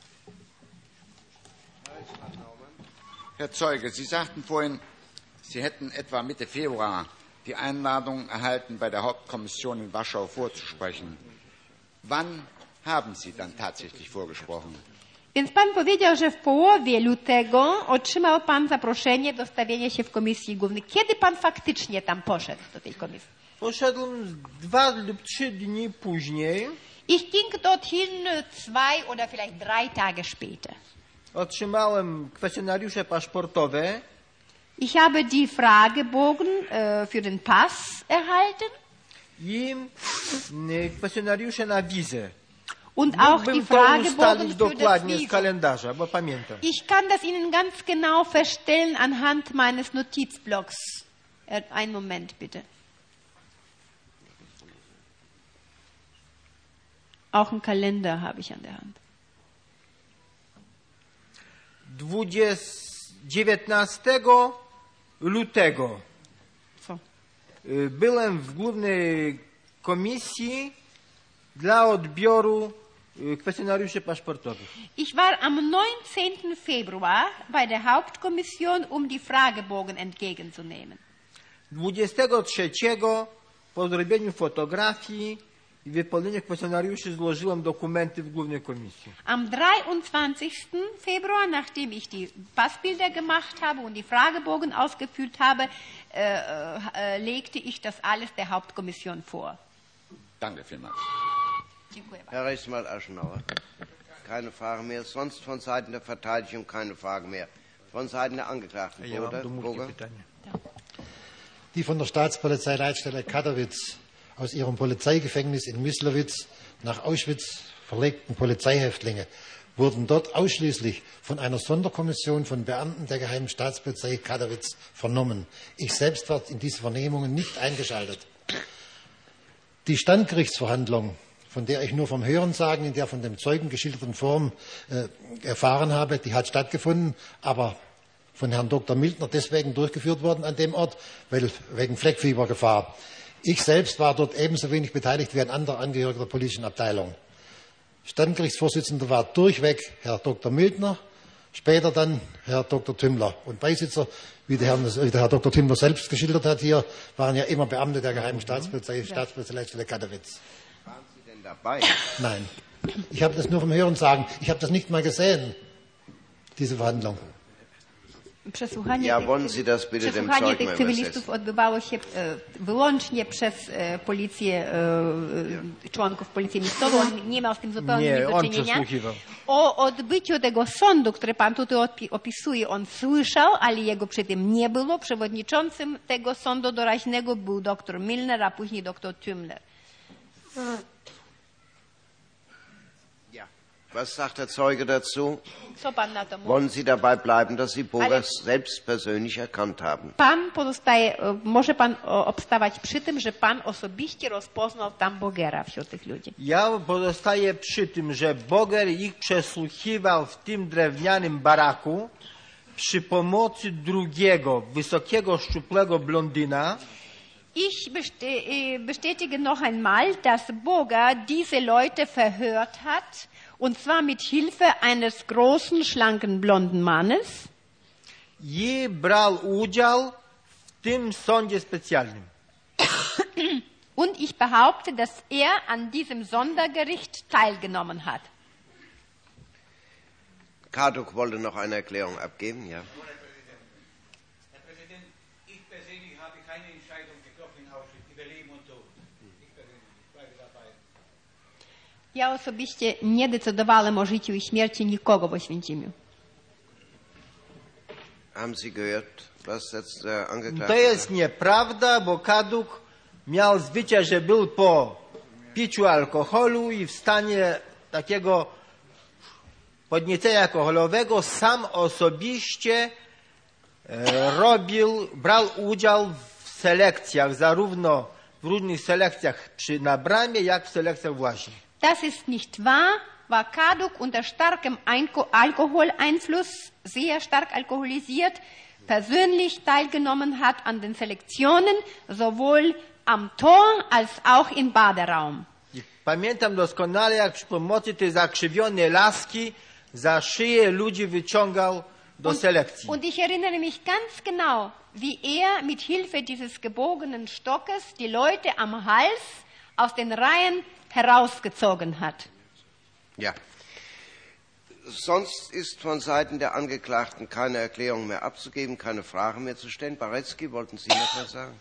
Herr Zeuge, Sie sagten vorhin, Sie hätten etwa Mitte Februar die Einladung erhalten, bei der Hauptkommission in Warschau vorzusprechen. Wann haben Sie dann tatsächlich vorgesprochen? Więc pan powiedział, że w połowie lutego otrzymał pan zaproszenie do stawienia się w Komisji Głównej. Kiedy pan faktycznie tam poszedł do tej komisji? Poszedłem dwa lub trzy dni później. Ich ging dorthin zwei oder vielleicht drei Tage später. Otrzymałem kwestionariusze paszportowe. Ich habe die Fragebogen äh, für den Pass erhalten. I kwestionariusze na wizę. Und auch die Fragebogen für das z kalendarza, bo pamiętam. Ich kann das Ihnen ganz genau verstellen anhand meines Notizblocks. Einen Moment bitte. Auch einen Kalender habe ich an der Hand. dziewiętnastego lutego Co? byłem w Głównej Komisji dla odbioru kwestionariuszy paszportowych. Ich war am neunzehnten Februar bei der Hauptkommission, um die Fragebogen entgegenzunehmen. dwudziestego trzeciego po zrobieniu fotografii i wypełnieniu kwestionariuszy złożyłem dokumenty w Głównej Komisji. Am dreiundzwanzigsten Februar, nachdem ich die Passbilder gemacht habe und die Fragebogen ausgefüllt habe, äh, äh, legte ich das alles der Hauptkommission vor. Danke vielmals. Herr Rechtsanwalt Aschenauer, keine Frage mehr. Sonst von Seiten der Verteidigung keine Frage mehr. Von Seiten der Angeklagten, Boger? Die von der Staatspolizeileitstelle Katowice aus ihrem Polizeigefängnis in Myslowitz nach Auschwitz verlegten Polizeihäftlinge wurden dort ausschließlich von einer Sonderkommission von Beamten der Geheimen Staatspolizei Katowice vernommen. Ich selbst war in diese Vernehmungen nicht eingeschaltet. Die Standgerichtsverhandlung, von der ich nur vom Hörensagen in der von dem Zeugen geschilderten Form äh, erfahren habe, die hat stattgefunden, aber von Herrn Doktor Mildner deswegen durchgeführt worden an dem Ort, weil wegen Fleckfiebergefahr. Ich selbst war dort ebenso wenig beteiligt wie ein anderer Angehöriger der politischen Abteilung. Standgerichtsvorsitzender war durchweg Herr Doktor Mildner, später dann Herr Doktor Tümmler. Und Beisitzer, wie der, Herr, wie der Herr Doktor Tümmler selbst geschildert hat hier, waren ja immer Beamte der Geheimen Staatspolizei, Staatspolizeileitstelle Katowice. Waren Sie denn dabei? Nein. Ich habe das nur vom Hörensagen. Ich habe das nicht mal gesehen, diese Verhandlung. Przesłuchanie, ja, tych, przesłuchanie tych cywilistów odbywało się e, wyłącznie przez e, policję, e, członków policji miejscowej. On nie miał z tym zupełnie nic do czynienia. O odbyciu tego sądu, który pan tutaj opisuje, on słyszał, ale jego przy tym nie było. Przewodniczącym tego sądu doraźnego był doktor Milner, a później doktor Tümmler. Was sagt der Zeuge dazu? Co pan na to mówi? Wollen Sie dabei bleiben, dass Sie Boger selbst persönlich erkannt haben? Pan pozostaje, może pan obstawać przy tym, że pan osobiście rozpoznał tam Bogera wśród tych ludzi. Ja pozostaję przy tym, że Boger ich przesłuchiwał w tym drewnianym baraku przy pomocy drugiego, wysokiego, szczuplego blondyna. Ich bestätige noch einmal, dass Boger diese Leute verhört hat, und zwar mit Hilfe eines großen, schlanken, blonden Mannes. I brał udział w tym sądzie specjalnym. Und ich behaupte, dass er an diesem Sondergericht teilgenommen hat. Karduk wollte noch eine Erklärung abgeben, ja. Herr Präsident, ich persönlich habe keine Entscheidung getroffen in Auschwitz über Leben und Tod. Ich persönlich bleibe dabei. Ja osobiście nie decydowałem o życiu i śmierci nikogo w Oświęcimiu. Haben Sie gehört, was jetzt der Angeklagte To jest nieprawda, bo Kaduk miał zwyczaj, że był po piciu alkoholu i w stanie takiego podniecenia alkoholowego sam osobiście e, robił, brał udział w selekcjach zarówno w różnych selekcjach przy, na bramie, jak w selekcjach w łaźni. Das ist nicht wahr, weil Kaduk unter starkem Einko- Alkoholeinfluss, sehr stark alkoholisiert, persönlich teilgenommen hat an den Selektionen, sowohl am Tor als auch im Baderaum. I pamiętam doskonale, jak przy pomocy tej zakrzywionej laski za szyję ludzi wyciągał do selekcji. Und ich erinnere mich ganz genau, wie er mit Hilfe dieses gebogenen Stockes die Leute am Hals aus den Reihen herausgezogen hat. Ja. Sonst ist von Seiten der Angeklagten keine Erklärung mehr abzugeben, keine Frage mehr zu stellen. Barecki, wollten Sie noch was sagen?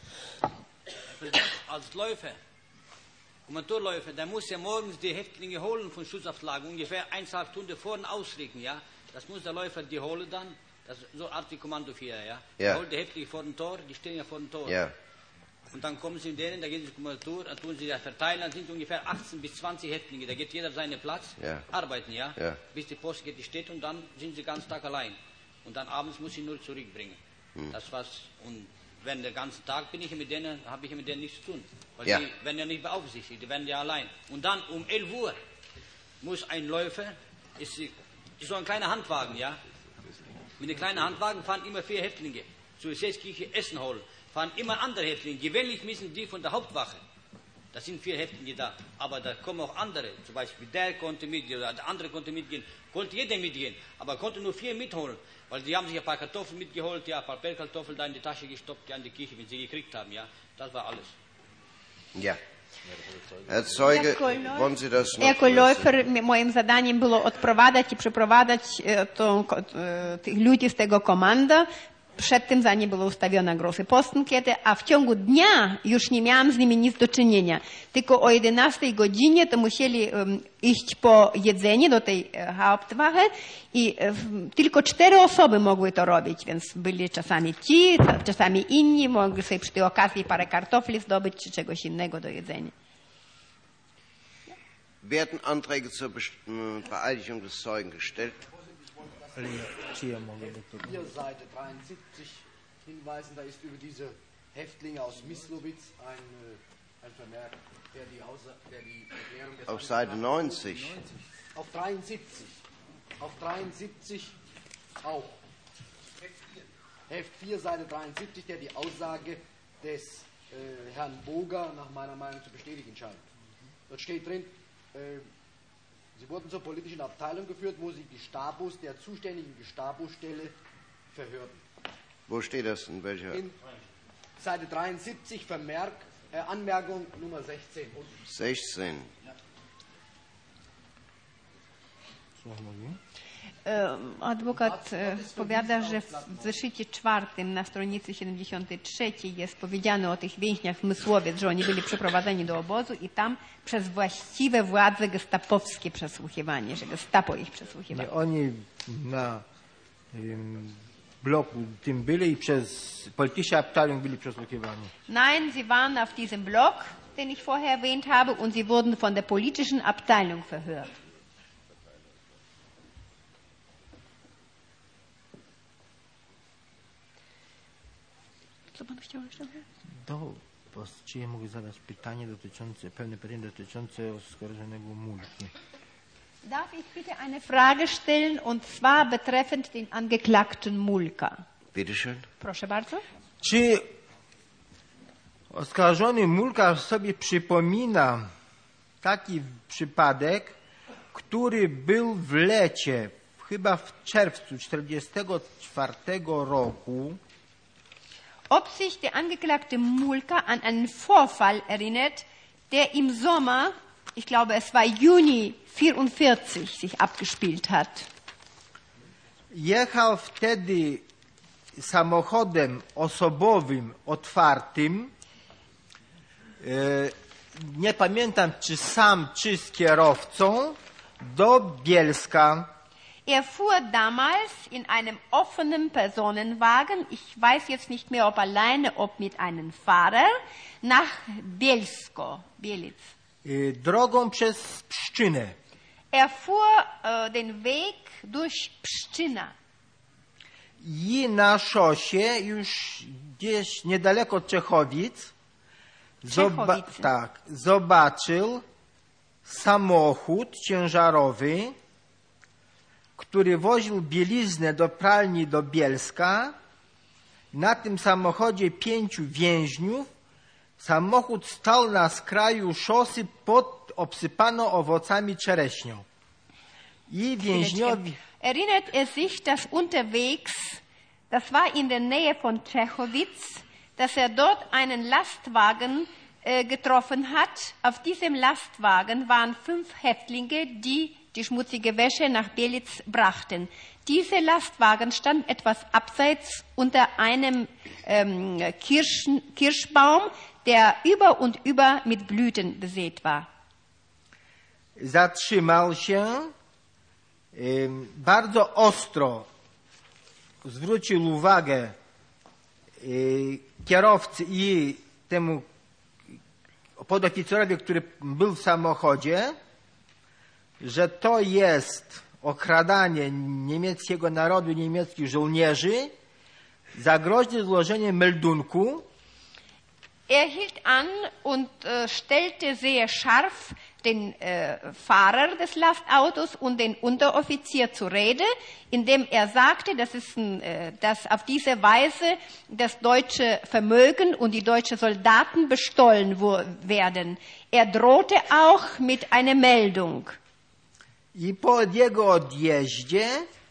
Als Läufer, um ein Torläufer, der muss ja morgens die Häftlinge holen von Schussauflagen, ungefähr eineinhalb Stunden vor und ausrücken, ja. Das muss der Läufer die holen dann, das ist so Art wie Kommandoführer, ja. Ja. Er holt die Häftlinge vor dem Tor, die stehen ja vor dem Tor. Ja. Und dann kommen sie in denen, da gehen sie zum Tor, dann tun sie das verteilen, dann sind es ungefähr achtzehn bis zwanzig Häftlinge, da geht jeder auf seinen Platz, Ja. arbeiten, ja, Ja. bis die Post geht, die steht und dann sind sie den ganzen Tag allein. Und dann abends muss ich nur zurückbringen. Hm. Das war's. Und wenn den ganzen Tag bin ich mit denen, habe ich mit denen nichts zu tun. Weil Ja. die werden ja nicht beaufsichtigt, die werden ja allein. Und dann um elf Uhr muss ein Läufer, ist, ist so ein kleiner Handwagen, ja. Mit einem kleinen Handwagen fahren immer vier Häftlinge zur Seeskirche Essen holen. Fahren immer andere Häftlinge. Gewöhnlich müssen die von der Hauptwache. Da sind vier Häftlinge da. Aber da kommen auch andere. Zum Beispiel der konnte mitgehen oder der andere konnte mitgehen. Konnte jeder mitgehen. Aber konnte nur vier mitholen. Weil die haben sich ein paar Kartoffeln mitgeholt, ja, ein paar Pellkartoffeln da in die Tasche gestoppt, ja, in die Kirche, wenn sie gekriegt haben, ja. Das war alles. Ja. Herr Zeuge, wollen Sie das noch? Jako Läufer moim zadaniem było odprowadzać i przeprowadzać e, tą, e, tych ludzi z tego komanda. Przed tym, zanim była ustawiona große Postenkette, a w ciągu dnia już nie miałam z nimi nic do czynienia. Tylko o jedenastej godzinie to musieli um, iść po jedzenie do tej e, Hauptwache i e, tylko cztery osoby mogły to robić, więc byli czasami ci, czasami inni, mogli sobie przy tej okazji parę kartofli zdobyć czy czegoś innego do jedzenia. Werden Anträge zur Beeiligung des Zeugen gestellt? Hier Seite dreiundsiebzig hinweisen, da ist über diese Häftlinge aus Myslowitz ein, ein Vermerk, der die, Außer, der die Erklärung des Auf Seite neunzig. Auf dreiundsiebzig. Auf dreiundsiebzig auch. Heft vier, Seite dreiundsiebzig, der die Aussage des äh, Herrn Boger nach meiner Meinung zu bestätigen scheint. Dort steht drin, äh, Sie wurden zur politischen Abteilung geführt, wo sie Gestabos der zuständigen Gestapo-Stelle verhörten. Wo steht das? In welcher? In Seite dreiundsiebzig, Vermerk, äh, Anmerkung Nummer sechzehn. sechzehn. Adwokat powiada, że w zeszycie czwartym na stronicy siedemdziesiątej trzeciej jest powiedziane o tych więźniach w Mysłowiec, że oni byli przeprowadzeni do obozu i tam przez właściwe władze gestapowskie przesłuchiwanie, że gestapo ich przesłuchiwało. Oni na um, bloku tym byli i przez politische Abteilung byli przesłuchiwani. Nein, sie waren auf diesem Block, den ich vorher erwähnt habe, und sie wurden von der politischen Abteilung verhört. Co pan chciał jeszcze? Do, czy ja mogę zadać pytanie dotyczące, pewne pytanie dotyczące oskarżonego Mulki. Darf ich bitte eine Frage stellen, und zwar betreffend den Angeklagten Mulka? Bitte schön. Proszę bardzo. Czy oskarżony Mulka sobie przypomina taki przypadek, który był w lecie, chyba w czerwcu czterdziestego czwartego roku, ob sich der Angeklagte Mulka an einen Vorfall erinnert, der im Sommer, ich glaube es war Juni vierundvierzig, sich abgespielt hat. Jechał wtedy samochodem osobowym otwartym. Nie pamiętam, czy sam, czy z kierowcą, do Bielska. Er fuhr damals in einem offenen Personenwagen, ich weiß jetzt nicht mehr, ob alleine, ob mit einem Fahrer, nach Bielsko, Bielic. Drogą przez Pszczynę. Er fuhr äh, den Weg durch Pszczyna. I na szosie, już gdzieś niedaleko Czechowic, zoba- tak, zobaczył samochód ciężarowy, który woził bieliznę do pralni do Bielska. Na tym samochodzie pięciu więźniów. Samochód stał na skraju szosy pod obsypano owocami czereśnią. I więźniowie... Erinnert er sich, dass unterwegs, das war in der Nähe von Tschechowitz, dass er dort einen Lastwagen äh, getroffen hat. Auf diesem Lastwagen waren fünf Häftlinge, die die schmutzige Wäsche nach Belitz brachten. Dieser Lastwagen stand etwas abseits unter einem ähm, Kirschen, Kirschbaum, der über und über mit Blüten besät war. Zatrzymał się, y, bardzo ostro zwrócił uwagę y, kierowcy i temu podoficerowi, który był w samochodzie, że to jest okradanie niemieckiego narodu, niemieckich żołnierzy, zagroźne złożenie meldunku. Er hielt an und äh, stellte sehr scharf den äh, Fahrer des Lastautos und den Unteroffizier zur Rede, indem er sagte, dass, es ein, äh, dass auf diese Weise das deutsche Vermögen und die deutschen Soldaten bestohlen werden. Er drohte auch mit einer Meldung. I po jego odjeździe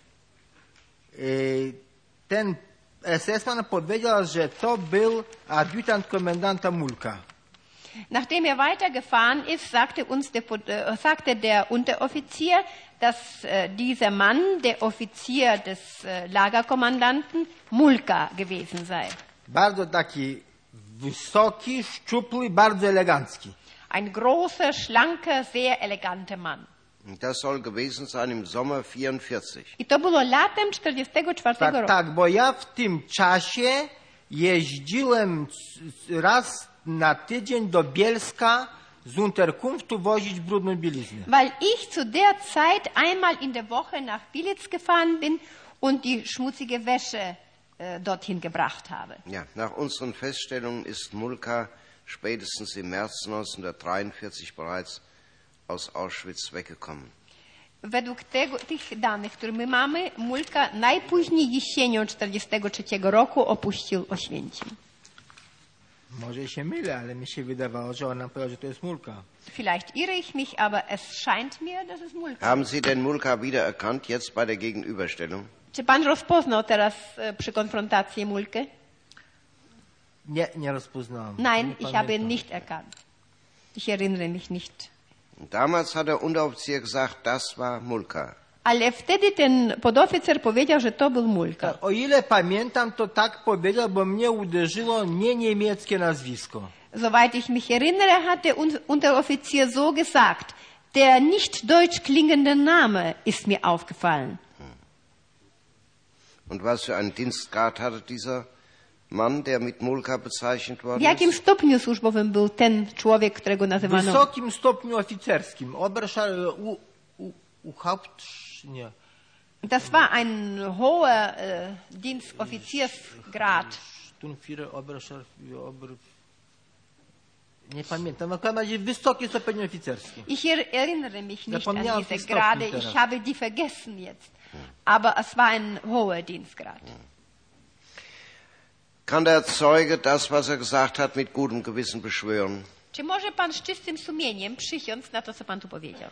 y, ten es es man powiedział, że to był adiutant komendanta Mulka. Nachdem er weitergefahren ist, sagte, uns der, äh, sagte der Unteroffizier, dass äh, dieser Mann der Offizier des äh, Lagerkommandanten Mulka gewesen sei. Bardzo taki wysoki, szczupły, bardzo elegancki. Ein großer, schlanker, sehr eleganter Mann. Das soll gewesen sein im Sommer vierundvierzig. I to było latem czterdziestego czwartego tak, roku. Tak, bo ja w tym czasie jeździłem raz na tydzień do Bielska z Unterkunftu wozić brudną bieliznę. Weil ich zu der Zeit einmal in der Woche nach Bilitz gefahren bin und die schmutzige Wäsche äh, dorthin gebracht habe. Ja, nach unseren Feststellungen ist Mulka spätestens im März neunzehnhundertdreiundvierzig bereits aus Auschwitz weggekommen. Według tego, tych danych, które my mamy, Mulka najpóźniej jesienią czterdziestego trzeciego roku opuścił Oświęcim. Może się mylę, ale mi się wydawało, że ona powiedziała, że to jest Mulka. Vielleicht irre ich mich, aber es scheint mir, dass es Mulka. Haben Sie den Mulka wiedererkannt jetzt bei der Gegenüberstellung? Czy pan rozpoznał teraz e, przy konfrontacji Mulkę? Nie, nie rozpoznałem. Nein, nie ich habe ihn nicht erkannt. Ich erinnere mich nicht. Damals hat der Unteroffizier gesagt, das war Mulka. Ale wtedy ten podoficer powiedział, że to był Mulka. O ile pamiętam, to tak powiedział, bo mnie uderzyło nie niemieckie nazwisko. Soweit ich mich erinnere, hat der Unteroffizier so gesagt. Der nicht deutsch klingende Name ist mir aufgefallen. Und was für einen Dienstgrad hatte dieser Mann, der mit Mulka bezeichnet W worden jakim ist? stopniu służbowym był ten człowiek, którego W nazywano? wysokim stopniu oficerskim. Oberschar... U, u, u Haupt... Nie. Das war ein hoher äh, Dienstoffiziersgrad. Sturmführer, Oberschar... Ober... Nie pamiętam. W każdym razie wysoki stopień oficerski. Ich er erinnere mich nicht an Zapomniałem diese die Grade. Stopfen Ich teraz. habe die vergessen jetzt. Aber es war ein hoher Dienstgrad. Kann der Zeuge das, was er gesagt hat, mit gutem Gewissen beschwören? Czy może pan z czystym sumieniem przysiąc na to, co pan tu powiedział?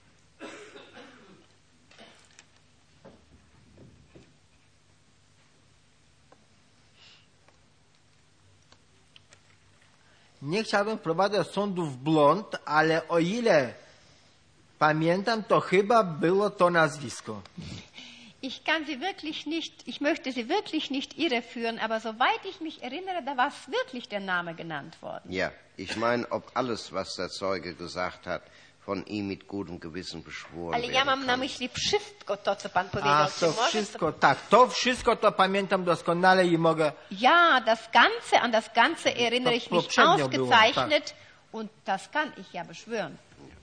Nie chciałbym wprowadzać sądu w błąd, ale o ile pamiętam, to chyba było to nazwisko. Ich kann Sie wirklich nicht, ich möchte Sie wirklich nicht irreführen, aber soweit ich mich erinnere, da war es wirklich der Name genannt worden. Ja, ich meine, ob alles, was der Zeuge gesagt hat, von ihm mit gutem Gewissen beschworen Ale ja werden mam na kann. myśli wszystko to, co pan powiedział. A Czy to może wszystko, tak, to wszystko to pamiętam doskonale i mogę... Ja, das Ganze, an das Ganze erinnere ich mich poprzednio było, ausgezeichnet und das kann ich ja beschwören.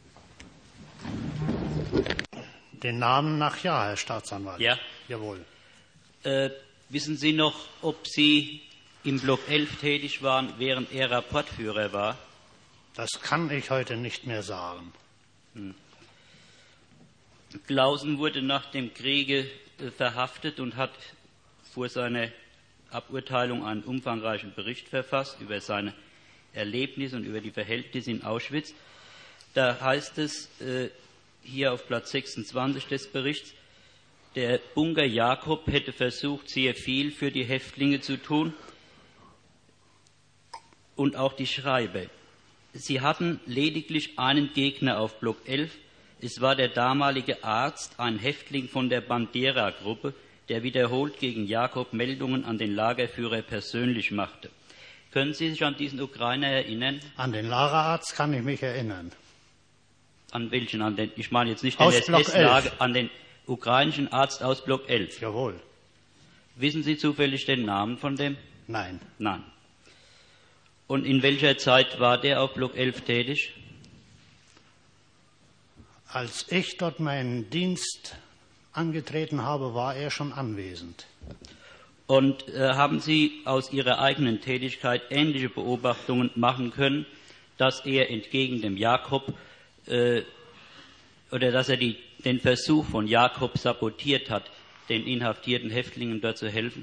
Den Namen nach ja, Herr Staatsanwalt. Ja. Jawohl. Äh, wissen Sie noch, ob Sie im Block elf tätig waren, während er Rapportführer war? Das kann ich heute nicht mehr sagen. Hm. Clausen wurde nach dem Kriege äh, verhaftet und hat vor seiner Aburteilung einen umfangreichen Bericht verfasst über seine Erlebnisse und über die Verhältnisse in Auschwitz. Da heißt es äh, hier auf Platz sechsundzwanzig des Berichts, der Bunker Jakob hätte versucht, sehr viel für die Häftlinge zu tun und auch die Schreiber. Sie hatten lediglich einen Gegner auf Block elf. Es war der damalige Arzt, ein Häftling von der Bandera-Gruppe, der wiederholt gegen Jakob Meldungen an den Lagerführer persönlich machte. Können Sie sich an diesen Ukrainer erinnern? An den Lagerarzt kann ich mich erinnern. An welchen? An den, ich meine jetzt nicht den Aus S S-Lager, an den ukrainischen Arzt aus Block elf. Jawohl. Wissen Sie zufällig den Namen von dem? Nein. Nein. Und in welcher Zeit war der auf Block elf tätig? Als ich dort meinen Dienst angetreten habe, war er schon anwesend. Und äh, haben Sie aus Ihrer eigenen Tätigkeit ähnliche Beobachtungen machen können, dass er entgegen dem Jakob äh, oder dass er die, den Versuch von Jakob sabotiert hat, den inhaftierten Häftlingen dort zu helfen?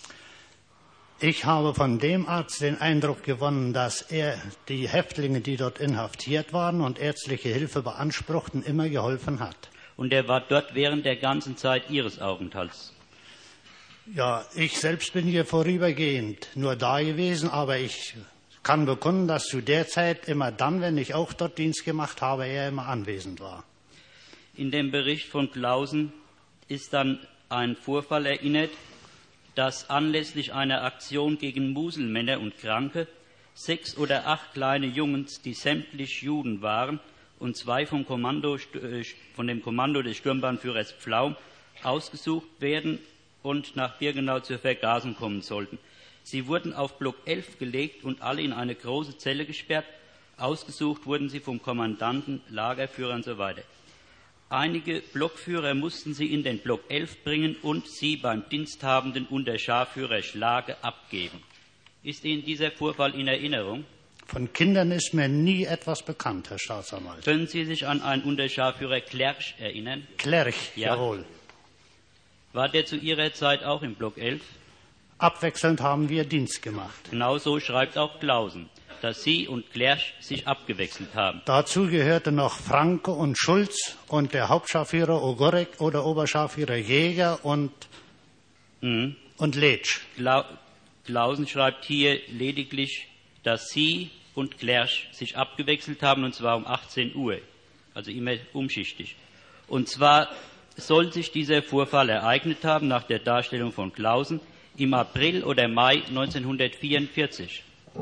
Ich habe von dem Arzt den Eindruck gewonnen, dass er die Häftlinge, die dort inhaftiert waren und ärztliche Hilfe beanspruchten, immer geholfen hat. Und er war dort während der ganzen Zeit Ihres Aufenthalts? Ja, ich selbst bin hier vorübergehend nur da gewesen, aber ich kann bekunden, dass zu der Zeit immer dann, wenn ich auch dort Dienst gemacht habe, er immer anwesend war. In dem Bericht von Clausen ist dann ein Vorfall erinnert, dass anlässlich einer Aktion gegen Muselmänner und Kranke sechs oder acht kleine Jungs, die sämtlich Juden waren, und zwei vom Kommando, von dem Kommando des Sturmbannführers Pflaum ausgesucht werden und nach Birkenau zur Vergasung kommen sollten. Sie wurden auf Block elf gelegt und alle in eine große Zelle gesperrt. Ausgesucht wurden sie vom Kommandanten, Lagerführer und so weiter. Einige Blockführer mussten sie in den Block elf bringen und sie beim diensthabenden Unterscharführer Schlage abgeben. Ist Ihnen dieser Vorfall in Erinnerung? Von Kindern ist mir nie etwas bekannt, Herr Staatsanwalt. Können Sie sich an einen Unterscharführer Klerch erinnern? Klerch, ja. Jawohl. War der zu Ihrer Zeit auch im Block elf? Abwechselnd haben wir Dienst gemacht. Genauso schreibt auch Clausen, dass Sie und Klerch sich abgewechselt haben. Dazu gehörte noch Franke und Schulz und der Hauptscharführer Ogorek oder Oberscharführer Jäger und, mhm. und Letsch. Cla Clausen schreibt hier lediglich, dass Sie und Klerch sich abgewechselt haben, und zwar um achtzehn Uhr, also immer umschichtig. Und zwar soll sich dieser Vorfall ereignet haben, nach der Darstellung von Clausen, im April oder Mai neunzehnhundertvierundvierzig.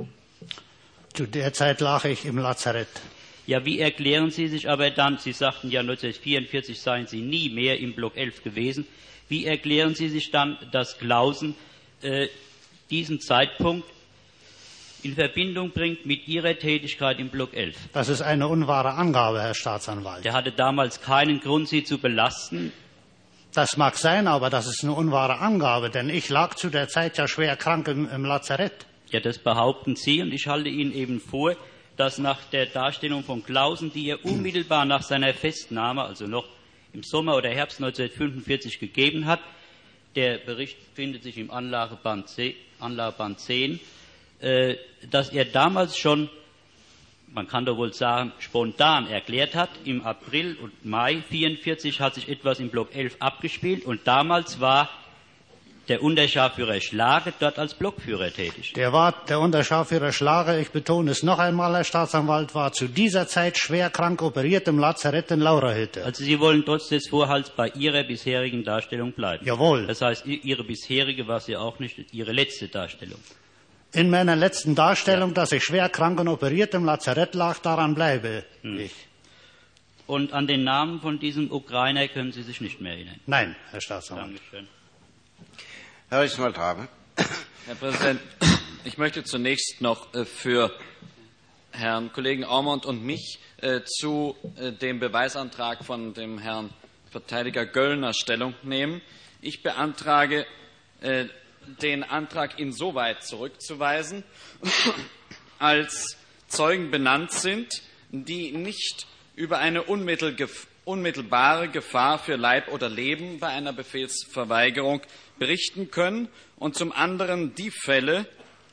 Zu der Zeit lag ich im Lazarett. Ja, wie erklären Sie sich aber dann, Sie sagten ja neunzehnhundertvierundvierzig seien Sie nie mehr im Block elf gewesen, wie erklären Sie sich dann, dass Clausen äh, diesen Zeitpunkt in Verbindung bringt mit Ihrer Tätigkeit im Block elf? Das ist eine unwahre Angabe, Herr Staatsanwalt. Der hatte damals keinen Grund, Sie zu belasten. Das mag sein, aber das ist eine unwahre Angabe, denn ich lag zu der Zeit ja schwer krank im, im Lazarett. Ja, das behaupten Sie, und ich halte Ihnen eben vor, dass nach der Darstellung von Clausen, die er unmittelbar nach seiner Festnahme, also noch im Sommer oder Herbst neunzehnhundertfünfundvierzig gegeben hat, der Bericht findet sich im Anlageband zehn, äh, dass er damals schon, man kann doch wohl sagen, spontan erklärt hat, im April und Mai neunzehnhundertvierundvierzig hat sich etwas im Block elf abgespielt, und damals war der Unterscharführer Schlage dort als Blockführer tätig. Der war der Unterscharführer Schlage, ich betone es noch einmal, Herr Staatsanwalt, war zu dieser Zeit schwer krank operiert im Lazarett in Laurahütte. Also Sie wollen trotz des Vorhalts bei Ihrer bisherigen Darstellung bleiben? Jawohl. Das heißt, Ihre bisherige war es ja auch nicht Ihre letzte Darstellung? In meiner letzten Darstellung, ja, dass ich schwer krank und operiert im Lazarett lag, daran bleibe hm. ich. Und an den Namen von diesem Ukrainer können Sie sich nicht mehr erinnern? Nein, Herr Staatsanwalt. Dankeschön. Herr Ismail-Trabe. Herr Präsident, ich möchte zunächst noch für Herrn Kollegen Aumont und mich zu dem Beweisantrag von dem Herrn Verteidiger Göllner Stellung nehmen. Ich beantrage, den Antrag insoweit zurückzuweisen, als Zeugen benannt sind, die nicht über eine unmittelbare Gefahr für Leib oder Leben bei einer Befehlsverweigerung berichten können, und zum anderen die Fälle,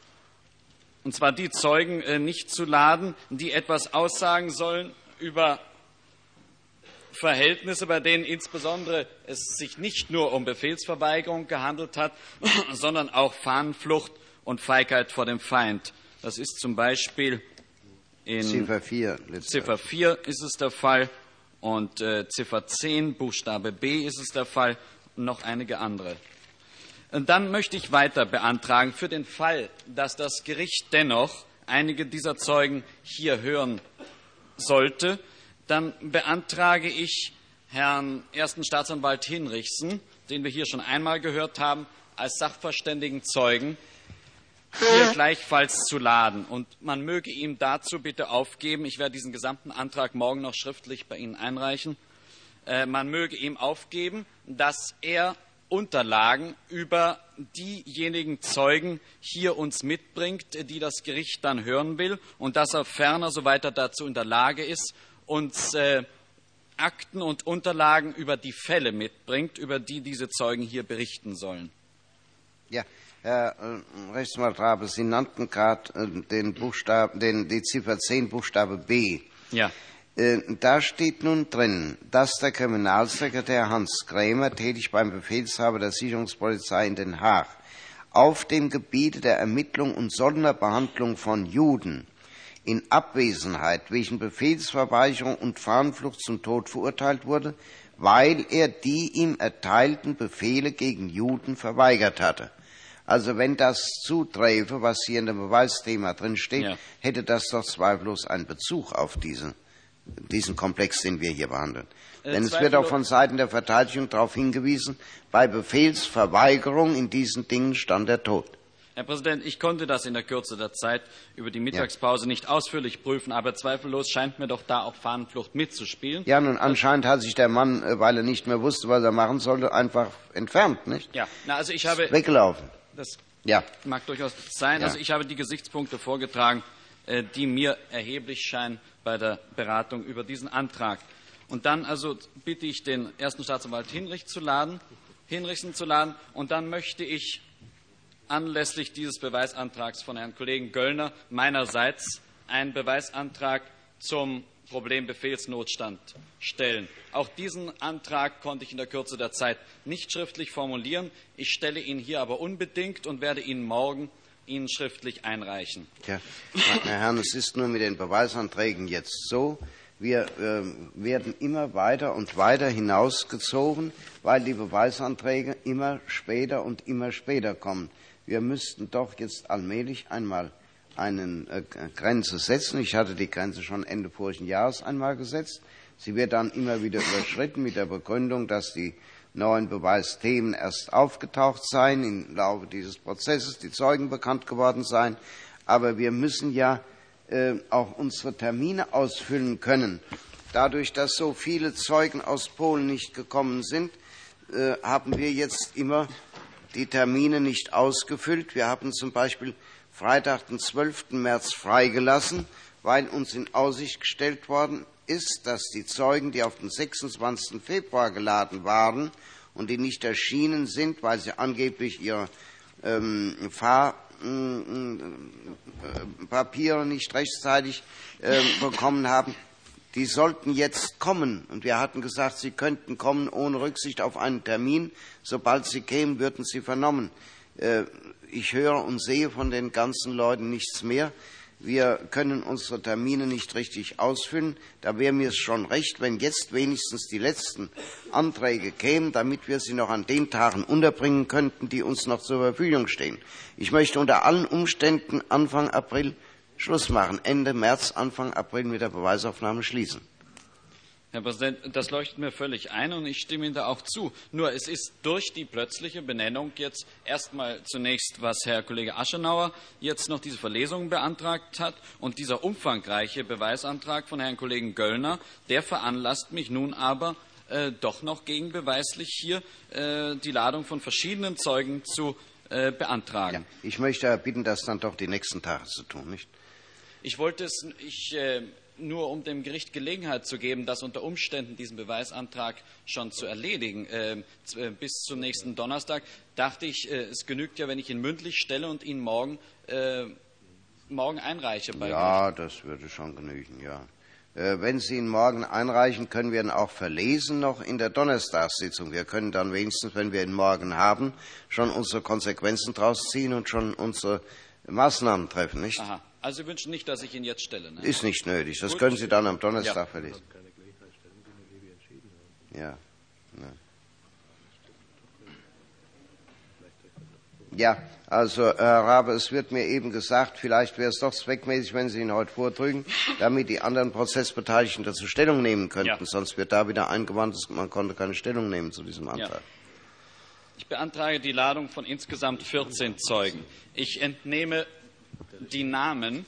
und zwar die Zeugen äh, nicht zu laden, die etwas aussagen sollen über Verhältnisse, bei denen insbesondere es sich nicht nur um Befehlsverweigerung gehandelt hat, sondern auch Fahnenflucht und Feigheit vor dem Feind. Das ist zum Beispiel in Ziffer vier, Ziffer vier ist es der Fall, und äh, Ziffer zehn, Buchstabe B ist es der Fall, und noch einige andere. Und dann möchte ich weiter beantragen, für den Fall, dass das Gericht dennoch einige dieser Zeugen hier hören sollte, dann beantrage ich Herrn ersten Staatsanwalt Hinrichsen, den wir hier schon einmal gehört haben, als sachverständigen Zeugen hier gleichfalls zu laden. Und man möge ihm dazu bitte aufgeben, ich werde diesen gesamten Antrag morgen noch schriftlich bei Ihnen einreichen, äh, man möge ihm aufgeben, dass er Unterlagen über diejenigen Zeugen hier uns mitbringt, die das Gericht dann hören will, und dass er ferner, soweit er dazu in der Lage ist, uns äh, Akten und Unterlagen über die Fälle mitbringt, über die diese Zeugen hier berichten sollen. Ja, Herr äh, Rechtsanwalt Rabe, Sie nannten gerade äh, den Buchstaben, den, die Ziffer zehn, Buchstabe B. Ja. Äh, da steht nun drin, dass der Kriminalsekretär Hans Krämer, tätig beim Befehlshaber der Sicherungspolizei in Den Haag, auf dem Gebiete der Ermittlung und Sonderbehandlung von Juden in Abwesenheit wegen Befehlsverweigerung und Fahnenflucht zum Tod verurteilt wurde, weil er die ihm erteilten Befehle gegen Juden verweigert hatte. Also wenn das zuträfe, was hier in dem Beweisthema drin steht, ja, hätte das doch zweifellos einen Bezug auf diesen, diesen Komplex, den wir hier behandeln. Äh, Denn es wird auch von Seiten der Verteidigung darauf hingewiesen, bei Befehlsverweigerung in diesen Dingen stand der Tod. Herr Präsident, ich konnte das in der Kürze der Zeit über die Mittagspause ja. nicht ausführlich prüfen, aber zweifellos scheint mir doch da auch Fahnenflucht mitzuspielen. Ja, nun anscheinend hat sich der Mann, weil er nicht mehr wusste, was er machen sollte, einfach entfernt, nicht? Ja, na, also ich habe weggelaufen. Das ja. mag durchaus sein. Ja. Also ich habe die Gesichtspunkte vorgetragen, die mir erheblich scheinen bei der Beratung über diesen Antrag. Und dann also bitte ich den ersten Staatsanwalt Hinrichsen zu laden, Hinrichsen zu laden, und dann möchte ich anlässlich dieses Beweisantrags von Herrn Kollegen Göllner meinerseits einen Beweisantrag zum Problem Befehlsnotstand stellen. Auch diesen Antrag konnte ich in der Kürze der Zeit nicht schriftlich formulieren. Ich stelle ihn hier aber unbedingt und werde ihn morgen Ihnen schriftlich einreichen. Ja, meine Herren, es ist nur mit den Beweisanträgen jetzt so, wir äh, werden immer weiter und weiter hinausgezogen, weil die Beweisanträge immer später und immer später kommen. Wir müssten doch jetzt allmählich einmal eine äh, Grenze setzen. Ich hatte die Grenze schon Ende vorigen Jahres einmal gesetzt. Sie wird dann immer wieder überschritten mit der Begründung, dass die neuen Beweisthemen erst aufgetaucht seien im Laufe dieses Prozesses, die Zeugen bekannt geworden seien. Aber wir müssen ja äh, auch unsere Termine ausfüllen können. Dadurch, dass so viele Zeugen aus Polen nicht gekommen sind, äh, haben wir jetzt immer die Termine nicht ausgefüllt. Wir haben zum Beispiel Freitag, den zwölften März freigelassen, weil uns in Aussicht gestellt worden ist, dass die Zeugen, die auf den sechsundzwanzigsten Februar geladen waren und die nicht erschienen sind, weil sie angeblich ihre ähm, Fahrpapiere äh, nicht rechtzeitig äh, bekommen haben, die sollten jetzt kommen. Und wir hatten gesagt, sie könnten kommen ohne Rücksicht auf einen Termin. Sobald sie kämen, würden sie vernommen. Ich höre und sehe von den ganzen Leuten nichts mehr. Wir können unsere Termine nicht richtig ausfüllen. Da wäre mir es schon recht, wenn jetzt wenigstens die letzten Anträge kämen, damit wir sie noch an den Tagen unterbringen könnten, die uns noch zur Verfügung stehen. Ich möchte unter allen Umständen Anfang April Schluss machen, Ende März, Anfang April mit der Beweisaufnahme schließen. Herr Präsident, das leuchtet mir völlig ein und ich stimme Ihnen da auch zu. Nur es ist durch die plötzliche Benennung jetzt erstmal zunächst, was Herr Kollege Aschenauer jetzt noch diese Verlesung beantragt hat, und dieser umfangreiche Beweisantrag von Herrn Kollegen Göllner, der veranlasst mich nun aber äh, doch noch gegenbeweislich hier äh, die Ladung von verschiedenen Zeugen zu äh, beantragen. Ja, ich möchte bitten, das dann doch die nächsten Tage zu tun, nicht? Ich wollte es ich, äh, nur, um dem Gericht Gelegenheit zu geben, das unter Umständen diesen Beweisantrag schon zu erledigen, äh, bis zum nächsten Donnerstag, dachte ich, äh, es genügt ja, wenn ich ihn mündlich stelle und ihn morgen, äh, morgen einreiche. Bei ja, Gericht. Das würde schon genügen, ja. Äh, wenn Sie ihn morgen einreichen, können wir ihn auch verlesen noch in der Donnerstagssitzung. Wir können dann wenigstens, wenn wir ihn morgen haben, schon unsere Konsequenzen daraus ziehen und schon unsere Maßnahmen treffen, nicht? Aha. Also Sie wünschen nicht, dass ich ihn jetzt stelle? Ne? Ist nicht nötig. Das Gut. können Sie dann am Donnerstag ja. verlesen. Ja. Ja, also Herr Rabe, es wird mir eben gesagt, vielleicht wäre es doch zweckmäßig, wenn Sie ihn heute vordrücken, damit die anderen Prozessbeteiligten dazu Stellung nehmen könnten. Ja. Sonst wird da wieder eingewandt, man konnte keine Stellung nehmen zu diesem Antrag. Ja. Ich beantrage die Ladung von insgesamt vierzehn Zeugen. Ich entnehme die Namen.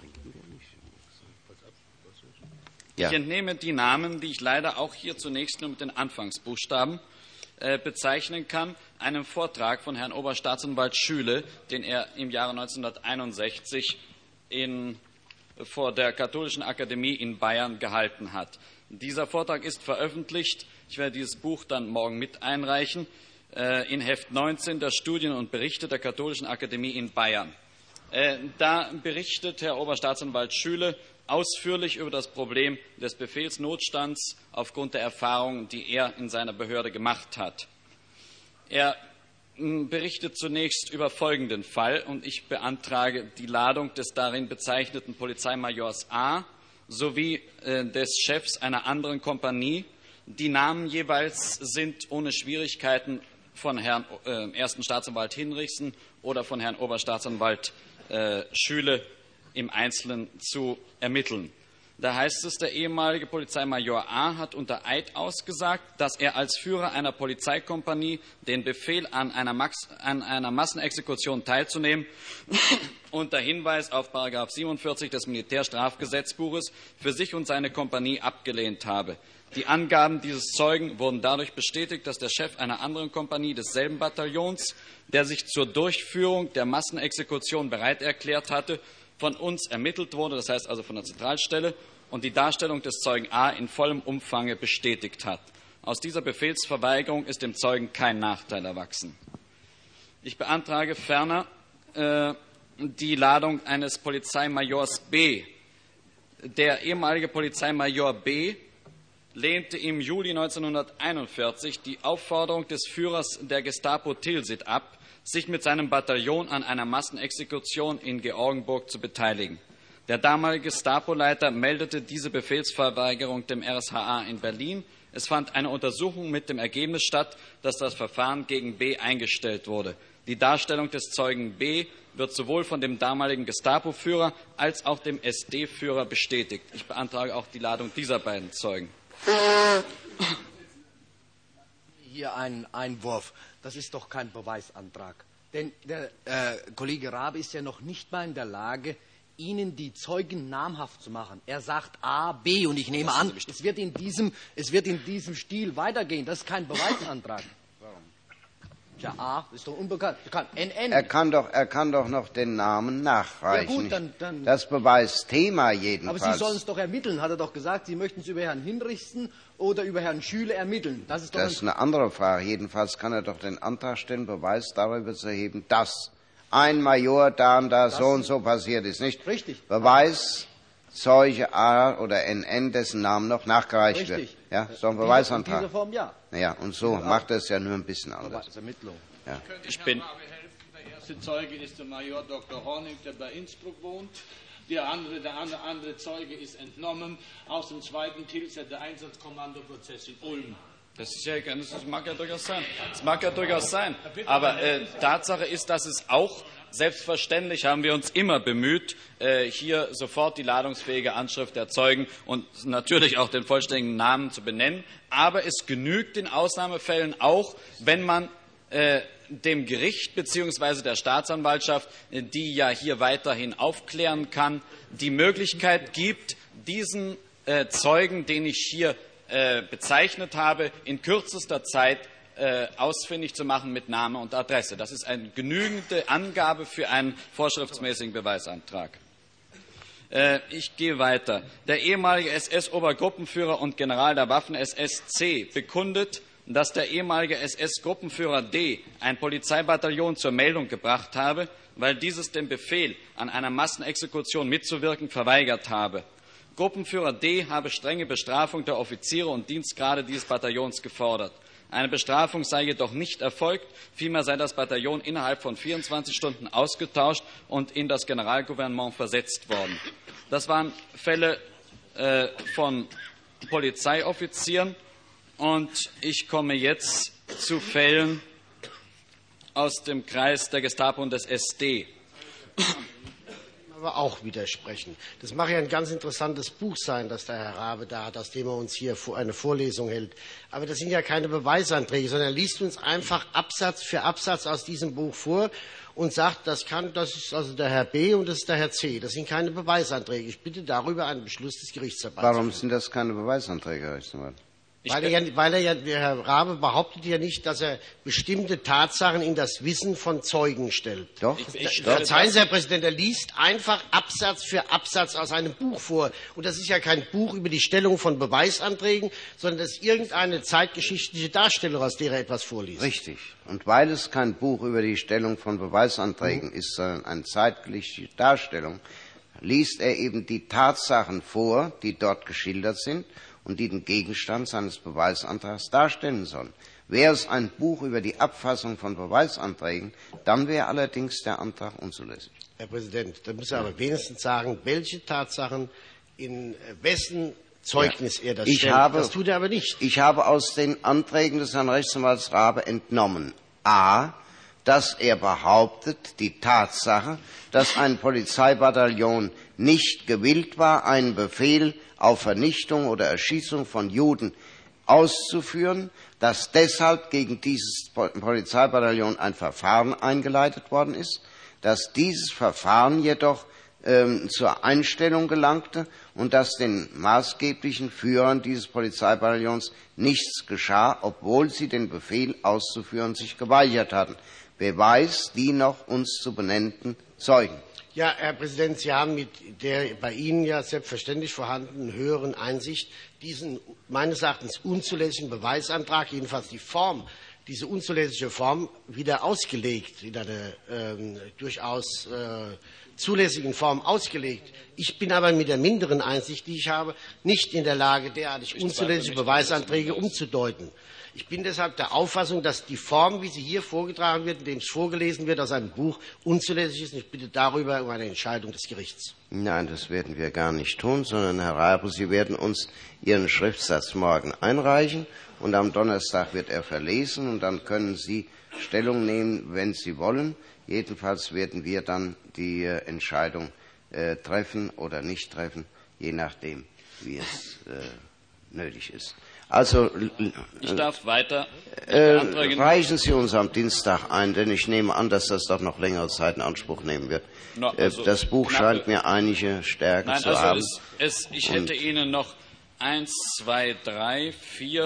Ja. Ich entnehme die Namen, die ich leider auch hier zunächst nur mit den Anfangsbuchstaben äh, bezeichnen kann, einem Vortrag von Herrn Oberstaatsanwalt Schüle, den er im Jahre neunzehnhunderteinundsechzig in, vor der Katholischen Akademie in Bayern gehalten hat. Dieser Vortrag ist veröffentlicht. Ich werde dieses Buch dann morgen mit einreichen äh, in Heft neunzehn der Studien und Berichte der Katholischen Akademie in Bayern. Äh, da berichtet Herr Oberstaatsanwalt Schüle ausführlich über das Problem des Befehlsnotstands aufgrund der Erfahrungen, die er in seiner Behörde gemacht hat. Er berichtet zunächst über folgenden Fall, und ich beantrage die Ladung des darin bezeichneten Polizeimajors A sowie äh, des Chefs einer anderen Kompanie. Die Namen jeweils sind ohne Schwierigkeiten von Herrn äh, ersten Staatsanwalt Hinrichsen oder von Herrn Oberstaatsanwalt äh, Schüle im Einzelnen zu ermitteln. Da heißt es, der ehemalige Polizeimajor A. hat unter Eid ausgesagt, dass er als Führer einer Polizeikompanie den Befehl, an einer, Max, an einer Massenexekution teilzunehmen, unter Hinweis auf Paragraph siebenundvierzig des Militärstrafgesetzbuches für sich und seine Kompanie abgelehnt habe. Die Angaben dieses Zeugen wurden dadurch bestätigt, dass der Chef einer anderen Kompanie desselben Bataillons, der sich zur Durchführung der Massenexekution bereit erklärt hatte, von uns ermittelt wurde, das heißt also von der Zentralstelle, und die Darstellung des Zeugen A in vollem Umfang bestätigt hat. Aus dieser Befehlsverweigerung ist dem Zeugen kein Nachteil erwachsen. Ich beantrage ferner äh, die Ladung eines Polizeimajors B. Der ehemalige Polizeimajor B. lehnte im Juli neunzehnhunderteinundvierzig die Aufforderung des Führers der Gestapo Tilsit ab, sich mit seinem Bataillon an einer Massenexekution in Georgenburg zu beteiligen. Der damalige Gestapo-Leiter meldete diese Befehlsverweigerung dem R S H A in Berlin. Es fand eine Untersuchung mit dem Ergebnis statt, dass das Verfahren gegen B eingestellt wurde. Die Darstellung des Zeugen B wird sowohl von dem damaligen Gestapo-Führer als auch dem S D-Führer bestätigt. Ich beantrage auch die Ladung dieser beiden Zeugen. Hier ein Einwurf. Das ist doch kein Beweisantrag. Denn der äh, Kollege Rabe ist ja noch nicht mal in der Lage, Ihnen die Zeugen namhaft zu machen. Er sagt A, B, und ich nehme an, es wird in diesem, es wird in diesem Stil weitergehen. Das ist kein Beweisantrag. Ja, A ist doch unbekannt. Kann, N N. Er kann doch, er kann doch noch den Namen nachreichen. Ja gut, dann, dann, das Beweisthema jedenfalls. Aber Sie sollen es doch ermitteln, hat er doch gesagt. Sie möchten es über Herrn Hinrichsen oder über Herrn Schüle ermitteln. Das ist doch das ist eine andere Frage. Jedenfalls kann er doch den Antrag stellen, Beweis darüber zu erheben, dass ein Major da und da so und so passiert ist. Nicht? Richtig. Beweis, Zeuge A oder N N, dessen Namen noch nachgereicht Richtig. wird. Ja, so ein Beweisantrag. In dieser Form, ja. Ja, und so macht er es ja nur ein bisschen anders. Ermittlung. Ja. Ich bin. Der erste Zeuge ist der Major Doktor Hornig, der bei Innsbruck wohnt. Der andere, der andere, andere Zeuge ist entnommen aus dem zweiten Tilser, der Einsatzkommandoprozess in Ulm. Das, ist ja, das mag ja durchaus sein. Das mag ja durchaus sein. Aber äh, Tatsache ist, dass es auch, selbstverständlich haben wir uns immer bemüht, äh, hier sofort die ladungsfähige Anschrift der Zeugen und natürlich auch den vollständigen Namen zu benennen. Aber es genügt in Ausnahmefällen auch, wenn man äh, dem Gericht bzw. der Staatsanwaltschaft, äh, die ja hier weiterhin aufklären kann, die Möglichkeit gibt, diesen äh, Zeugen, den ich hier äh, bezeichnet habe, in kürzester Zeit äh, ausfindig zu machen mit Name und Adresse. Das ist eine genügende Angabe für einen vorschriftsmäßigen Beweisantrag. Äh, ich gehe weiter. Der ehemalige S S-Obergruppenführer und General der Waffen-S S C bekundet, dass der ehemalige S S-Gruppenführer D. ein Polizeibataillon zur Meldung gebracht habe, weil dieses den Befehl, an einer Massenexekution mitzuwirken, verweigert habe. Gruppenführer D. habe strenge Bestrafung der Offiziere und Dienstgrade dieses Bataillons gefordert. Eine Bestrafung sei jedoch nicht erfolgt, vielmehr sei das Bataillon innerhalb von vierundzwanzig Stunden ausgetauscht und in das Generalgouvernement versetzt worden. Das waren Fälle äh, von Polizeioffizieren, und ich komme jetzt zu Fällen aus dem Kreis der Gestapo und des S D. Aber auch widersprechen. Das mag ja ein ganz interessantes Buch sein, das der Herr Rabe da hat, aus dem er uns hier eine Vorlesung hält. Aber das sind ja keine Beweisanträge, sondern er liest uns einfach Absatz für Absatz aus diesem Buch vor und sagt, das, kann, das ist also der Herr B. und das ist der Herr C. Das sind keine Beweisanträge. Ich bitte darüber einen Beschluss des Gerichtsarbeits. Warum sind das keine Beweisanträge, Herr Rechtsanwalt? Weil er, ja, weil er ja, der Herr Rabe behauptet ja nicht, dass er bestimmte Tatsachen in das Wissen von Zeugen stellt. Doch. Ich, ich, Verzeihen Sie, Herr Präsident, er liest einfach Absatz für Absatz aus einem Buch vor. Und das ist ja kein Buch über die Stellung von Beweisanträgen, sondern das ist irgendeine zeitgeschichtliche Darstellung, aus der er etwas vorliest. Richtig. Und weil es kein Buch über die Stellung von Beweisanträgen mhm. ist, sondern eine zeitgeschichtliche Darstellung, liest er eben die Tatsachen vor, die dort geschildert sind und die den Gegenstand seines Beweisantrags darstellen sollen. Wäre es ein Buch über die Abfassung von Beweisanträgen, dann wäre allerdings der Antrag unzulässig. Herr Präsident, da müssen Sie aber wenigstens sagen, welche Tatsachen in wessen Zeugnis ja. er das ich stellt. Habe, das tut er aber nicht. Ich habe aus den Anträgen des Herrn Rechtsanwalts Rabe entnommen, a, dass er behauptet, die Tatsache, dass ein Polizeibataillon nicht gewillt war, einen Befehl auf Vernichtung oder Erschießung von Juden auszuführen, dass deshalb gegen dieses Polizeibataillon ein Verfahren eingeleitet worden ist, dass dieses Verfahren jedoch ähm, zur Einstellung gelangte und dass den maßgeblichen Führern dieses Polizeibataillons nichts geschah, obwohl sie den Befehl auszuführen sich geweigert hatten. Beweis die noch uns zu benennenden Zeugen. Ja, Herr Präsident, Sie haben mit der bei Ihnen ja selbstverständlich vorhandenen höheren Einsicht diesen meines Erachtens unzulässigen Beweisantrag, jedenfalls die Form, diese unzulässige Form, wieder ausgelegt, in einer ähm, durchaus äh, zulässigen Form ausgelegt. Ich bin aber mit der minderen Einsicht, die ich habe, nicht in der Lage, derartig unzulässige Beweisanträge umzudeuten. Ich bin deshalb der Auffassung, dass die Form, wie sie hier vorgetragen wird, indem es vorgelesen wird aus einem Buch, unzulässig ist. Und ich bitte darüber um eine Entscheidung des Gerichts. Nein, das werden wir gar nicht tun, sondern, Herr Rabe, Sie werden uns Ihren Schriftsatz morgen einreichen und am Donnerstag wird er verlesen und dann können Sie Stellung nehmen, wenn Sie wollen. Jedenfalls werden wir dann die äh, Entscheidung äh, treffen oder nicht treffen, je nachdem, wie es äh, nötig ist. Also, ich darf weiter äh, reichen Sie uns am Dienstag ein, denn ich nehme an, dass das doch noch längere Zeit in Anspruch nehmen wird. No, also, das Buch knappe, scheint mir einige Stärke nein, zu also haben. Es, es, ich Und hätte Ihnen noch eins, zwei, drei, vier,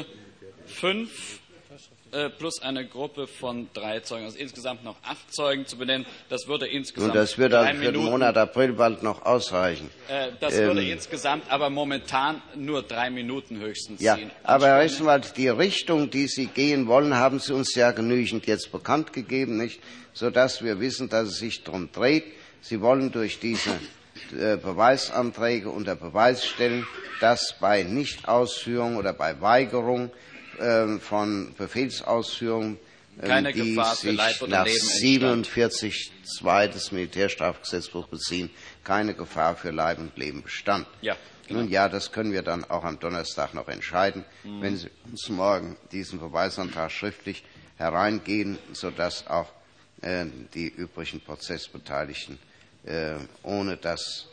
fünf äh, plus eine Gruppe von drei Zeugen, also insgesamt noch acht Zeugen zu benennen. Das würde insgesamt Und das würde drei für Minuten, den Monat April bald noch ausreichen. Äh, das ähm, würde insgesamt aber momentan nur drei Minuten höchstens ja, ziehen. Aber Herr Rechtsanwalt, die Richtung, die Sie gehen wollen, haben Sie uns ja genügend jetzt bekannt gegeben, nicht, sodass wir wissen, dass es sich darum dreht. Sie wollen durch diese äh, Beweisanträge unter Beweis stellen, dass bei Nichtausführung oder bei Weigerung äh, von Befehlsausführung Keine die Gefahr für sich Leib oder nach Leben siebenundvierzig Absatz zwei des Militärstrafgesetzbuchs beziehen, keine Gefahr für Leib und Leben bestand. Ja, genau. Nun ja, das können wir dann auch am Donnerstag noch entscheiden, mhm. wenn Sie uns morgen diesen Beweisantrag schriftlich hereingehen, sodass auch äh, die übrigen Prozessbeteiligten äh, ohne das.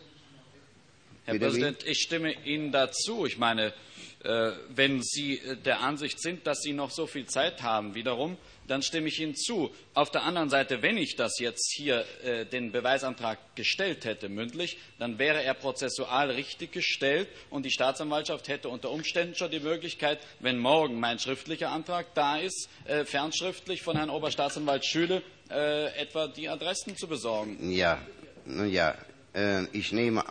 Herr Präsident, ich stimme Ihnen dazu. Ich meine, äh, wenn Sie der Ansicht sind, dass Sie noch so viel Zeit haben, wiederum, dann stimme ich Ihnen zu. Auf der anderen Seite, wenn ich das jetzt hier äh, den Beweisantrag gestellt hätte, mündlich, dann wäre er prozessual richtig gestellt und die Staatsanwaltschaft hätte unter Umständen schon die Möglichkeit, wenn morgen mein schriftlicher Antrag da ist, äh, fernschriftlich von Herrn Oberstaatsanwalt Schüle äh, etwa die Adressen zu besorgen. Ja, nun ja, äh, ich nehme an,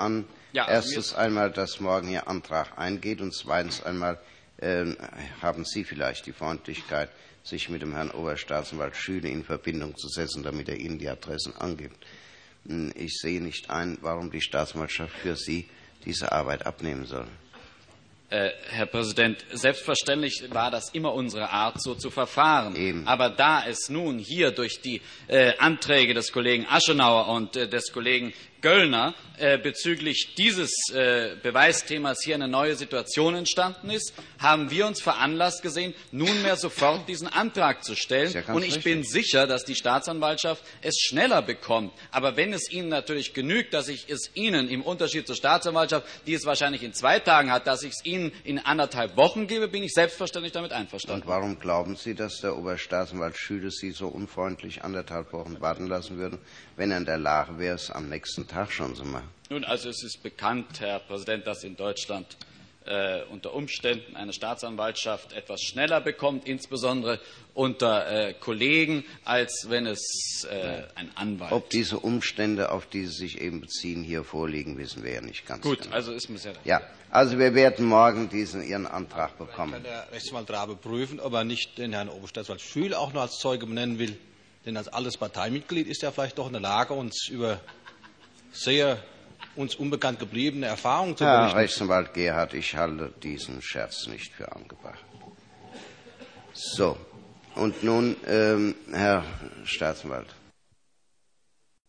Ja, also Erstens einmal, dass morgen Ihr Antrag eingeht und zweitens einmal äh, haben Sie vielleicht die Freundlichkeit, sich mit dem Herrn Oberstaatsanwalt Schüle in Verbindung zu setzen, damit er Ihnen die Adressen angibt. Ich sehe nicht ein, warum die Staatsanwaltschaft für Sie diese Arbeit abnehmen soll. Äh, Herr Präsident, selbstverständlich war das immer unsere Art, so zu verfahren. Eben. Aber da es nun hier durch die äh, Anträge des Kollegen Aschenauer und äh, des Kollegen Göllner äh, bezüglich dieses äh, Beweisthemas hier eine neue Situation entstanden ist, haben wir uns veranlasst gesehen, nunmehr sofort diesen Antrag zu stellen. Ja, und ich richtig. bin sicher, dass die Staatsanwaltschaft es schneller bekommt. Aber wenn es Ihnen natürlich genügt, dass ich es Ihnen im Unterschied zur Staatsanwaltschaft, die es wahrscheinlich in zwei Tagen hat, dass ich es Ihnen in anderthalb Wochen gebe, bin ich selbstverständlich damit einverstanden. Und warum glauben Sie, dass der Oberstaatsanwalt Schüle Sie so unfreundlich anderthalb Wochen warten lassen würde, wenn er in der Lage wäre, es am nächsten Tag schon zu machen? Nun, also es ist bekannt, Herr Präsident, dass in Deutschland äh, unter Umständen eine Staatsanwaltschaft etwas schneller bekommt, insbesondere unter äh, Kollegen, als wenn es äh, ein Anwalt. Ob diese Umstände, auf die Sie sich eben beziehen, hier vorliegen, wissen wir ja nicht ganz Gut, genau. also ist mir sehr Ja, also wir werden morgen diesen Ihren Antrag bekommen. Kann der Rechtsanwalt Rabe prüfen, ob er nicht den Herrn Oberstaatsanwalt Schüle auch noch als Zeuge benennen will. Denn als altes Parteimitglied ist er vielleicht doch in der Lage, uns über sehr uns unbekannt gebliebene Erfahrungen zu Herr berichten. Rechtsanwalt Gerhard, ich halte diesen Scherz nicht für angebracht. So, und nun, ähm, Herr Staatsanwalt.